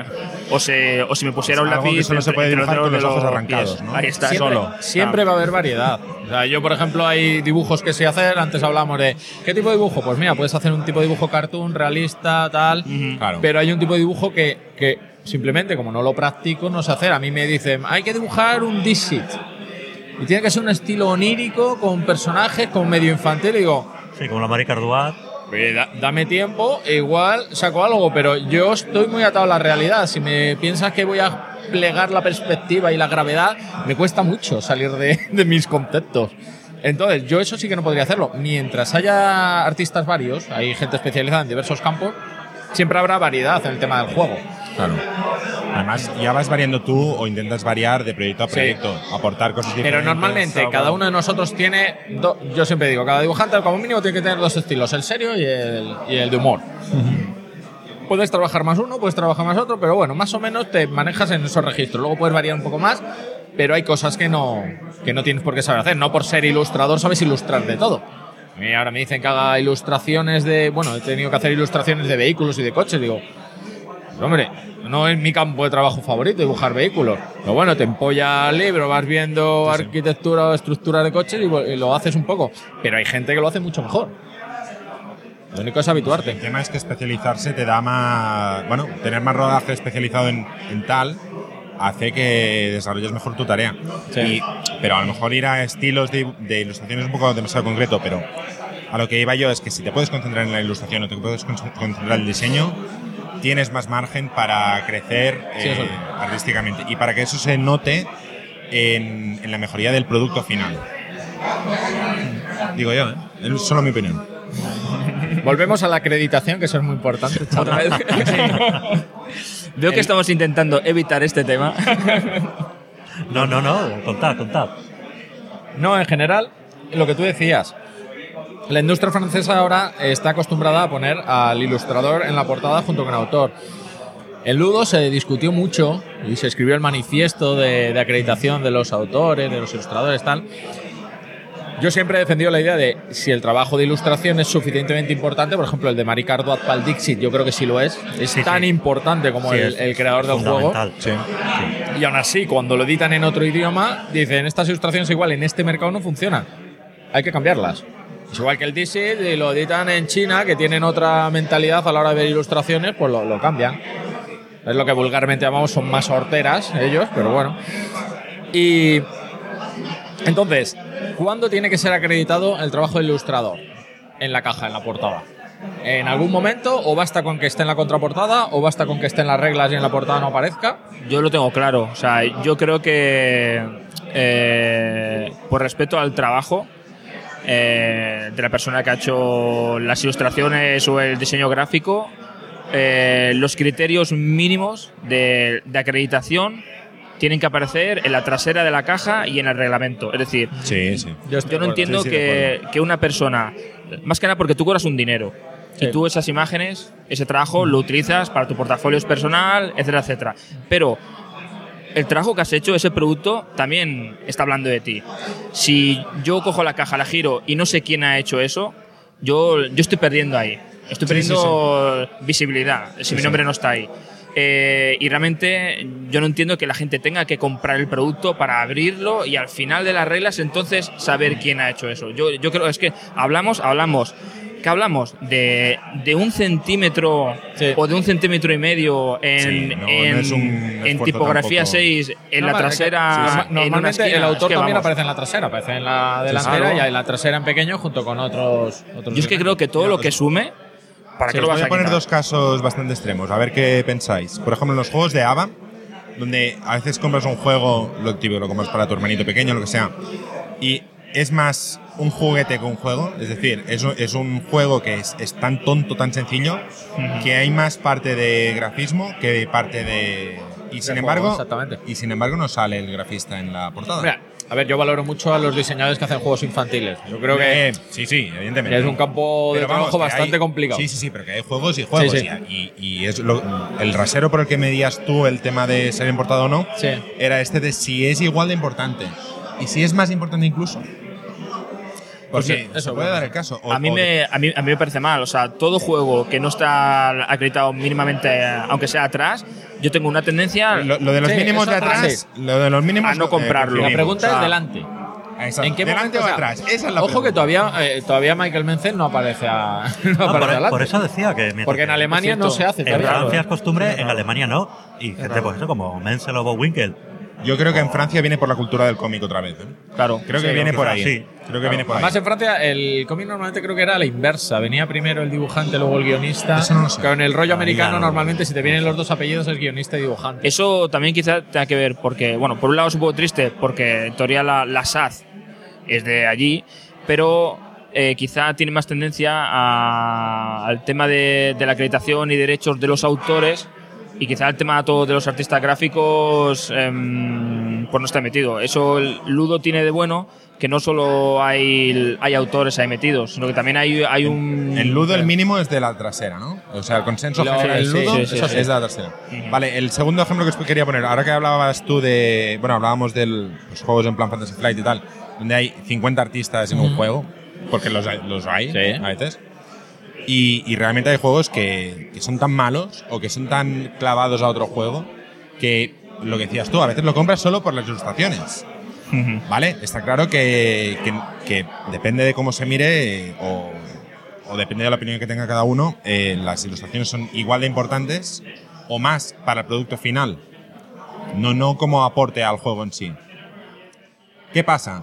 S3: o si me pusiera un lápiz,
S4: que solo se puede dibujar con los ojos arrancados, ¿no?
S3: Ahí está.
S5: Siempre va a haber variedad. O sea, yo, por ejemplo, hay dibujos que sé hacer. Antes hablamos de ¿qué tipo de dibujo? Pues mira, puedes hacer un tipo de dibujo cartoon, realista, tal.
S4: Claro.
S5: Pero hay un tipo de dibujo que simplemente, como no lo practico, no sé hacer. A mí me dicen, hay que dibujar un Dixit. Y tiene que ser un estilo onírico, con personajes, con medio infantil. Y digo,
S2: sí, como la Marie Carduat.
S5: Dame tiempo, e igual saco algo, pero yo estoy muy atado a la realidad. Si me piensas que voy a plegar la perspectiva y la gravedad, me cuesta mucho salir de mis conceptos. Entonces, yo eso sí que no podría hacerlo. Mientras haya artistas varios, hay gente especializada en diversos campos, siempre habrá variedad en el tema del juego.
S4: Claro. Además, ya vas variando tú o intentas variar de proyecto a proyecto, aportar cosas diferentes.
S5: Pero normalmente cada uno de nosotros tiene, yo siempre digo, cada dibujante como mínimo tiene que tener dos estilos, el serio y el de humor. Puedes trabajar más uno, puedes trabajar más otro, pero bueno, más o menos te manejas en esos registros. Luego puedes variar un poco más, pero hay cosas que no tienes por qué saber hacer. No por ser ilustrador sabes ilustrar de todo. A mí ahora me dicen que haga ilustraciones he tenido que hacer ilustraciones de vehículos y de coches. Digo, hombre, no es mi campo de trabajo favorito dibujar vehículos. Pero bueno, te empolla el libro, vas viendo arquitectura o estructura de coches y lo haces un poco. Pero hay gente que lo hace mucho mejor. Lo único es habituarte.
S4: El tema es que especializarse te da más... Bueno, tener más rodaje especializado en tal hace que desarrolles mejor tu tarea.
S5: Sí.
S4: Pero a lo mejor ir a estilos de ilustración es un poco demasiado concreto, pero a lo que iba yo es que si te puedes concentrar en la ilustración o te puedes concentrar en el diseño, tienes más margen para crecer artísticamente y para que eso se note en la mejoría del producto final. Digo yo, es solo mi opinión.
S5: Volvemos a la acreditación, que eso es muy importante.
S3: Veo que estamos intentando evitar este tema.
S2: No, contad.
S5: No, en general, lo que tú decías, la industria francesa ahora está acostumbrada a poner al ilustrador en la portada junto con el autor. En Ludo se discutió mucho y se escribió el manifiesto de acreditación de los autores, de los ilustradores, tal. Yo siempre he defendido la idea de si el trabajo de ilustración es suficientemente importante, por ejemplo el de Marie Carduat para el Dixit, yo creo que sí lo es. Es tan importante como el creador del juego.
S2: Sí.
S5: Y aún así, cuando lo editan en otro idioma, dicen, estas ilustraciones igual en este mercado no funcionan, hay que cambiarlas. Es igual que el Dixit, y lo editan en China, que tienen otra mentalidad a la hora de ver ilustraciones, pues lo cambian. Es lo que vulgarmente llamamos, son más horteras ellos, pero bueno. Y entonces, ¿cuándo tiene que ser acreditado el trabajo del ilustrador? En la caja, en la portada. ¿En algún momento? ¿O basta con que esté en la contraportada? ¿O basta con que esté en las reglas y en la portada no aparezca?
S3: Yo lo tengo claro. O sea, yo creo que por respeto al trabajo de la persona que ha hecho las ilustraciones o el diseño gráfico, los criterios mínimos de acreditación tienen que aparecer en la trasera de la caja y en el reglamento. Es decir, yo no entiendo que una persona, más que nada porque tú cobras un dinero y tú esas imágenes, ese trabajo lo utilizas para tu portafolio personal, etcétera, etcétera. Pero el trabajo que has hecho, ese producto, también está hablando de ti. Si yo cojo la caja, la giro y no sé quién ha hecho eso, yo estoy perdiendo ahí. Estoy perdiendo visibilidad si mi nombre no está ahí. Y realmente yo no entiendo que la gente tenga que comprar el producto para abrirlo y al final de las reglas entonces saber quién ha hecho eso. Yo creo es que hablamos de 1 centímetro o de 1,5 centímetros en tipografía 6 en la trasera.
S5: Normalmente el autor también aparece en la trasera, aparece en la delantera y en la trasera en pequeño junto con otros.
S3: Yo es que creo que todo lo que sume. ¿Para qué lo vas a
S4: poner
S3: quitar?
S4: Dos casos bastante extremos, a ver qué pensáis. Por ejemplo, en los juegos de ABA, donde a veces compras un juego, lo típico, lo compras para tu hermanito pequeño, lo que sea, y es más un juguete que un juego, es decir, es un juego que es tan tonto, tan sencillo, que hay más parte de grafismo que parte de... Y sin embargo no sale el grafista en la portada.
S5: Mira, a ver, yo valoro mucho a los diseñadores que hacen juegos infantiles. Yo creo que
S4: sí, evidentemente.
S5: Es un campo de trabajo bastante complicado.
S4: Sí, pero que hay juegos y juegos. Y es el rasero por el que medías tú el tema de ser importado o no, era este de si es igual de importante. Y si es más importante incluso. Porque eso puede dar el caso.
S3: A mí me parece mal. O sea, todo juego que no está acreditado mínimamente, aunque sea atrás, yo tengo una tendencia…
S4: Lo de los mínimos de atrás, lo de los mínimos…
S3: A no comprarlo.
S5: La pregunta es delante.
S4: Exacto.
S5: ¿En qué
S4: delante
S5: momento,
S4: o atrás? Esa es la
S5: ojo
S4: pregunta.
S5: que todavía Michael Menzel no aparece adelante.
S2: Por eso decía que…
S5: Porque en Alemania no se hace.
S2: En Francia es costumbre, en Alemania no. Y gente, pues eso, como Menzel o Bowinkel.
S4: Yo creo que en Francia viene por la cultura del cómic otra vez.
S3: Claro.
S4: Creo que viene por ahí.
S2: Sí.
S4: Creo que viene por ahí.
S5: Además, en Francia, el cómic normalmente creo que era la inversa. Venía primero el dibujante, luego el guionista.
S4: Eso no lo sé.
S5: Con el rollo americano,
S2: no.
S5: normalmente, si te vienen los dos apellidos, es guionista y dibujante.
S3: Eso también quizá tenga que ver porque, bueno, por un lado es un poco triste porque en teoría la SAZ es de allí, pero quizá tiene más tendencia al tema de la acreditación y derechos de los autores, y quizá el tema de los artistas gráficos pues no está metido. Eso el Ludo tiene de bueno, que no solo hay autores ahí metidos, sino que también hay un…
S4: El Ludo, el mínimo es de la trasera, ¿no? O sea, el consenso general del Ludo es de la trasera. Vale, el segundo ejemplo que os quería poner, ahora que hablabas tú de… Bueno, hablábamos de los juegos en plan Fantasy Flight y tal, donde hay 50 artistas en un juego, porque los hay a veces. Y realmente hay juegos que son tan malos o que son tan clavados a otro juego que, lo que decías tú, a veces lo compras solo por las ilustraciones. ¿Vale? Está claro que depende de cómo se mire o depende de la opinión que tenga cada uno, las ilustraciones son igual de importantes o más para el producto final, no como aporte al juego en sí. ¿Qué pasa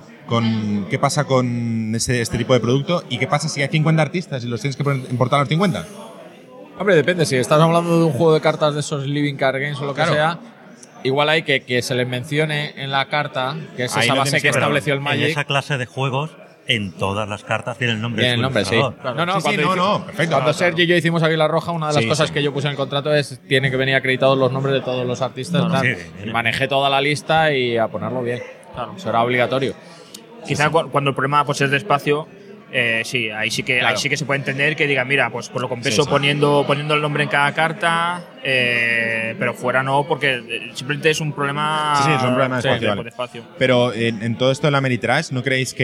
S4: con este tipo de producto? ¿Y qué pasa si hay 50 artistas y los tienes que importar a los 50?
S5: Hombre, depende. Si estás hablando de un juego de cartas de esos Living Card Games o lo que sea, igual hay que se les mencione en la carta, que es esa base que estableció el Magic.
S2: En esa clase de juegos, en todas las cartas tiene el nombre
S5: de su ilustrador.
S2: Sí.
S5: Perfecto. Cuando Sergi y yo hicimos Águila Roja, una de las cosas que yo puse en el contrato es tiene que venir acreditados los nombres de todos los artistas. Manejé toda la lista y a ponerlo bien. Claro, eso era obligatorio.
S3: Quizá cuando el problema pues es de espacio, ahí sí que se puede entender que diga, mira, pues lo compenso poniendo el nombre en cada carta, pero fuera no, porque simplemente es un problema…
S4: Sí, es un problema de
S3: espacio.
S4: Pero en todo esto de la Meritrash, ¿no creéis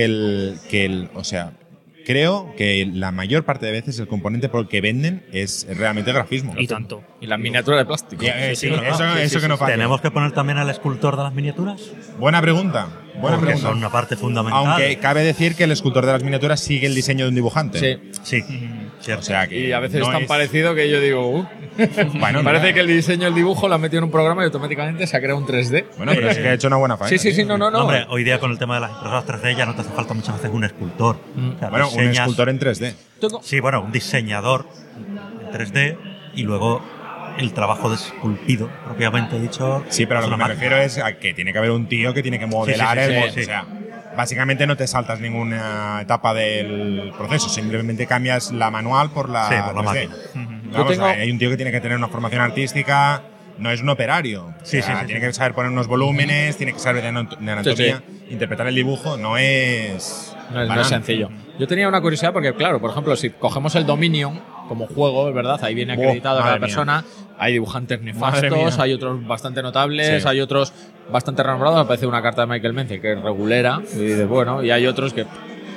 S4: o sea, creo que la mayor parte de veces el componente por el que venden es realmente grafismo?
S3: Y tanto.
S5: Y la miniatura de plástico.
S4: Eso que no falla.
S2: ¿Tenemos que poner también al escultor de las miniaturas?
S4: Buena pregunta.
S2: Porque son una parte fundamental.
S4: Aunque cabe decir que el escultor de las miniaturas sigue el diseño de un dibujante.
S2: Sí.
S4: O sea que
S5: y a veces es tan parecido que yo digo…
S4: Bueno,
S5: parece que el diseño, el dibujo lo han metido en un programa y automáticamente se ha creado un 3D.
S4: Bueno, pero es que ha hecho una buena faena.
S5: Sí, no.
S2: Hombre, hoy día con el tema de las impresoras 3D ya no te hace falta muchas veces un escultor. O sea,
S4: un escultor en 3D.
S2: Sí, un diseñador en 3D y luego el trabajo de esculpido, propiamente dicho.
S4: Sí, pero a lo que me refiero es a que tiene que haber un tío que tiene que modelar O sea, básicamente no te saltas ninguna etapa del proceso, simplemente cambias la manual por la máquina. Hay un tío que tiene que tener una formación artística, no es un operario. Tiene que saber poner unos volúmenes, tiene que saber de anatomía, interpretar el dibujo, no es
S5: sencillo. Yo tenía una curiosidad porque, claro, por ejemplo, si cogemos el Dominion como juego, es verdad, ahí viene acreditado cada persona, hay dibujantes nefastos, hay otros bastante notables, hay otros bastante renombrados, aparece una carta de Michael Menzel que es regulera, y dices, y hay otros que…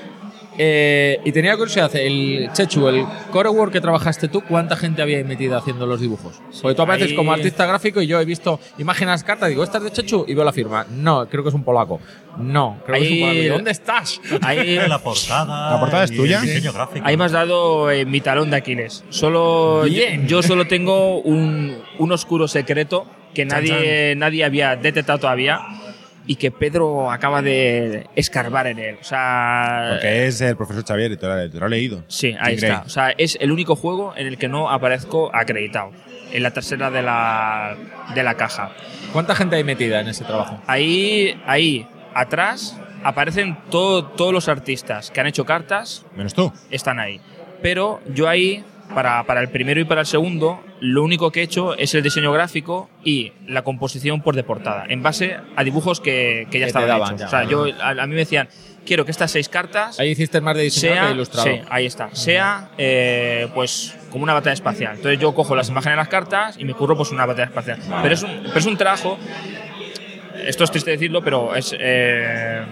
S5: y tenía curiosidad, el Chechu, el core work que trabajaste tú, ¿cuánta gente había metido haciendo los dibujos? Porque tú apareces como artista gráfico y yo he visto imágenes, cartas, digo, ¿esta es de Chechu? Y veo la firma. No, creo que es un polaco. No, creo que es un polaco. ¿Y dónde estás?
S2: Ahí la portada.
S4: ¿La portada es tuya?
S2: Diseño gráfico.
S3: Ahí me has dado mi talón de Aquiles. Yo solo tengo un oscuro secreto que nadie había detectado todavía. Y que Pedro acaba de escarbar en él. O sea,
S4: porque es el profesor Xavier y te lo he leído.
S3: Sí, ahí está. O sea, es el único juego en el que no aparezco acreditado. En la trasera de la caja.
S5: ¿Cuánta gente hay metida en ese trabajo?
S3: Ahí atrás aparecen todos los artistas que han hecho cartas.
S4: Menos tú.
S3: Están ahí. Pero yo ahí, para el primero y para el segundo, lo único que he hecho es el diseño gráfico y la composición de portada, en base a dibujos que ya estaban hechos. O sea, a mí me decían, quiero que estas 6 cartas…
S5: Ahí hiciste más de diseñador que ilustrador.
S3: Sí, ahí está. Sea, pues, como una batalla espacial. Entonces yo cojo las imágenes de las cartas y me curro pues una batalla espacial. Pero es un trabajo… Esto es triste decirlo, pero es…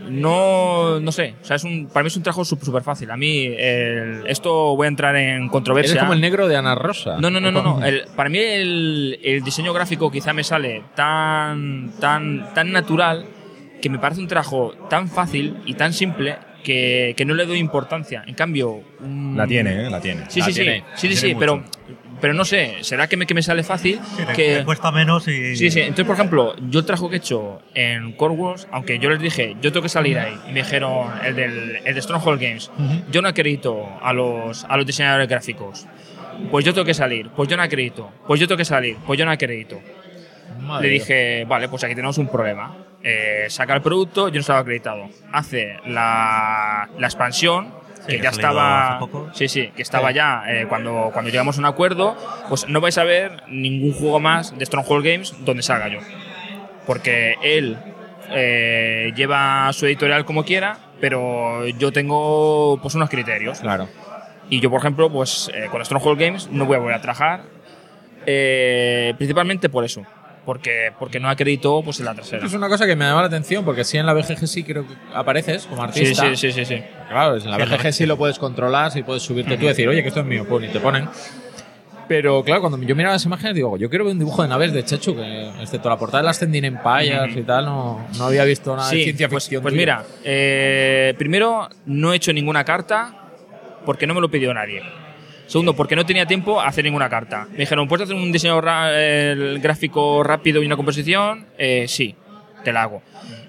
S3: no sé, o sea, para mí es un trabajo súper fácil. A mí esto voy a entrar en controversia.
S5: Eres como el negro de Ana Rosa.
S3: No. Para mí el diseño gráfico quizá me sale tan natural que me parece un trabajo tan fácil y tan simple que no le doy importancia. En cambio...
S4: La tiene, la tiene.
S3: Sí, pero no sé, ¿será que me sale fácil?
S2: Que cuesta menos y...
S3: Sí. Entonces, por ejemplo, yo el trabajo que he hecho en Core Wars, aunque yo les dije, yo tengo que salir ahí, y me dijeron, el de Stronghold Games, yo no acredito a los diseñadores gráficos. Pues yo tengo que salir, pues yo no acredito. Pues yo tengo que salir, pues yo no acredito. Le dije, vale, pues aquí tenemos un problema. Saca el producto, yo no estaba acreditado. Hace la expansión, que ya estaba, que estaba ya cuando llegamos a un acuerdo, pues no vais a ver ningún juego más de Stronghold Games donde salga yo, porque él lleva su editorial como quiera, pero yo tengo pues unos criterios.
S5: Claro.
S3: Y yo, por ejemplo, pues con Stronghold Games no voy a volver a trabajar, principalmente por eso. Porque no acreditó pues en la trasera.
S5: Es una cosa que me llama la atención, porque sí en la BGG sí creo que apareces como artista.
S3: Sí.
S5: Claro, en la BGG sí lo puedes controlar, sí puedes subirte tú y decir, oye, que esto es mío, pues, y te ponen. Pero claro, cuando yo miraba las imágenes digo, yo quiero ver un dibujo de naves de Chechu, que excepto la portada de las Ascending Empires y tal, no había visto nada de ciencia ficción.
S3: Pues mira, primero no he hecho ninguna carta porque no me lo pidió nadie. Segundo, porque no tenía tiempo a hacer ninguna carta. Me dijeron, ¿puedes hacer un diseño gráfico rápido y una composición? Sí, te la hago.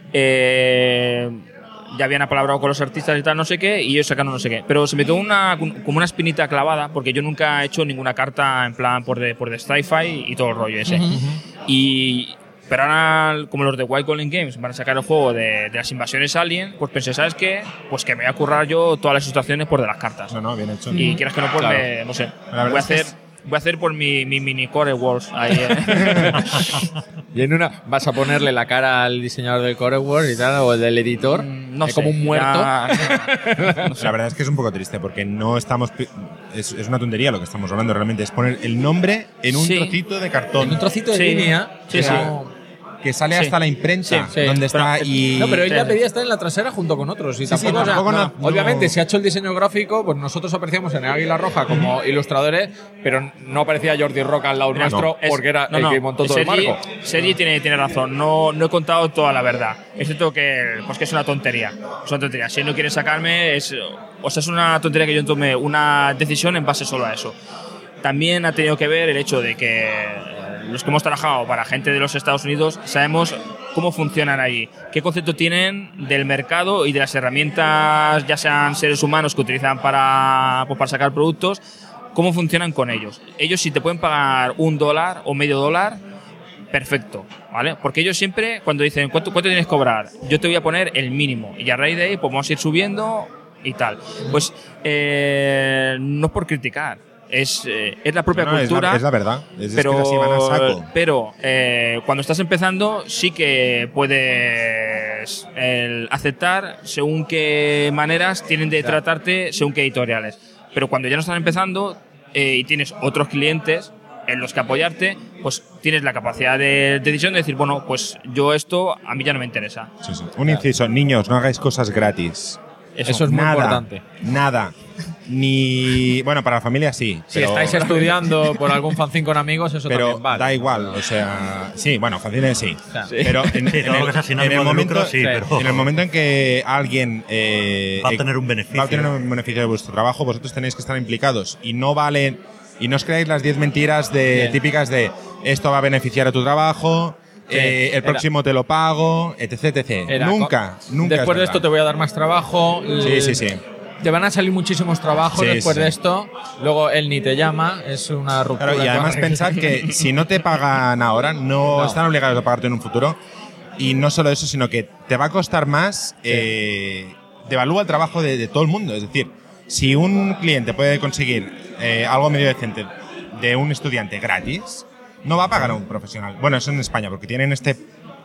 S3: Ya habían apalabrado con los artistas y tal, no sé qué, y ellos sacaron no sé qué. Pero se me quedó como una espinita clavada, porque yo nunca he hecho ninguna carta en plan por de sci-fi y todo el rollo ese. Pero ahora, como los de White Golden Games van a sacar el juego de las invasiones alien, pues pensé, ¿sabes qué? Pues que me voy a currar yo todas las ilustraciones por de las cartas.
S4: No, bien hecho.
S3: Y quieras que no, pues no sé. Voy a hacer por mi mini Core Wars ahí.
S5: Y en una, ¿vas a ponerle la cara al diseñador del Core Wars y tal, o el del editor?
S3: No sé.
S5: Como un muerto.
S3: No sé.
S4: La verdad es que es un poco triste, porque no estamos... Es una tontería lo que estamos hablando realmente. Es poner el nombre en un trocito de cartón.
S5: En un trocito de línea.
S3: Sí.
S4: Que sale hasta la imprenta, donde está y...
S5: No, pero él ya pedía estar en la trasera junto con otros. Y tampoco, obviamente, si ha hecho el diseño gráfico, pues nosotros aparecíamos en el Águila Roja como ilustradores, pero no aparecía Jordi Roca al lado nuestro, porque era el que montó todo el marco.
S3: Sergi tiene razón, no he contado toda la verdad. Es cierto que es una tontería. Es una tontería. Si no quieren sacarme, es una tontería que yo tome una decisión en base solo a eso. También ha tenido que ver el hecho de que los que hemos trabajado para gente de los Estados Unidos sabemos cómo funcionan allí, qué concepto tienen del mercado y de las herramientas, ya sean seres humanos que utilizan para sacar productos, cómo funcionan con ellos. Ellos, si te pueden pagar $1 o $0.50, perfecto, ¿vale? Porque ellos siempre, cuando dicen ¿cuánto tienes que cobrar? Yo te voy a poner el mínimo y a raíz de ahí pues vamos a ir subiendo y tal. Pues no es por criticar. Es la propia cultura.
S4: Es la verdad. Pero, es que así van a saco.
S3: Pero cuando estás empezando, sí que puedes aceptar según qué maneras tienen de tratarte, según qué editoriales. Pero cuando ya no estás empezando y tienes otros clientes en los que apoyarte, pues tienes la capacidad de decisión de decir, bueno, pues yo esto a mí ya no me interesa.
S4: Sí. Un inciso, niños, no hagáis cosas gratis.
S5: Eso es muy importante.
S4: Nada. Ni... Bueno, para la familia sí.
S5: Si estáis estudiando por algún fanzine con amigos, eso también vale.
S4: Da igual, o sea... Sí, bueno, fanzines sí.
S2: Pero en el
S4: momento en que alguien...
S2: va a tener un beneficio.
S4: Va a tener un beneficio de vuestro trabajo, vosotros tenéis que estar implicados. Y no valen... Y no os creáis las 10 mentiras típicas de esto va a beneficiar a tu trabajo... el próximo te lo pago, etc. Nunca.
S5: Después de esto te voy a dar más trabajo.
S4: Sí.
S5: Te van a salir muchísimos trabajos después de esto. Luego él ni te llama, es una ruptura.
S4: Claro, y además pensad que si no te pagan ahora, no están obligados a pagarte en un futuro. Y no solo eso, sino que te va a costar más. Devalúa el trabajo de todo el mundo. Es decir, si un cliente puede conseguir algo medio decente de un estudiante gratis, no va a pagar a un profesional. Bueno, eso en España, porque tienen este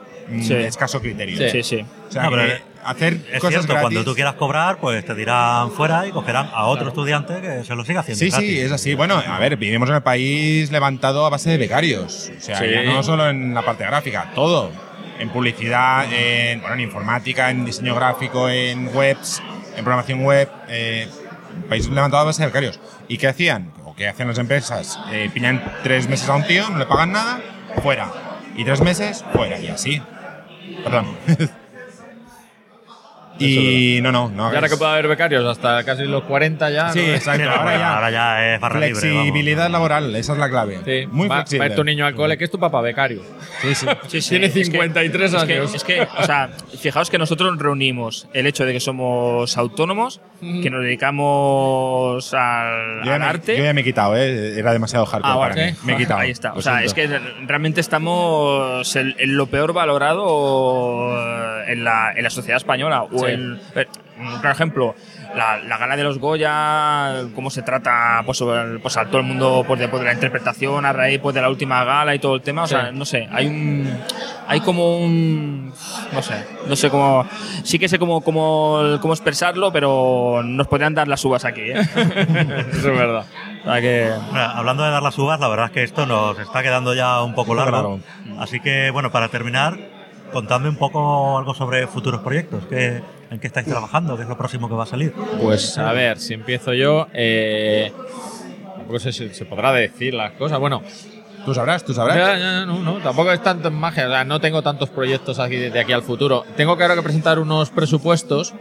S4: escaso criterio.
S3: Sí.
S4: O sea, hacer
S2: es
S4: cosas
S2: cierto,
S4: gratis.
S2: Cuando tú quieras cobrar, pues te dirán fuera y cogerán a otro estudiante que se lo siga haciendo gratis.
S4: Sí, es así. Bueno, a ver, vivimos en el país levantado a base de becarios. O sea, ya no solo en la parte gráfica, todo. en publicidad, en informática, en diseño gráfico, en webs, en programación web, país levantado a base de becarios. ¿Y qué hacían? ¿O qué hacen las empresas? Pillan 3 meses a un tío, no le pagan nada, fuera. Y 3 meses, fuera. Y así. Perdón. Y no.
S5: Y ahora que puede haber becarios hasta casi los 40 ya.
S4: Sí,
S5: ¿no?
S4: exacto.
S2: Sí, ahora ya es barra libre.
S4: Flexibilidad laboral, esa es la clave.
S5: Sí.
S4: Muy flexible.
S5: Va a ir tu niño al cole, que es tu papá becario.
S3: Sí,
S5: Tiene 53 años.
S3: Es que, o sea, fijaos que nosotros reunimos el hecho de que somos autónomos, que nos dedicamos al arte.
S4: Yo ya me he quitado, era demasiado hardcore para mí. Me he quitado.
S3: Ahí está. O sea, es que realmente estamos en lo peor valorado en la sociedad española. O por ejemplo, la gala de los Goya, cómo se trata pues a todo el mundo pues, de la interpretación a raíz pues, de la última gala y todo el tema. O sea, no sé, hay como un no sé cómo, sí que sé cómo expresarlo, pero nos podrían dar las uvas aquí, ¿eh?
S5: Eso es verdad.
S3: O sea que,
S2: bueno, hablando de dar las uvas, la verdad es que esto nos está quedando ya un poco largo. Así que, bueno, para terminar, contadme un poco algo sobre futuros proyectos. ¿En qué estáis trabajando? ¿Qué es lo próximo que va a salir?
S5: Pues a ver, si empiezo yo, tampoco sé si se podrá decir las cosas. Bueno,
S4: Tú sabrás.
S5: no, tampoco es tanto magia. O sea, no tengo tantos proyectos aquí de aquí al futuro. Tengo que ahora que presentar unos presupuestos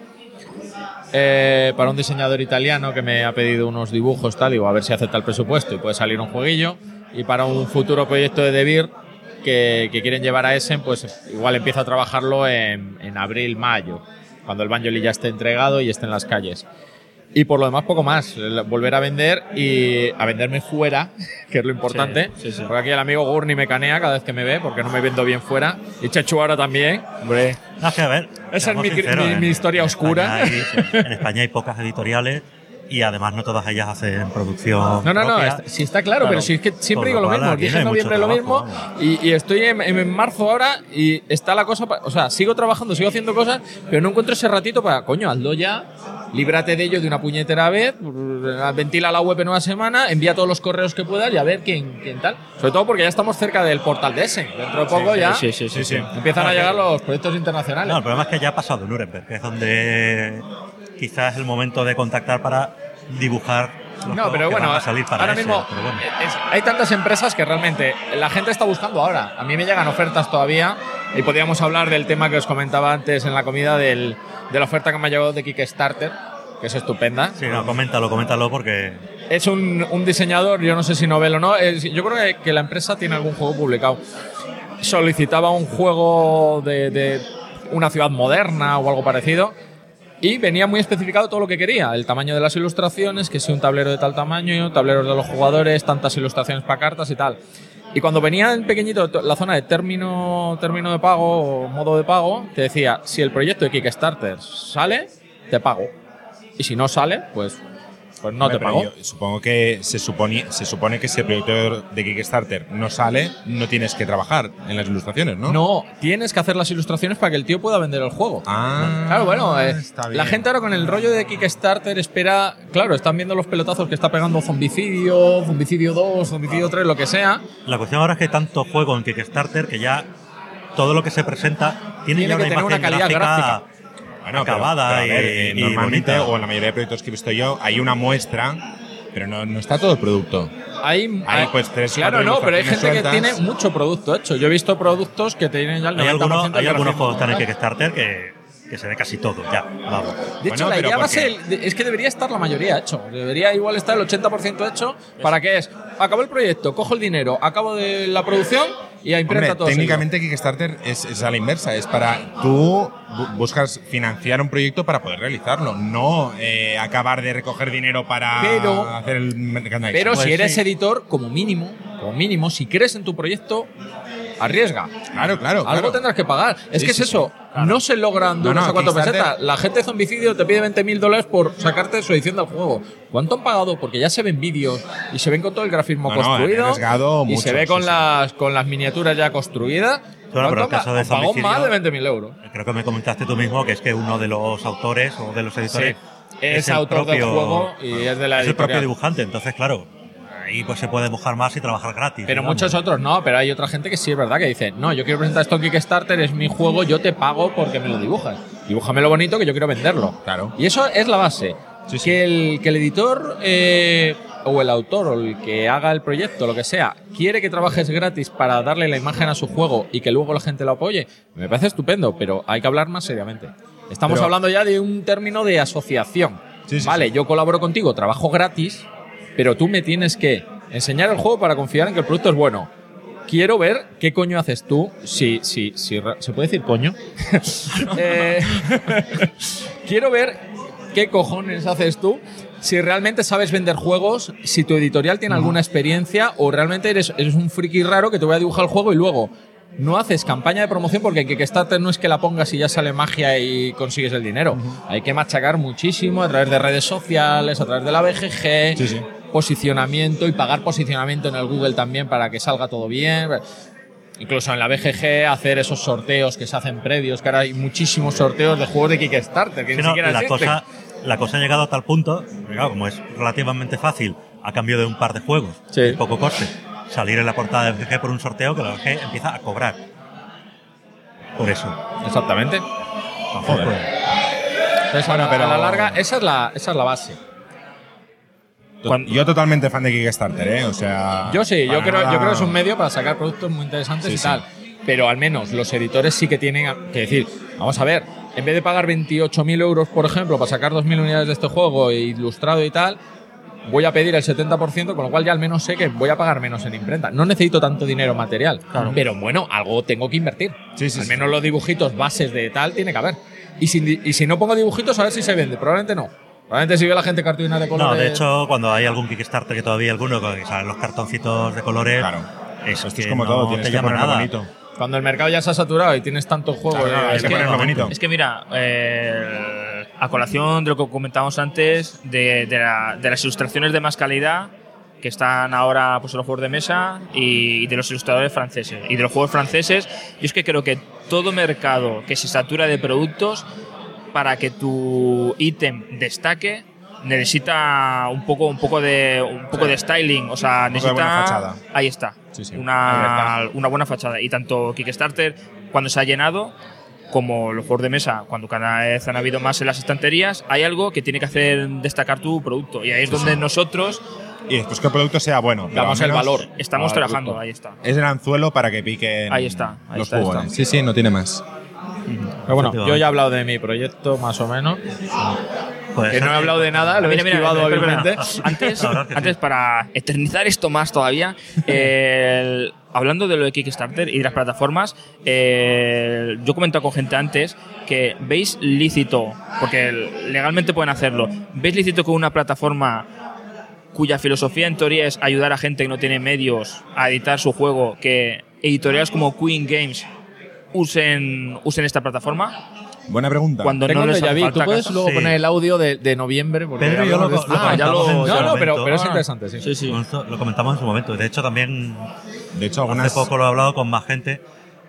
S5: para un diseñador italiano que me ha pedido unos dibujos, tal, digo, a ver si acepta el presupuesto y puede salir un jueguillo. Y para un futuro proyecto de Devir que quieren llevar a Essen, pues igual empiezo a trabajarlo en abril, mayo, cuando el Banjoli ya esté entregado y esté en las calles. Y por lo demás, poco más. Volver a vender y a venderme fuera, que es lo importante.
S3: Sí.
S5: Porque aquí el amigo Gurney me canea cada vez que me ve, porque no me vendo bien fuera. Y Chechu ahora también. Hombre,
S2: No, que a ver,
S5: esa es
S2: sinceros,
S5: mi historia oscura.
S2: En España hay pocas editoriales y además no todas ellas hacen producción.
S5: No, sí está claro, pero si es que siempre digo lo mismo. Dije en noviembre lo mismo y estoy en marzo ahora y está la cosa. O sea, sigo trabajando, sigo haciendo cosas, pero no encuentro ese ratito para, coño, hazlo ya. Líbrate de ello de una puñetera vez, ventila la web en una semana, envía todos los correos que puedas y a ver quién tal. Sobre todo porque ya estamos cerca del portal de Essen. Dentro de poco
S3: Sí.
S5: empiezan a llegar los proyectos internacionales.
S2: No, el problema es que ya ha pasado Nuremberg, que es donde quizás es el momento de contactar para dibujar los juegos
S5: pero
S2: que
S5: bueno,
S2: van a salir para
S5: ahora
S2: Essen,
S5: mismo
S2: pero bueno.
S5: hay tantas empresas que realmente la gente está buscando ahora. A mí me llegan ofertas todavía y podríamos hablar del tema que os comentaba antes en la comida de la oferta que me ha llegado de Kickstarter, que es estupenda.
S2: Sí, no, coméntalo porque...
S5: Es un diseñador, yo no sé si novel o no, yo creo que la empresa tiene algún juego publicado. Solicitaba un juego de una ciudad moderna o algo parecido y venía muy especificado todo lo que quería. El tamaño de las ilustraciones, que si un tablero de tal tamaño, tableros de los jugadores, tantas ilustraciones para cartas y tal. Y cuando venía en pequeñito la zona de término de pago o modo de pago, te decía, si el proyecto de Kickstarter sale, te pago. Y si no sale, pues no te pago.
S4: Supongo que se supone que si el proyecto de Kickstarter no sale, no tienes que trabajar en las ilustraciones, ¿no?
S5: No, tienes que hacer las ilustraciones para que el tío pueda vender el juego.
S4: Claro,
S5: bueno, la gente ahora con el rollo de Kickstarter espera, claro, están viendo los pelotazos que está pegando Zombicidio 2, Zombicidio 3, lo que sea.
S2: La cuestión ahora es que hay tanto juego en Kickstarter que ya todo lo que se presenta tiene ya
S5: que
S2: una
S5: tener
S2: imagen
S5: una calidad gráfica.
S2: Acabada
S4: pero normalmente,
S2: bonita.
S4: o en la mayoría de proyectos que he visto yo, hay una muestra, pero no está todo el producto.
S5: Hay
S4: pues 3,
S5: claro,
S4: 4
S5: no, pero hay gente
S4: sueltas.
S5: que tiene mucho producto hecho. Yo he visto productos que tienen ya el 90%
S2: Hay algunos juegos que están en Kickstarter que se ve casi todo, ya, vamos.
S5: De hecho, la idea va a ser, es que debería estar la mayoría hecho. Debería igual estar el 80% hecho. ¿Para qué es? Acabo el proyecto, cojo el dinero, acabo de la producción y a imprenta todo.
S4: Técnicamente Kickstarter es a la inversa. Es para tú buscas financiar un proyecto para poder realizarlo, no acabar de recoger dinero para hacer el merchandising.
S5: Pero si eres editor, como mínimo, si crees en tu proyecto, arriesga.
S4: Claro.
S5: Algo tendrás que pagar. Es que es eso. Claro. No se logran de unos a 4 pesetas. La gente de Zombicidio te pide $20,000 por sacarte su edición del juego. ¿Cuánto han pagado? Porque ya se ven vídeos y se ven con todo el grafismo construido. Y
S4: mucho,
S5: se ve con las miniaturas ya construidas.
S2: Bueno, pero el caso de
S5: pagó
S2: Zombicidio,
S5: más de 20.000 euros.
S2: Creo que me comentaste tú mismo que es que uno de los autores o de los editores
S5: es autor del juego y es de la editorial.
S2: Es el propio dibujante. Entonces, claro, ahí pues se puede mojar más y trabajar gratis.
S5: Pero muchos otros no, pero hay otra gente que sí es verdad que dice, no, yo quiero presentar esto en Kickstarter, es mi juego, yo te pago porque me lo dibujas. Dibújame lo bonito que yo quiero venderlo.
S4: Claro.
S5: Y eso es la base. Sí. Que el editor o el autor o el que haga el proyecto, lo que sea, quiere que trabajes gratis para darle la imagen a su juego y que luego la gente lo apoye, me parece estupendo, pero hay que hablar más seriamente. Estamos hablando ya de un término de asociación. Vale, yo colaboro contigo, trabajo gratis, pero tú me tienes que enseñar el juego para confiar en que el producto es bueno. Quiero ver qué coño haces tú. ¿Se puede decir coño? Quiero ver qué cojones haces tú. Si realmente sabes vender juegos, si tu editorial tiene alguna experiencia o realmente eres un friki raro que te voy a dibujar el juego y luego no haces campaña de promoción porque en Kickstarter no es que la pongas y ya sale magia y consigues el dinero. Hay que machacar muchísimo a través de redes sociales, a través de la BGG, posicionamiento y pagar posicionamiento en el Google también para que salga todo bien. Incluso en la BGG hacer esos sorteos que se hacen previos, que ahora hay muchísimos sorteos de juegos de Kickstarter que ni siquiera existen.
S2: La cosa ha llegado a tal punto, claro, como es relativamente fácil, a cambio de un par de juegos, poco coste, salir en la portada de BGG por un sorteo, que la BGG empieza a cobrar. Por eso.
S5: Exactamente. Joder. Entonces, pero a la larga, esa es la base.
S4: Yo totalmente fan de Kickstarter, o sea...
S5: Yo sí, yo creo que es un medio para sacar productos muy interesantes y tal. Pero al menos los editores sí que tienen que decir, vamos a ver, en vez de pagar 28.000 euros, por ejemplo, para sacar 2.000 unidades de este juego ilustrado y tal, voy a pedir el 70%, con lo cual ya al menos sé que voy a pagar menos en imprenta. No necesito tanto dinero material, pero bueno, algo tengo que invertir. Al menos los dibujitos bases de tal tiene que haber. Y si no pongo dibujitos, a ver si se vende. Probablemente no. Probablemente si ve la gente cartulina de colores...
S2: No, de hecho, cuando hay algún Kickstarter, que todavía hay alguno, que salen los cartoncitos de colores,
S4: eso es como todo, tienes que ponerlo bonito.
S5: Cuando el mercado ya se ha saturado y tienes tantos juegos...
S4: hay que ponerlo bonito.
S3: Es que mira, a colación de lo que comentábamos antes, de las ilustraciones de más calidad que están ahora pues, en los juegos de mesa y de los ilustradores franceses. Y de los juegos franceses, yo es que creo que todo mercado que se satura de productos, para que tu ítem destaque, necesita un poco de styling, o sea, necesita
S4: buena fachada.
S3: Ahí está. Una buena fachada. Y tanto Kickstarter, cuando se ha llenado, como los juegos de mesa, cuando cada vez han habido más en las estanterías, hay algo que tiene que hacer destacar tu producto. Y ahí es donde nosotros...
S4: Y después que el producto sea bueno.
S5: Damos el valor.
S3: Estamos trabajando, ahí está.
S4: Es el anzuelo para que piquen los jugones. Sí, no tiene más.
S5: Pero bueno, yo ya he hablado de mi proyecto, más o menos. Que no he hablado de nada, lo he esquivado hábilmente.
S3: Antes, para eternizar esto más todavía, hablando de lo de Kickstarter y de las plataformas, yo he comentado con gente antes que veis lícito, porque legalmente pueden hacerlo, veis lícito con una plataforma cuya filosofía en teoría es ayudar a gente que no tiene medios a editar su juego, que editoriales como Queen Games usen esta plataforma.
S4: Buena pregunta.
S5: Cuando no les hace falta. ¿Tú puedes luego poner el audio de noviembre?
S2: Pedro, yo lo
S5: pero es interesante, sí.
S2: Lo comentamos en su momento. De hecho, también
S4: hace
S2: poco lo he hablado con más gente.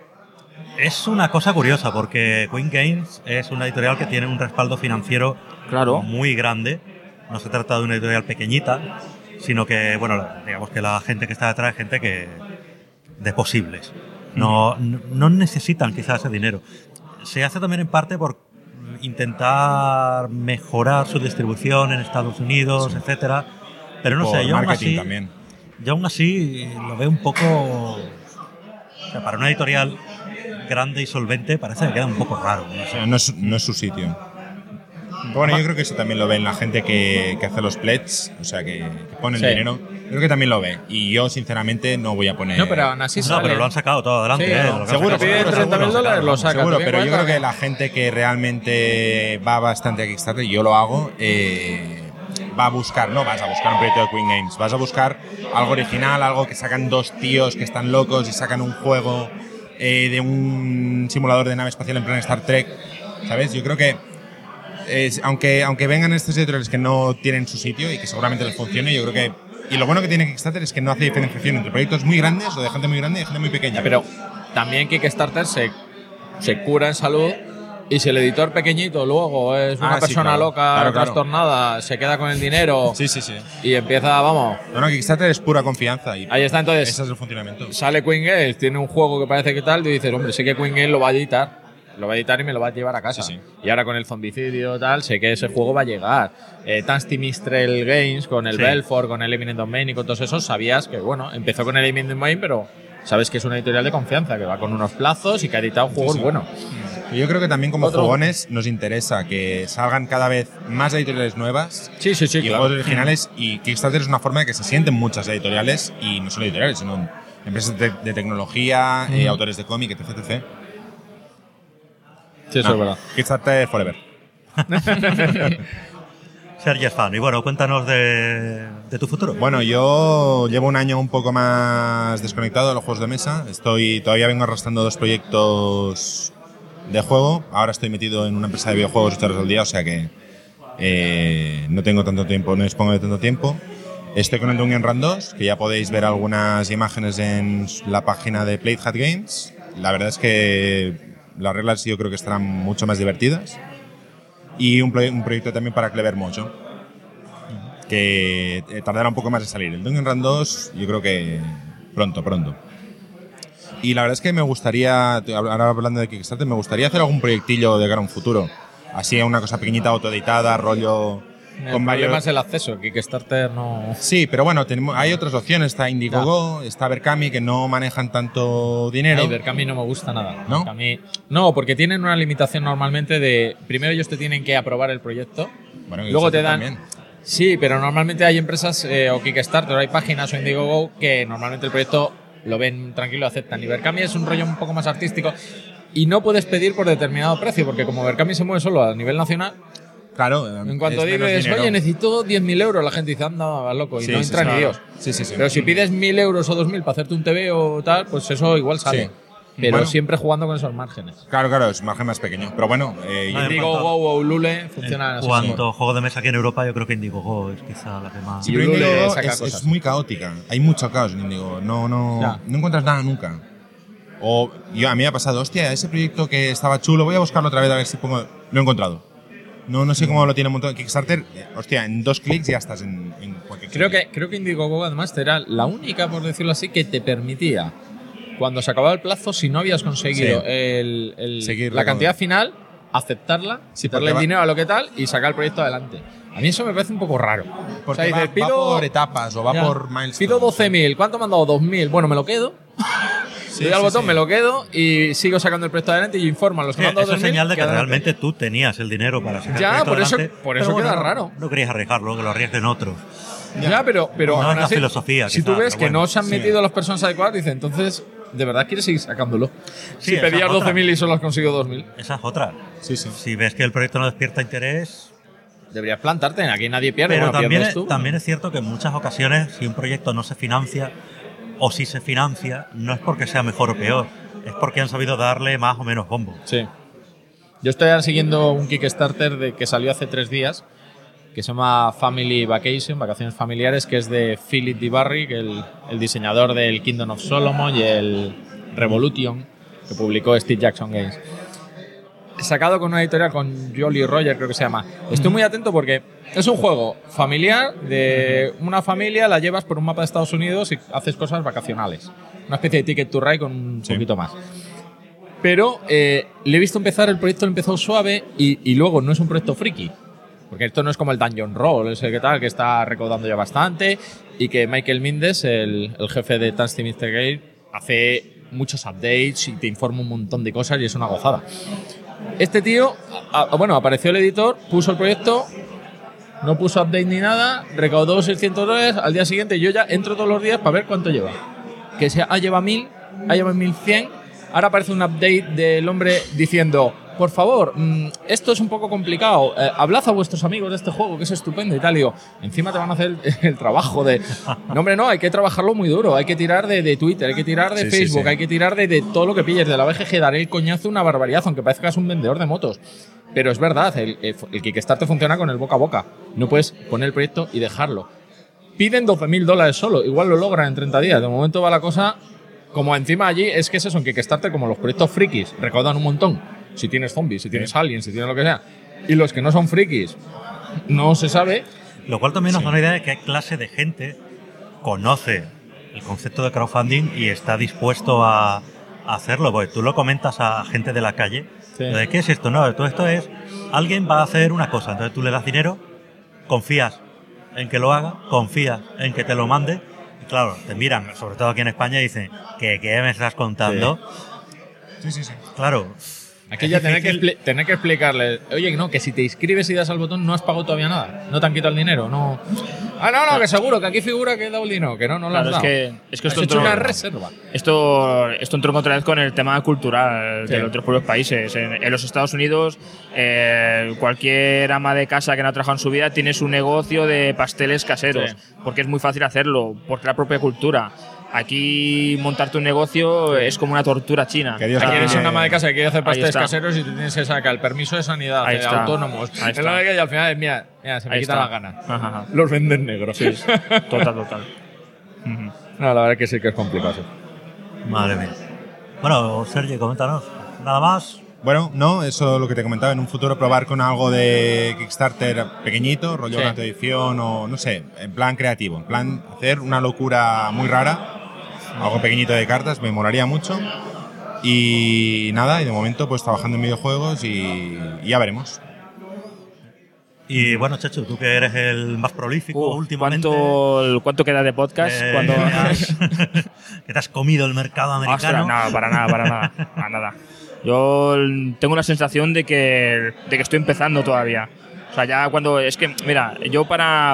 S2: Es una cosa curiosa, porque Queen Games es una editorial que tiene un respaldo financiero muy grande. No se trata de una editorial pequeñita, sino que, bueno, digamos que la gente que está detrás es gente de posibles. No necesitan quizás ese dinero. Se hace también en parte por intentar mejorar su distribución en Estados Unidos, etcétera. Pero no sé, yo aún así lo veo un poco... O sea, para una editorial grande y solvente parece que queda un poco raro.
S4: No es su sitio. Pero bueno, yo creo que eso también lo ven la gente que hace los pledges, o sea, que pone el dinero. Creo que también lo ve. Y yo, sinceramente, no voy a poner...
S5: No, pero aún así
S2: pero lo han sacado todo adelante.
S5: Sí, seguro, pide $30,000, lo saca.
S4: Seguro, pero yo creo que la gente que realmente va bastante a Kickstarter, yo lo hago, va a buscar... No vas a buscar un proyecto de Queen Games, vas a buscar algo original, algo que sacan dos tíos que están locos y sacan un juego de un simulador de nave espacial en plan Star Trek, ¿sabes? Yo creo que aunque vengan estos editoriales que no tienen su sitio y que seguramente les funcione, yo creo que... Y lo bueno que tiene Kickstarter es que no hace diferenciación entre proyectos muy grandes o de gente muy grande y de gente muy pequeña.
S5: Pero también Kickstarter se cura en salud Y si el editor pequeñito luego es una persona loca, trastornada, se queda con el dinero y empieza, vamos…
S4: No, Kickstarter es pura confianza. Y
S5: ahí está, entonces…
S4: ese es el funcionamiento.
S5: Sale Queen Games, tiene un juego que parece que tal, y dices, hombre, sé que Queen Games lo va a editar. Lo va a editar y me lo va a llevar a casa. Y ahora con el zombicidio tal, sé que ese juego va a llegar. Tansti Mistral Games, con el Belfort, con el Eminent Domain y con todos esos, sabías que, bueno, empezó con el Eminent Domain, pero sabes que es una editorial de confianza, que va con unos plazos y que ha editado juegos buenos.
S4: Y yo creo que también como jugones nos interesa que salgan cada vez más editoriales nuevas y juegos originales, y Kickstarter es una forma de que se sienten muchas editoriales, y no solo editoriales, sino empresas de tecnología, autores de cómic, etc.
S5: Sí, eso es verdad.
S4: Kickstarter forever.
S2: Sergi es fan. Y bueno, cuéntanos de tu futuro.
S4: Bueno, yo llevo un año un poco más desconectado de los juegos de mesa. Todavía vengo arrastrando 2 proyectos de juego. Ahora estoy metido en una empresa de videojuegos 8 horas al día, o sea que no tengo tanto tiempo, no dispongo de tanto tiempo. Estoy con el Dungeon Run 2, que ya podéis ver algunas imágenes en la página de Played Hat Games. La verdad es que las reglas yo creo que estarán mucho más divertidas. Y un proyecto también para Clever Mojo, que tardará un poco más en salir. El Dungeon Run 2 yo creo que pronto. Y la verdad es que me gustaría, ahora hablando de Kickstarter, me gustaría hacer algún proyectillo de cara a un futuro. Así, una cosa pequeñita, autoeditada, rollo…
S5: El problema es el acceso, Kickstarter no…
S4: Sí, pero bueno, hay otras opciones. Está Indiegogo, está Berkami, que no manejan tanto dinero.
S5: Berkami no me gusta nada.
S4: ¿No?
S5: No, porque tienen una limitación normalmente de… Primero ellos te tienen que aprobar el proyecto.
S4: Bueno,
S5: luego te dan…
S4: También.
S5: Sí, pero normalmente hay empresas o Kickstarter, hay páginas o Indiegogo que normalmente el proyecto lo ven tranquilo, aceptan. Y Berkami es un rollo un poco más artístico y no puedes pedir por determinado precio, porque como Berkami se mueve solo a nivel nacional…
S4: Claro,
S5: en cuanto dices, oye, necesito 10.000 euros, la gente dice, anda, vas loco, y no entra ni Dios.
S4: Sí.
S5: Pero si pides 1.000 euros o 2.000 para hacerte un TV o tal, pues eso igual sale. Pero siempre jugando con esos márgenes.
S4: Claro, es un margen más pequeño. Pero bueno,
S5: Indiegogo o Ulule funcionan así.
S2: En cuanto a juegos de mesa aquí en Europa, yo creo que Indiegogo es quizá la que más…
S4: Sí, pero Indiegogo es muy caótica. Hay mucho caos en Indiegogo. No encuentras nada nunca. O a mí me ha pasado, hostia, ese proyecto que estaba chulo, voy a buscarlo otra vez a ver si pongo… Lo he encontrado. No sé cómo lo tiene montado en Kickstarter. Hostia, en 2 clics ya estás en cualquier sitio.
S5: Creo que Indiegogo además era la única, por decirlo así, que te permitía, cuando se acababa el plazo, si no habías conseguido la cantidad final, aceptarla, quitarle el dinero a lo que tal y sacar el proyecto adelante. A mí eso me parece un poco raro.
S4: Porque dices, va por etapas o va por milestones.
S5: Pido 12.000, ¿cuánto me han dado? 2.000. Bueno, me lo quedo. Le doy al botón, me lo quedo y sigo sacando el proyecto adelante y informo a los que me han dado 2.000.
S2: Eso es señal de que realmente tú tenías el dinero para sacar el proyecto adelante.
S5: Por eso queda raro.
S2: No querías arriesgarlo, que lo arriesguen otros.
S5: Ya, pero
S2: no es la filosofía.
S5: Si tú ves que no se han metido las personas adecuadas, dices, entonces, ¿de verdad quieres seguir sacándolo?
S2: Sí,
S5: si pedías 12.000 y solo has conseguido 2.000.
S2: Esa es otra.
S4: Sí.
S2: Si ves que el proyecto no despierta interés…
S5: Deberías plantarte, aquí nadie pierde.
S2: Pero también es cierto que en muchas ocasiones, si un proyecto no se financia, o si se financia, no es porque sea mejor o peor, es porque han sabido darle más o menos bombo.
S5: Sí. Yo estoy ahora siguiendo un Kickstarter que salió hace 3 días, que se llama Family Vacation, Vacaciones Familiares, que es de Philip DeBarry, que es el diseñador del Kingdom of Solomon y el Revolution, que publicó Steve Jackson Games. Sacado con una editorial, con Jolly Roger, creo que se llama. Estoy muy atento porque es un juego familiar de una familia, la llevas por un mapa de Estados Unidos y haces cosas vacacionales. Una especie de Ticket to Ride con un poquito más. Pero le he visto empezar, el proyecto empezó suave y luego no es un proyecto friki. Porque esto no es como el Dungeon Roll, ese que tal, que está recaudando ya bastante y que Michael Mindes, el jefe de Tansti Mr. Game, hace muchos updates y te informa un montón de cosas y es una gozada. Este tío, apareció el editor, puso el proyecto, no puso update ni nada, recaudó $600, al día siguiente yo ya entro todos los días para ver cuánto lleva. Que lleva 1.000, lleva 1.100, ahora aparece un update del hombre diciendo, por favor, esto es un poco complicado, hablad a vuestros amigos de este juego que es estupendo y tal. Y digo, encima te van a hacer el trabajo de… No, hombre, no, hay que trabajarlo muy duro, hay que tirar de Twitter, hay que tirar de Facebook, hay que tirar de todo lo que pilles, de la BGG, daré el coñazo una barbaridad, aunque parezca que es un vendedor de motos. Pero es verdad, el Kickstarter funciona con el boca a boca. No puedes poner el proyecto y dejarlo. Piden $12.000 solo, igual lo logran en 30 días. De momento va la cosa… Como encima allí, es que es eso, en Kickstarter, como los proyectos frikis recaudan un montón, si tienes zombies, si tienes aliens, si tienes lo que sea. Y los que no son frikis, no se sabe.
S2: Lo cual también nos da una idea de qué clase de gente conoce el concepto de crowdfunding y está dispuesto a hacerlo. Porque tú lo comentas a gente de la calle. Sí. ¿De qué es esto? No, todo esto es, alguien va a hacer una cosa, entonces tú le das dinero, confías en que lo haga, confías en que te lo mande, y claro, te miran, sobre todo aquí en España, y dicen, ¿qué me estás contando?
S4: Sí.
S2: Claro.
S5: Aquí ya tener que explicarle, oye, no, que si te inscribes y das al botón no has pagado todavía nada, no te han quitado el dinero, no. No, que seguro, que aquí figura que he dado el dinero, que no lo has dado.
S3: Es que esto
S5: has hecho una reserva.
S3: Esto entró otra vez con el tema cultural de los otros pueblos países. En los Estados Unidos, cualquier ama de casa que no ha trabajado en su vida tiene su negocio de pasteles caseros, porque es muy fácil hacerlo, porque la propia cultura. Aquí montarte un negocio es como una tortura china.
S5: Aquí eres una ama de casa que quiere hacer pasteles caseros y te tienes que sacar el permiso de sanidad de autónomos. Y al final mira, se me quita la gana.
S3: Ajá.
S5: Los venden negros.
S3: Sí. Total.
S5: No, la verdad es que sí que es complicado.
S2: Madre mía. Bueno, Sergi, coméntanos. ¿Nada más?
S4: Bueno, no, eso es lo que te comentaba. En un futuro probar con algo de Kickstarter pequeñito, rollo una edición o no sé, en plan creativo. En plan hacer una locura muy rara. Algo pequeñito de cartas, me molaría mucho. Y nada, y de momento pues trabajando en videojuegos y ya veremos.
S2: Y bueno, Chechu, tú que eres el más prolífico últimamente.
S3: ¿Cuánto queda de podcast?
S2: Que te has comido el mercado americano.
S3: Ostras, no, para nada. Yo tengo la sensación de que estoy empezando todavía. O sea, ya cuando... Es que, mira, yo para...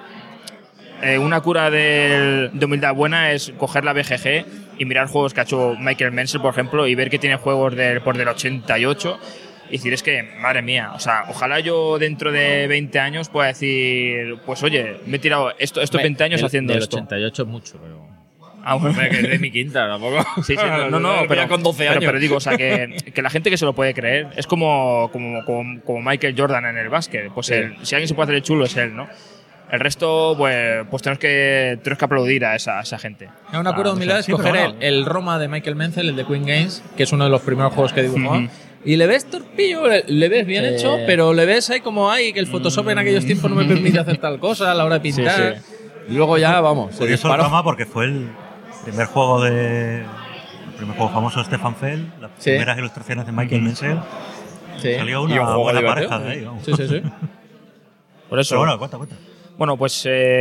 S3: una cura de humildad buena es coger la BGG y mirar juegos que ha hecho Michael Menzel, por ejemplo, y ver que tiene juegos del 88 y decir, es que, madre mía, o sea, ojalá yo dentro de 20 años pueda decir, pues oye, me he tirado estos 20 años haciendo esto.
S5: El 88 es mucho, pero...
S3: Bueno.
S5: Que es de mi quinta, tampoco.
S3: Sí, no, pero
S5: con 12 años.
S3: Pero digo, o sea, que la gente que se lo puede creer es como Michael Jordan en el básquet. Pues si alguien se puede hacer el chulo es él, ¿no? El resto, pues tenemos que aplaudir a esa gente.
S5: Una cura de humildad es coger el Roma de Michael Menzel, el de Queen Games, que es uno de los primeros juegos que dibujó. Y le ves torpillo, le ves bien hecho, pero le ves ahí como que el Photoshop en aquellos tiempos no me permite hacer tal cosa a la hora de pintar. Y luego ya, vamos, se disparó.
S2: Eso el Roma porque fue el primer juego famoso de Stefan Feld, las primeras ilustraciones de Michael Menzel. Salió una buena pareja de ahí, vamos.
S5: Sí.
S3: Por eso.
S2: Pero bueno, cuenta.
S3: Bueno, pues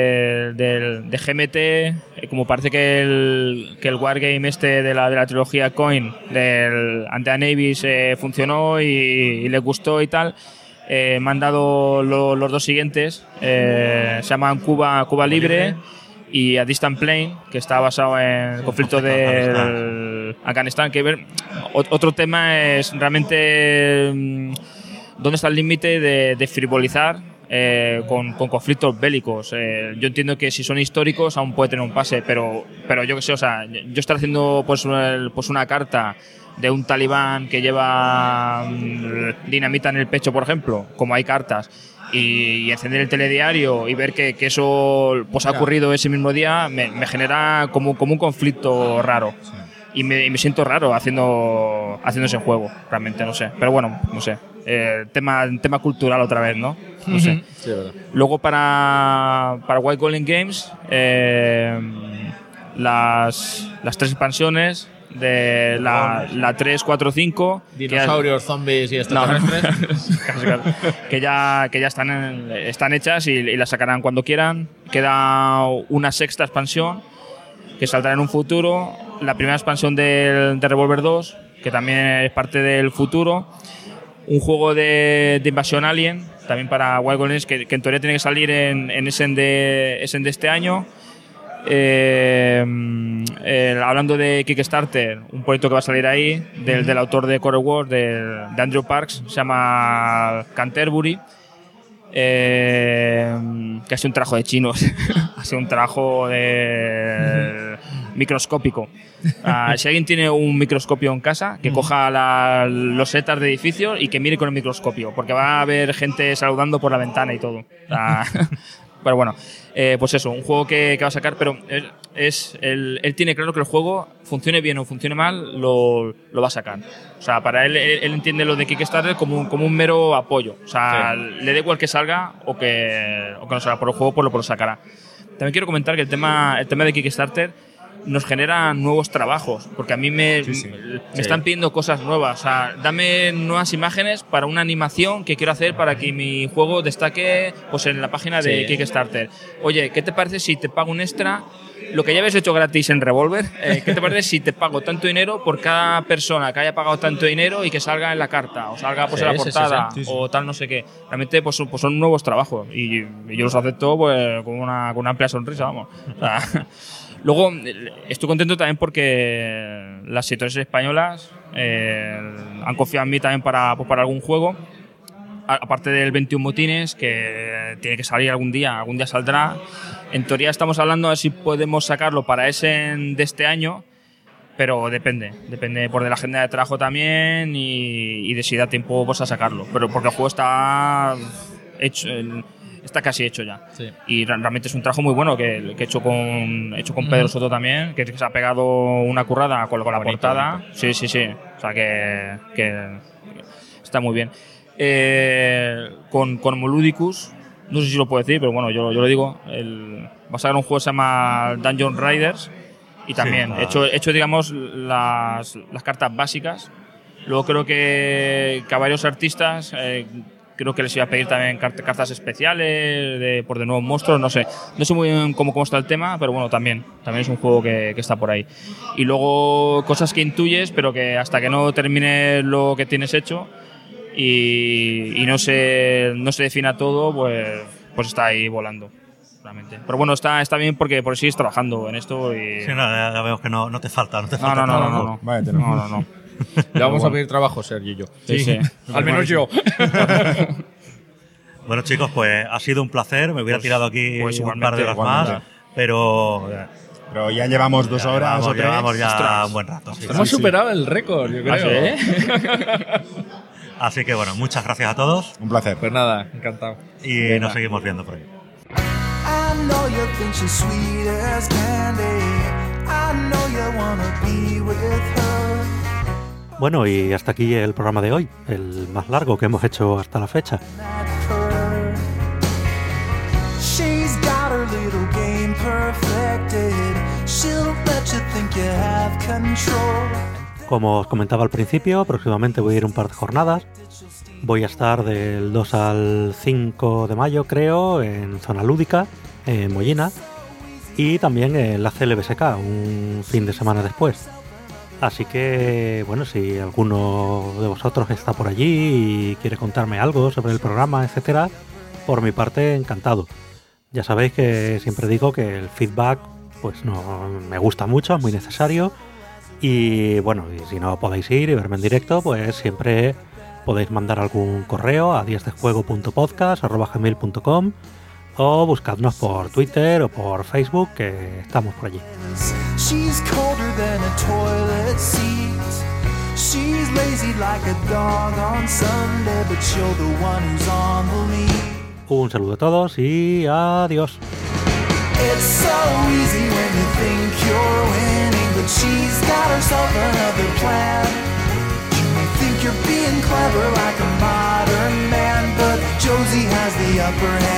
S3: de GMT, como parece que el Wargame de la trilogía Coin del Undead Navies funcionó y le gustó y tal, me han dado los dos siguientes, se llaman Cuba Libre y A Distant Plain, que está basado en el conflicto del Afganistán. Otro tema es realmente dónde está el límite de frivolizar con conflictos bélicos. Yo entiendo que si son históricos aún puede tener un pase, pero yo qué sé, o sea, yo estar haciendo pues una carta de un talibán que lleva dinamita en el pecho, por ejemplo, como hay cartas, y encender el telediario y ver que eso pues ha ocurrido ese mismo día, me genera como un conflicto raro. Sí. Y me siento raro haciendo ese juego, realmente, no sé. Pero bueno, no sé. Tema cultural otra vez, ¿no? No sé.
S5: Sí, verdad.
S3: Luego para White Golden Games, las 3 expansiones de la 3, 4, 5.
S5: Dinosaurios, zombies y extraterrestres.
S3: que ya están hechas y las sacarán cuando quieran. Queda una 6ª expansión que saldrá en un futuro. La primera expansión de Revolver 2, que también es parte del futuro. Un juego de invasión alien, también para Wild Golden, que en teoría tiene que salir en Essen de este año. Hablando de Kickstarter, un proyecto que va a salir ahí, del autor de Core Wars, de Andrew Parks, se llama Canterbury. Que ha sido un trabajo de chinos. Ha sido un trabajo microscópico. Si alguien tiene un microscopio en casa, que coja los setas de edificios y que mire con el microscopio, porque va a haber gente saludando por la ventana y todo. Pero bueno, pues eso, un juego que va a sacar, pero él tiene claro que el juego, funcione bien o funcione mal, lo va a sacar. O sea, para él entiende lo de Kickstarter como un mero apoyo. O sea, le da igual que salga o que no salga por el juego, pues lo sacará. También quiero comentar que el tema de Kickstarter nos genera nuevos trabajos, porque a mí me están pidiendo cosas nuevas. O sea, dame nuevas imágenes para una animación que quiero hacer para que mi juego destaque pues en la página de Kickstarter. Oye, ¿qué te parece si te pago un extra? Lo que ya habéis hecho gratis en Revolver, ¿qué te parece si te pago tanto dinero por cada persona que haya pagado tanto dinero y que salga en la carta, o salga pues en la portada, o tal no sé qué? Realmente pues son nuevos trabajos y yo los acepto pues con una amplia sonrisa, vamos. O sea, luego, estoy contento también porque las editoras españolas han confiado en mí también para algún juego. Aparte del 21 motines, que tiene que salir algún día saldrá. En teoría estamos hablando de si podemos sacarlo para Essen de este año, pero depende por de la agenda de trabajo también y de si da tiempo pues a sacarlo. Pero porque el juego está hecho, está casi hecho ya. Sí. Y realmente es un trabajo muy bueno que he hecho con Pedro Soto también, que se ha pegado una currada con la portada. Bonito. Sí. O sea que está muy bien. Con Moludicus, no sé si lo puedo decir, pero bueno, yo lo digo. Va a sacar un juego que se llama Dungeon Riders y también he hecho digamos las cartas básicas. Luego creo que a varios artistas creo que les iba a pedir también cartas especiales por de nuevos monstruos, no sé muy bien cómo está el tema, pero bueno, también es un juego que está por ahí. Y luego cosas que intuyes, pero que hasta que no termines lo que tienes hecho y no se defina todo, pues está ahí volando realmente. Pero bueno, está bien porque sigues trabajando en esto y...
S2: Sí, ya vemos que no te falta.
S3: No.
S5: Vale, no. Le vamos a pedir trabajo, Sergio y yo.
S3: Sí.
S5: Al menos yo.
S2: Bueno, chicos, pues ha sido un placer. Me hubiera tirado aquí un par de horas más, pero
S4: ya llevamos 2 horas o 3.
S2: Llevamos ya un buen rato.
S5: Hemos superado el récord, yo creo.
S2: Así que bueno, muchas gracias a todos.
S4: Un placer.
S5: Pues nada, encantado.
S2: Y nos seguimos viendo por ahí. Bueno, y hasta aquí el programa de hoy, el más largo que hemos hecho hasta la fecha. Como os comentaba al principio, próximamente voy a ir un par de jornadas. Voy a estar del 2 al 5 de mayo, creo, en Zona Lúdica, en Mollina, y también en la CLBSK, un fin de semana después. Así que, bueno, si alguno de vosotros está por allí y quiere contarme algo sobre el programa, etcétera, por mi parte, encantado. Ya sabéis que siempre digo que el feedback pues no me gusta mucho, es muy necesario. Y bueno, y si no podéis ir y verme en directo, pues siempre podéis mandar algún correo a diesdesjuego.podcast@gmail.com o buscadnos por Twitter o por Facebook, que estamos por allí. Un saludo a todos y adiós. It's so easy when you think you're winning, but she's got herself another plan. You may think you're being clever like a modern man, but Josie has the upper hand.